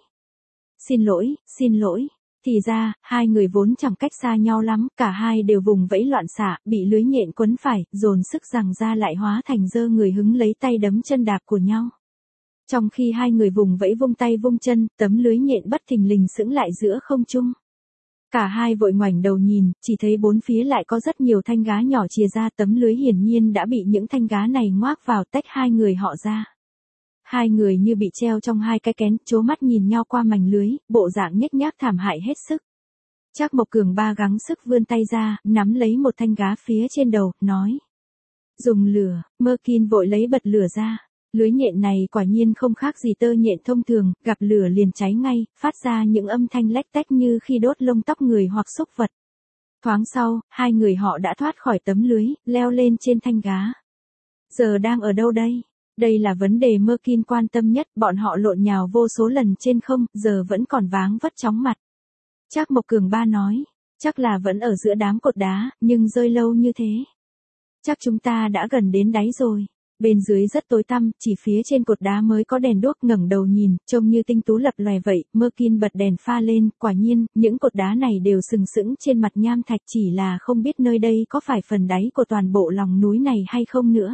Xin lỗi, xin lỗi. Thì ra, hai người vốn chẳng cách xa nhau lắm, cả hai đều vùng vẫy loạn xạ, bị lưới nhện quấn phải, dồn sức giằng ra lại hóa thành giơ người hứng lấy tay đấm chân đạp của nhau. Trong khi hai người vùng vẫy vung tay vung chân, tấm lưới nhện bất thình lình sững lại giữa không trung. Cả hai vội ngoảnh đầu nhìn, chỉ thấy bốn phía lại có rất nhiều thanh gá nhỏ chìa ra, tấm lưới hiển nhiên đã bị những thanh gá này ngoác vào, tách hai người họ ra. Hai người như bị treo trong hai cái kén, trố mắt nhìn nhau qua mảnh lưới, bộ dạng nhếch nhác thảm hại hết sức. Trác Mộc Cường Ba gắng sức vươn tay ra, nắm lấy một thanh gá phía trên đầu, nói. Dùng lửa. Merkin vội lấy bật lửa ra. Lưới nhện này quả nhiên không khác gì tơ nhện thông thường, gặp lửa liền cháy ngay, phát ra những âm thanh lách tách như khi đốt lông tóc người hoặc súc vật. Thoáng sau, hai người họ đã thoát khỏi tấm lưới, leo lên trên thanh gá. Giờ đang ở đâu đây? Đây là vấn đề Merkin quan tâm nhất, bọn họ lộn nhào vô số lần trên không, giờ vẫn còn váng vất chóng mặt. Trác Mộc Cường Ba nói, chắc là vẫn ở giữa đám cột đá, nhưng rơi lâu như thế. Chắc chúng ta đã gần đến đáy rồi. Bên dưới rất tối tăm, chỉ phía trên cột đá mới có đèn đuốc, ngẩng đầu nhìn, trông như tinh tú lập lòe vậy. Merkin bật đèn pha lên, quả nhiên, những cột đá này đều sừng sững trên mặt nham thạch, chỉ là không biết nơi đây có phải phần đáy của toàn bộ lòng núi này hay không nữa.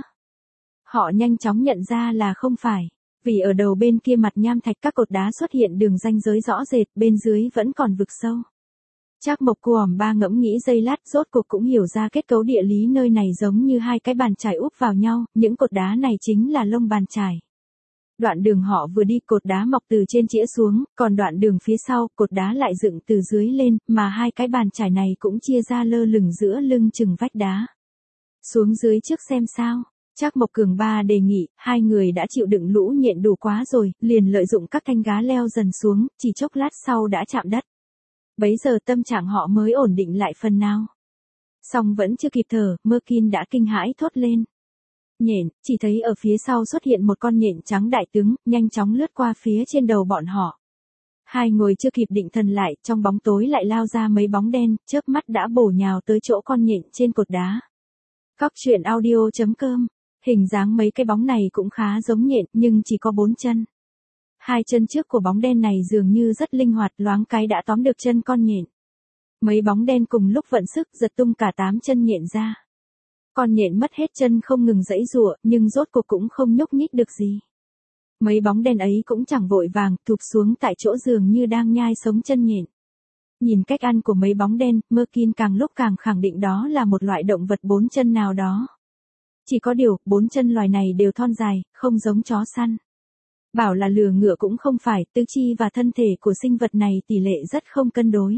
Họ nhanh chóng nhận ra là không phải, vì ở đầu bên kia mặt nham thạch các cột đá xuất hiện đường ranh giới rõ rệt, bên dưới vẫn còn vực sâu. Trác Mộc Cường Ba ngẫm nghĩ giây lát, rốt cuộc cũng hiểu ra kết cấu địa lý nơi này giống như hai cái bàn chải úp vào nhau, những cột đá này chính là lông bàn chải. Đoạn đường họ vừa đi, cột đá mọc từ trên chĩa xuống, còn đoạn đường phía sau, cột đá lại dựng từ dưới lên, mà hai cái bàn chải này cũng chia ra lơ lửng giữa lưng chừng vách đá. Xuống dưới trước xem sao. Trác Mộc Cường Ba đề nghị, hai người đã chịu đựng lũ nhện đủ quá rồi, liền lợi dụng các thanh gá leo dần xuống, chỉ chốc lát sau đã chạm đất. Bấy giờ tâm trạng họ mới ổn định lại phần nào. Song vẫn chưa kịp thở, Merkin đã kinh hãi thốt lên. Nhện, chỉ thấy ở phía sau xuất hiện một con nhện trắng đại tướng, nhanh chóng lướt qua phía trên đầu bọn họ. Hai người chưa kịp định thần lại, trong bóng tối lại lao ra mấy bóng đen, chớp mắt đã bổ nhào tới chỗ con nhện trên cột đá. Cóc truyện audio chấm com. Hình dáng mấy cái bóng này cũng khá giống nhện, nhưng chỉ có bốn chân. Hai chân trước của bóng đen này dường như rất linh hoạt, loáng cái đã tóm được chân con nhện. Mấy bóng đen cùng lúc vận sức giật tung cả tám chân nhện ra. Con nhện mất hết chân không ngừng giãy giụa, nhưng rốt cuộc cũng không nhúc nhích được gì. Mấy bóng đen ấy cũng chẳng vội vàng, thụp xuống tại chỗ dường như đang nhai sống chân nhện. Nhìn cách ăn của mấy bóng đen, Merkin càng lúc càng khẳng định đó là một loại động vật bốn chân nào đó. Chỉ có điều, bốn chân loài này đều thon dài, không giống chó săn. Bảo là lừa ngựa cũng không phải, tứ chi và thân thể của sinh vật này tỷ lệ rất không cân đối.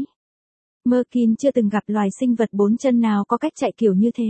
Merkin chưa từng gặp loài sinh vật bốn chân nào có cách chạy kiểu như thế.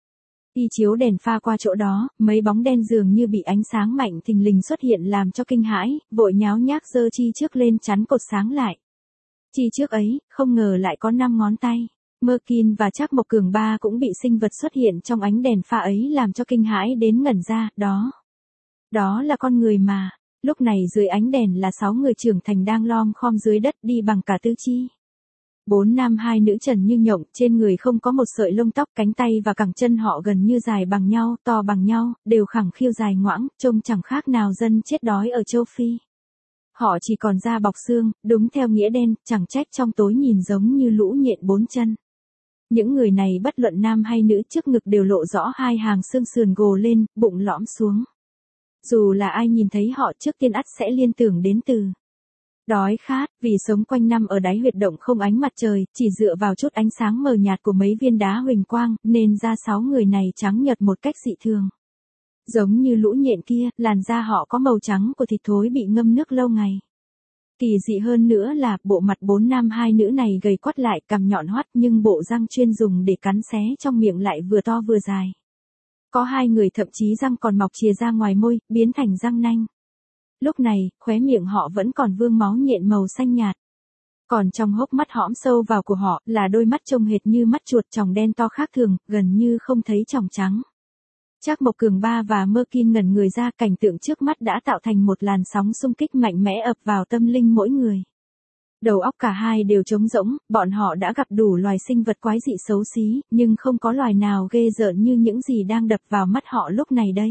Y chiếu đèn pha qua chỗ đó, mấy bóng đen dường như bị ánh sáng mạnh thình lình xuất hiện làm cho kinh hãi, vội nháo nhác giơ chi trước lên chắn cột sáng lại. Chi trước ấy, không ngờ lại có năm ngón tay. Merkin và Trác Mộc Cường Ba cũng bị sinh vật xuất hiện trong ánh đèn pha ấy làm cho kinh hãi đến ngẩn ra, đó. Đó là con người mà. Lúc này dưới ánh đèn là sáu người trưởng thành đang lom khom dưới đất đi bằng cả tứ chi. Bốn nam hai nữ trần như nhộng, trên người không có một sợi lông tóc, cánh tay và cẳng chân họ gần như dài bằng nhau, to bằng nhau, đều khẳng khiu dài ngoãng, trông chẳng khác nào dân chết đói ở châu Phi. Họ chỉ còn da bọc xương, đúng theo nghĩa đen, chẳng trách trong tối nhìn giống như lũ nhện bốn chân. Những người này bất luận nam hay nữ trước ngực đều lộ rõ hai hàng xương sườn gồ lên, bụng lõm xuống. Dù là ai nhìn thấy họ trước tiên ắt sẽ liên tưởng đến từ đói khát, vì sống quanh năm ở đáy huyệt động không ánh mặt trời, chỉ dựa vào chút ánh sáng mờ nhạt của mấy viên đá huỳnh quang, nên da sáu người này trắng nhợt một cách dị thường. Giống như lũ nhện kia, làn da họ có màu trắng của thịt thối bị ngâm nước lâu ngày. Kỳ dị hơn nữa là, bộ mặt bốn nam hai nữ này gầy quắt lại, cằm nhọn hoắt, nhưng bộ răng chuyên dùng để cắn xé trong miệng lại vừa to vừa dài. Có hai người thậm chí răng còn mọc chìa ra ngoài môi, biến thành răng nanh. Lúc này, khóe miệng họ vẫn còn vương máu nhện màu xanh nhạt. Còn trong hốc mắt hõm sâu vào của họ, là đôi mắt trông hệt như mắt chuột tròng đen to khác thường, gần như không thấy tròng trắng. Trác Mộc Cường Ba và Merkin ngẩn người ra, cảnh tượng trước mắt đã tạo thành một làn sóng xung kích mạnh mẽ ập vào tâm linh mỗi người. Đầu óc cả hai đều trống rỗng, bọn họ đã gặp đủ loài sinh vật quái dị xấu xí, nhưng không có loài nào ghê rợn như những gì đang đập vào mắt họ lúc này đây.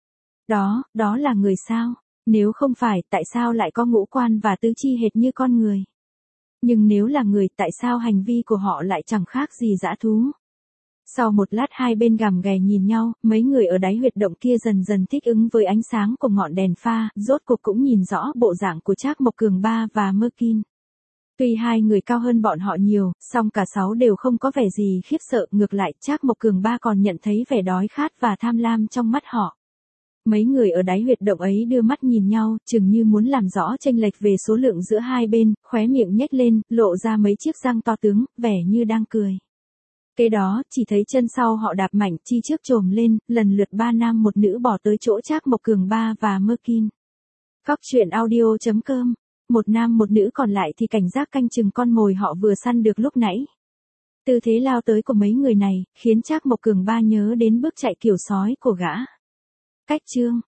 Đó, đó là người sao? Nếu không phải, tại sao lại có ngũ quan và tứ chi hệt như con người? Nhưng nếu là người, tại sao hành vi của họ lại chẳng khác gì dã thú? Sau một lát hai bên gằm ghè nhìn nhau, mấy người ở đáy huyệt động kia dần dần thích ứng với ánh sáng của ngọn đèn pha, rốt cuộc cũng nhìn rõ bộ dạng của Trác Mộc Cường Ba và Merkin. Tuy hai người cao hơn bọn họ nhiều, song cả sáu đều không có vẻ gì khiếp sợ, ngược lại Trác Mộc Cường Ba còn nhận thấy vẻ đói khát và tham lam trong mắt họ. Mấy người ở đáy huyệt động ấy đưa mắt nhìn nhau, chừng như muốn làm rõ chênh lệch về số lượng giữa hai bên, khóe miệng nhếch lên, lộ ra mấy chiếc răng to tướng, vẻ như đang cười. Kế đó, chỉ thấy chân sau họ đạp mạnh, chi trước trồm lên, lần lượt ba nam một nữ bỏ tới chỗ Trác Mộc Cường Ba và Merkin. Góc truyện audio chấm com. Một nam một nữ còn lại thì cảnh giác canh chừng con mồi họ vừa săn được lúc nãy. Tư thế lao tới của mấy người này, khiến Trác Mộc Cường Ba nhớ đến bước chạy kiểu sói của gã. Cách chương